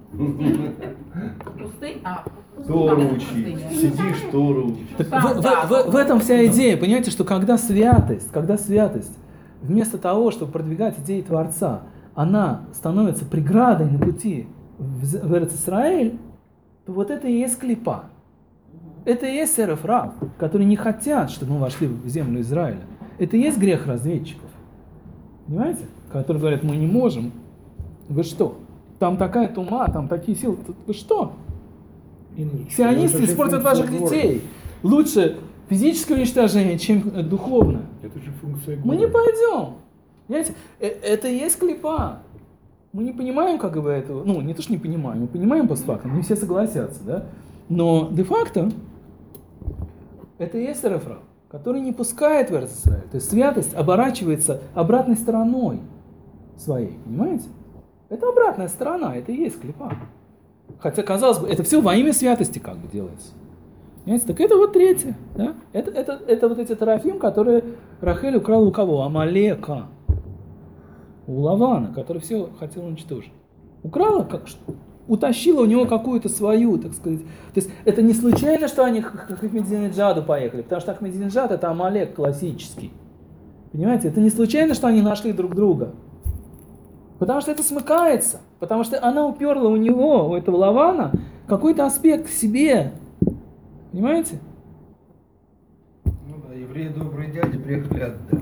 Пустынь? А, Тору там учи. пустыня. Сидишь, Тору учишь. Так Сам, в, да. в- в- в этом вся идея, понимаете, что когда святость, когда святость, вместо того, чтобы продвигать идеи Творца, она становится преградой на пути в, З- в Эрец Исраэль, то вот это и есть клипа. Это и есть Эреф Рав, которые не хотят, чтобы мы вошли в землю Израиля. Это и есть грех разведчиков. Понимаете? Которые говорят, мы не можем. Вы что? Там такая тума, там такие силы. Вы что? Сионисты испортят ваших детей. Лучше физическое уничтожение, чем э, духовное. Это же функция Мы не города. пойдем. Понимаете? Э, Это и есть клипа. Мы не понимаем, как бы этого. Ну, не то, что не понимаем, мы понимаем постфактум, не все согласятся, да? Но де-факто это и есть Эреф Рав, который не пускает в Эрец Исраэль. То есть святость оборачивается обратной стороной своей. Понимаете? Это обратная сторона, это и есть клипа. Хотя, казалось бы, это все во имя святости как бы делается. Понимаете? Так это вот третье. Да? Это, это, это вот эти терафим, которые Рахель украла у кого? Амалека. У Лавана, который все хотел уничтожить. Украла, как, утащила у него какую-то свою, так сказать. То есть это не случайно, что они к Ахмединеджаду поехали, потому что Ахмединеджад это Амалек классический. Понимаете? Это не случайно, что они нашли друг друга. Потому что это смыкается. Потому что она уперла у него, у этого Лавана, какой-то аспект к себе. Понимаете? Ну да, евреи добрые дяди приехали отдать.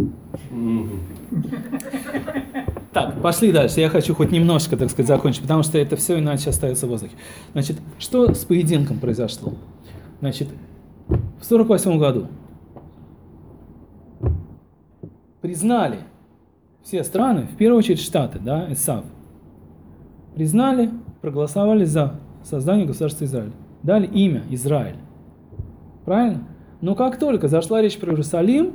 Так, пошли дальше. Я хочу хоть немножко, так сказать, закончить, потому что это все иначе остается в воздухе. Значит, что с поединком произошло? Значит, в сорок восьмом году признали все страны, в первую очередь Штаты, да, Эсав, признали, проголосовали за создание государства Израиль. Дали имя Израиль. Правильно? Но как только зашла речь про Иерусалим,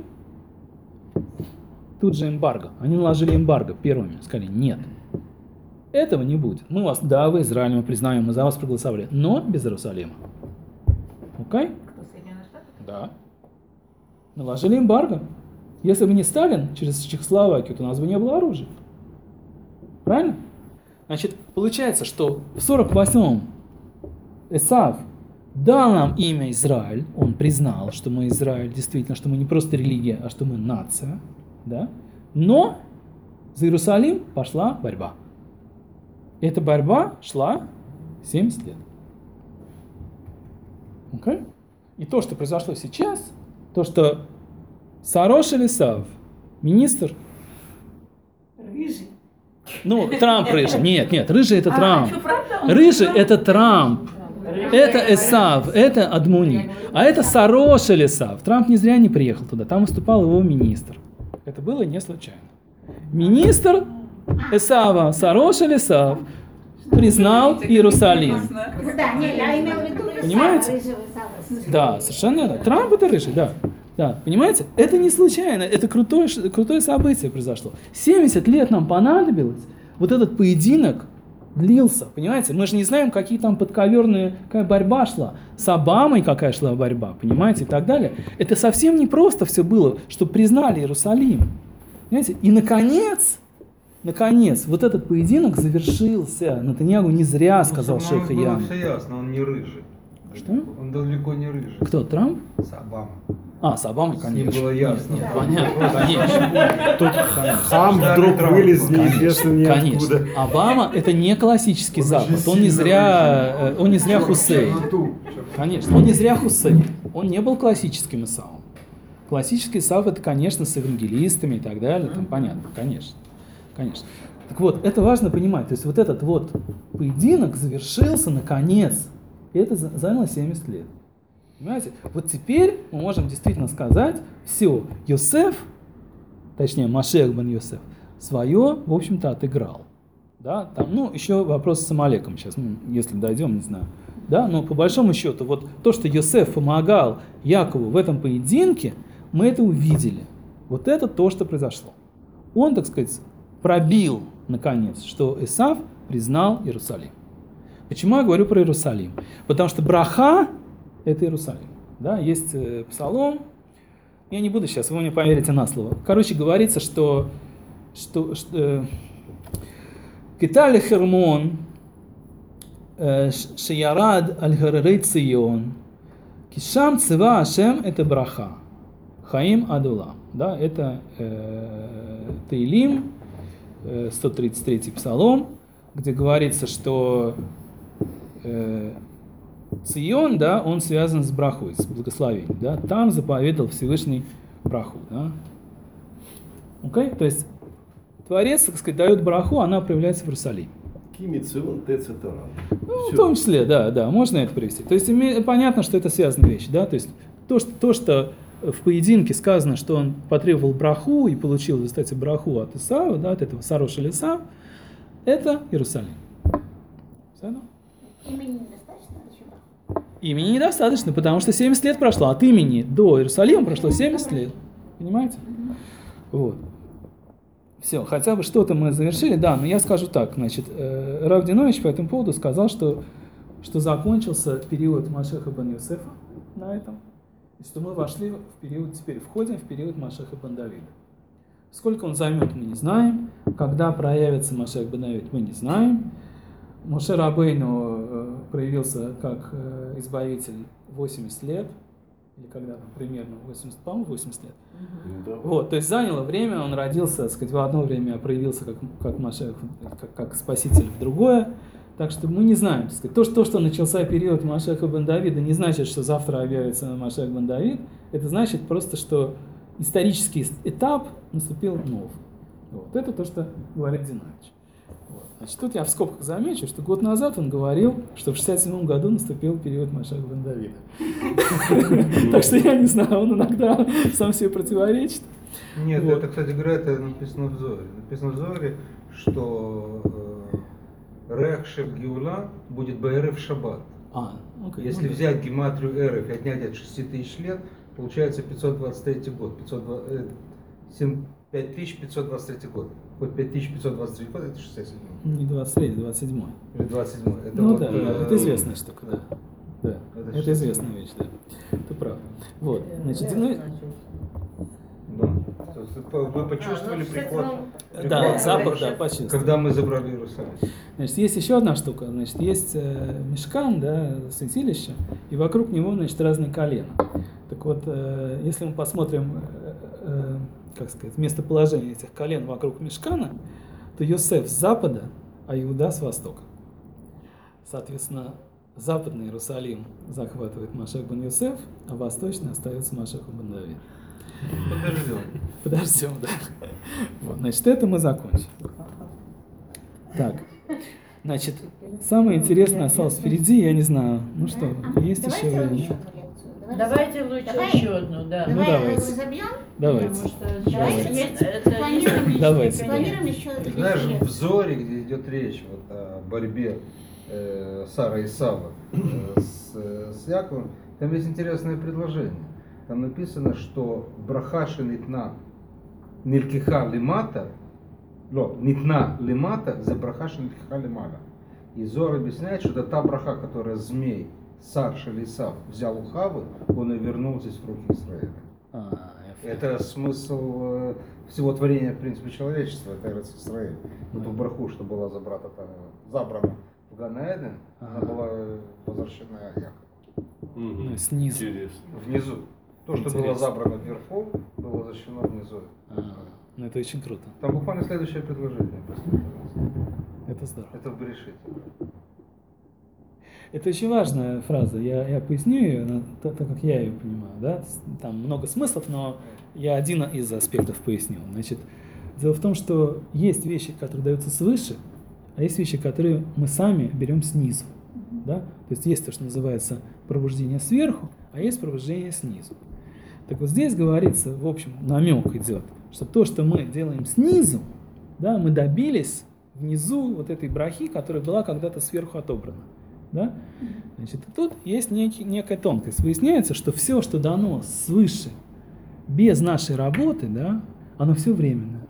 тут же эмбарго. Они наложили эмбарго первыми. Сказали, нет, этого не будет. Мы вас, да, вы Израиль, мы признаем, мы за вас проголосовали, но без Иерусалима. Окей? Кто, Соединенные Штаты? Да. Наложили эмбарго. Если бы не Сталин через Чехословакию, то у нас бы не было оружия. Правильно? Значит, получается, что в сорок восьмом Эсав дал нам имя Израиль. Он признал, что мы Израиль, действительно, что мы не просто религия, а что мы нация. Да? Но за Иерусалим пошла борьба. И эта борьба шла семьдесят лет. Okay? И то, что произошло сейчас, то, что Сарош Элисав, министр, Рыжий. ну, Трамп рыжий, нет, нет, рыжий это А, Трамп, что, правда? Он рыжий Трамп? это Трамп, это Эсав, это Адмуни, а это Сарош Элисав. Трамп не зря не приехал туда, там выступал его министр. Это было не случайно. Министр Эсава, Сарош Элисав, признал Иерусалим. Да, не, я имела в виду Исава, Понимаете? рыжего Исава. Да, совершенно верно. Трамп это рыжий, да. Да, понимаете? Это не случайно, это крутое, ш- крутое событие произошло. семьдесят лет нам понадобилось вот этот поединок длился, понимаете? Мы же не знаем, какие там подковерные, какая борьба шла. С Обамой какая шла борьба, понимаете, и так далее. Это совсем не просто все было, что признали Иерусалим. Понимаете? И наконец, наконец, вот этот поединок завершился. Натаньягу не зря сказал ну, шейх было Ян. все ясно, он не рыжий. Что? Он далеко не рыжий. Кто, Трамп? С Обамой. А, с Обамой, С ним конечно. было ясно. Нет, нет, понятно, конечно. Тут хам вдруг вылез неизвестно ниоткуда. Конечно. Обама это не классический Запад. Он не зря, э, он не зря Хусейн. Конечно, он не зря Хусейн. Он не был классическим Исавом. Классический Исав это, конечно, с евангелистами и так далее. Там понятно, конечно, конечно. Так вот, это важно понимать. То есть вот этот вот поединок завершился наконец. И это за- заняло семьдесят лет. Понимаете? Вот теперь мы можем действительно сказать, все, Йосеф, точнее Машех бен Йосеф, свое, в общем-то, отыграл. Да? Там, ну, еще вопрос с Амалеком сейчас, ну, если дойдем, не знаю. Да? Но по большому счету, вот то, что Йосеф помогал Якову в этом поединке, мы это увидели. Вот это то, что произошло. Он, так сказать, пробил, наконец, что Эсав признал Иерусалим. Почему я говорю про Иерусалим? Потому что браха – это Иерусалим. Да? Есть э, псалом, я не буду сейчас, вы мне поверите на слово. Короче, говорится, что что Китали Хермон Шиярад Аль-Харарей Цион Кишам Цива Ашем – это браха. Хаим Адула. Да, это э, Теилим, э, сто тридцать третий псалом, где говорится, что э, Цион, да, он связан с брахой, с благословением. Да, там заповедал Всевышний браху. Да. Okay? То есть Творец, так сказать, дает браху, она проявляется в Иерусалиме. Кими Цион Тецетара. Ну, в том числе, да, да, можно это привести. То есть име- понятно, что это связанные вещи, да, то есть то, что, то, что в поединке сказано, что он потребовал браху и получил, кстати, браху от Исава, да, от этого Сароша Лиса, это Иерусалим. Понятно? Имени недостаточно еще? Имени недостаточно, потому что семьдесят лет прошло, от имени до Иерусалима прошло семьдесят лет. Понимаете? Вот. Все, хотя бы что-то мы завершили. Да, но я скажу так, значит, э, Рав Динович по этому поводу сказал, что, что закончился период Машеха бен Йосефа на этом, и что мы вошли в период, теперь входим в период Машеха бен Давида. Сколько он займет, мы не знаем. Когда проявится Машех бен Давид, мы не знаем. Моше Рабейну э, проявился как э, избавитель восемьдесят лет, или когда там примерно восемьдесят, по-моему, восемьдесят лет. Да. Вот, то есть заняло время, он родился, так сказать, в одно время, проявился как, как Машех, как, как спаситель в другое. Так что мы не знаем, так сказать, то, что, то, что начался период Машеха бен Давида, не значит, что завтра объявится Машех бен Давид. Это значит просто, что исторический этап наступил новый. Вот, это то, что говорит Динович. Вот. Значит, тут я в скобках замечу, что год назад он говорил, что в шестьдесят седьмом году наступил период Машеха бен Давида. Так что я не знаю, он иногда сам себе противоречит. Нет, Вот. это, кстати говоря, это написано в Зоре. Написано в Зоре, что э, Рех Шев Геула будет Баэрев Шаббат. А, окей. Если Ну, взять гематрию Эрев и отнять от шести тысяч лет, получается пятьсот двадцать третий год. пять тысяч пятьсот двадцать третий год. Хоть пять тысяч пятьсот двадцать третий год, это шестьдесят седьмой. Не двадцать третий, двадцать седьмой. Или двадцать седьмой. Это Ну вот, да, э, это известная штука, да. Да, Это это, что? известная вещь, да. Ты прав. Вот, значит, ну, Да. То есть вы- Вы почувствовали А, ну, приход? кстати, приход да, Бога, запах, да, почувствовал. Когда мы забрали Иерусалим. Значит, есть еще одна штука. Значит, есть э, мишкан, да, святилище, и вокруг него, значит, разные колена. Так вот, э, если мы посмотрим, э, э, как сказать, местоположение этих колен вокруг мишкана, то Йосеф с запада, а Иуда с востока. Соответственно, западный Иерусалим захватывает Машех бен Йосеф, а восточный остается Машех бен Давид. Подождем. Подождем, да. Вот, значит, это мы закончим. Так, значит, самое интересное осталось впереди, я не знаю. Ну что, есть Давайте еще еще время? одну лекцию. Давайте лучше Давай. еще одну, да. Ну, Давай давайте. разобьем. Давайте. Потому что Давайте. сейчас есть, это Планируем. есть Давайте. личный Планируем кабинет. еще Ты еще знаешь, в лекцию. Зоре, где идет речь вот о борьбе э, Сары и Сава э, с, э, с Яковом, там есть интересное предложение. Там написано, что брахаши нитна нилькиха лимата, ло, нитна лимата за брахаши нилькиха лимала. И Зор объясняет, что это та браха, которая змей, Сар Шалисав взял у Хавы, он и вернул здесь в руки Израиля. А, я Это смысл э, всего творения, в принципе, человечества, это Эрец Исраэль. Вот Да. эту браху, что была забрата, там, забрана в Ганаэден, она Ага. была возвращена Якову. Ну, снизу. Интересно. Внизу. То, что было Интересно. забрано вверху, было возвращено внизу. А, ну это очень круто. Там буквально следующее предложение. Посмотрите. Это здорово. Это в Берешите. Это очень важная фраза. Я, я поясню ее, на- так, так как я ее понимаю. Да? С- Там много смыслов, но я один из аспектов пояснил. Значит, дело в том, что есть вещи, которые даются свыше, а есть вещи, которые мы сами берем снизу. Да? То есть есть то, что называется пробуждение сверху, а есть пробуждение снизу. Так вот здесь говорится, в общем, намек идет, что то, что мы делаем снизу, да, мы добились внизу вот этой брахи, которая была когда-то сверху отобрана. Да? Значит, и тут есть некий, некая тонкость. Выясняется, что все, что дано свыше, без нашей работы, да, оно все временное.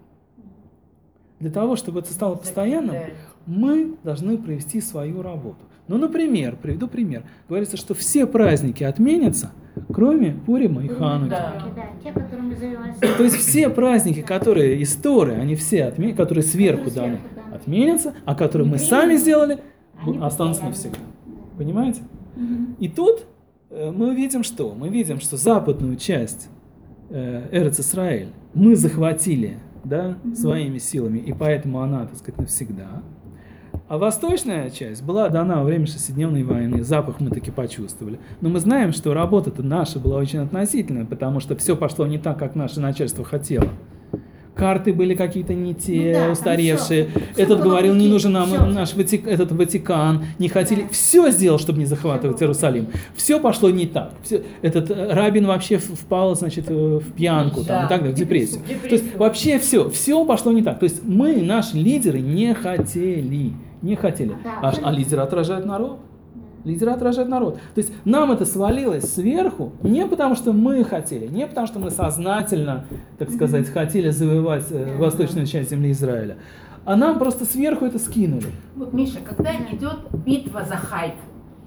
Для того, чтобы это стало постоянным, мы должны провести свою работу. Ну, например, приведу пример. Говорится, что все праздники отменятся, кроме Пурима и Хануки. Да. Да, те, которые мы занимаемся. То есть все праздники, которые из Торы, они все, отме- которые сверху даны, отменятся, а которые мы сами сделали, Они останутся постоянно. навсегда. Понимаете? И тут э, мы видим что? Мы видим, что западную часть э, Эрец Исраэль мы захватили, да, своими силами, и поэтому она, так сказать, навсегда. А восточная часть была дана во время шестидневной войны, запах мы таки почувствовали. Но мы знаем, что работа-то наша была очень относительная, потому что все пошло не так, как наше начальство хотело. Карты были какие-то не те, Ну да, там устаревшие. всё. Всё Этот было говорил, не такие, нужен нам всё. наш Ватик- этот Ватикан. Не хотели. Все сделал, чтобы не захватывать Иерусалим. Все пошло не так. Всё- Этот э, Рабин вообще в- впал, значит, э, в пьянку там, Да. и так далее, в депрессию. Депрессию. То есть вообще все, все пошло не так. То есть мы, наши лидеры, не хотели. Не хотели. Да, А, а абсолютно. лидеры отражают народ. Лидеры отражают народ. То есть нам это свалилось сверху не потому, что мы хотели, не потому, что мы сознательно, так сказать, хотели завоевать э, восточную часть земли Израиля, а нам просто сверху это скинули. Вот, Миша, когда идет битва за Хайфу,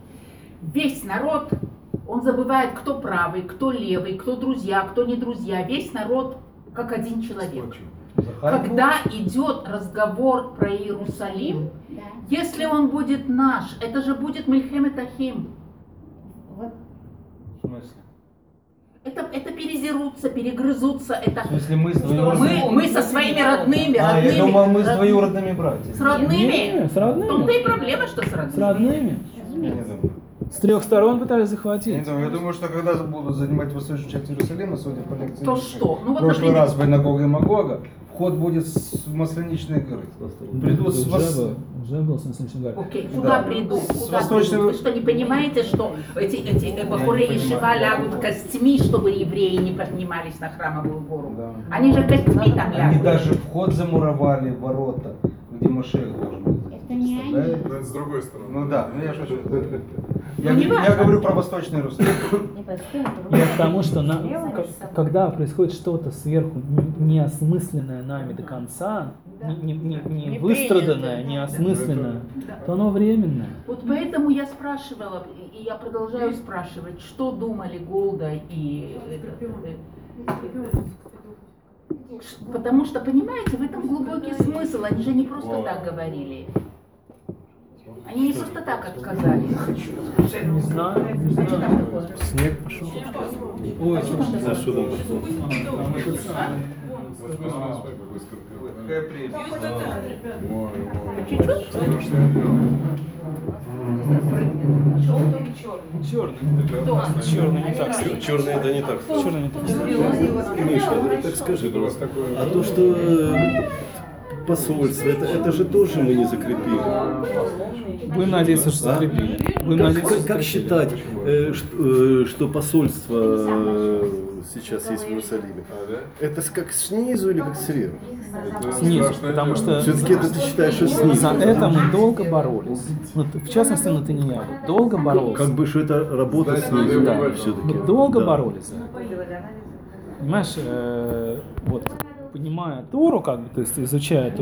весь народ, он забывает, кто правый, кто левый, кто друзья, кто не друзья. Весь народ как один человек. Когда идет разговор про Иерусалим, Да. если он будет наш, это же будет Мильхемет Ахим. Вот. В смысле? Это, это перезерутся, перегрызутся. Это... В смысле мы с Мы, двоюродными? мы со своими родными, А, я родными, думал, мы с род- двоюродными братьями. с родными. Не, с В том-то родными. и проблема, что с родными. С родными. Я не думаю. С трех сторон пытались Я, не захватить. думаю, я думаю, что когда будут занимать восточную часть Иерусалима, судя по лекции, То Миши, что? Ну, в вот, прошлый например- раз война Гога и Магога, вход будет с Масляничной горы. Придут с уже, вос- был, уже был, в смысле, очень говорю. Окей, куда Да. придут? С Куда восточного- придут? Вы что, не понимаете, что эти, эти э, бахуры не Ешива понимаю. лягут костьми, чтобы евреи не поднимались на храмовую гору? Да. Они же костьми там Они лягут. даже вход замуровали, в ворота, где Машех должен был зайти. Это не они. Представляете? Но это с другой стороны. Ну да, ну я шучу. Я, Ну, не я важно. говорю про восточный Иерусалим. Я к тому, что на- к- когда происходит что-то сверху не- неосмысленное нами до конца, не, не- не- не Не выстраданное, принято. неосмысленное, Да. то оно временное. Вот поэтому я спрашивала, и и я продолжаю спрашивать, что думали Голда и... э, э, ш- Потому что, понимаете, в этом глубокий смысл, они же не просто так говорили. Они не просто так отказались. Не знаю, не А что знаю. там такое? Снег пошел. Ой, Да что там? Вот смотри, смотри, какой скорпион. Какая прелесть. Ой, ой. Чуть-чуть? Смотри, что я делал. черный. Черный не так стоит. Черный это не так. Черный не так стоит. Миша, так скажи, Это у вас такое... а то, что э, посольство, это, это же тоже мы не закрепили. Будем надеяться, что закрепили. Будем Как, надеяться, как, что как закрепили. считать, э, что, э, что посольство э, сейчас есть в Иерусалиме? А, да? Это с- как снизу или как сверху? Это Снизу, страшное потому дело. что Все-таки это ты считаешь, что снизу? за это мы долго боролись. Ну, в частности, Натаньяху долго боролся. Как бы что это работа снизу, Да. все-таки. Мы долго Да. боролись. Понимаешь, э, вот, понимая Тору, как бы, то есть изучая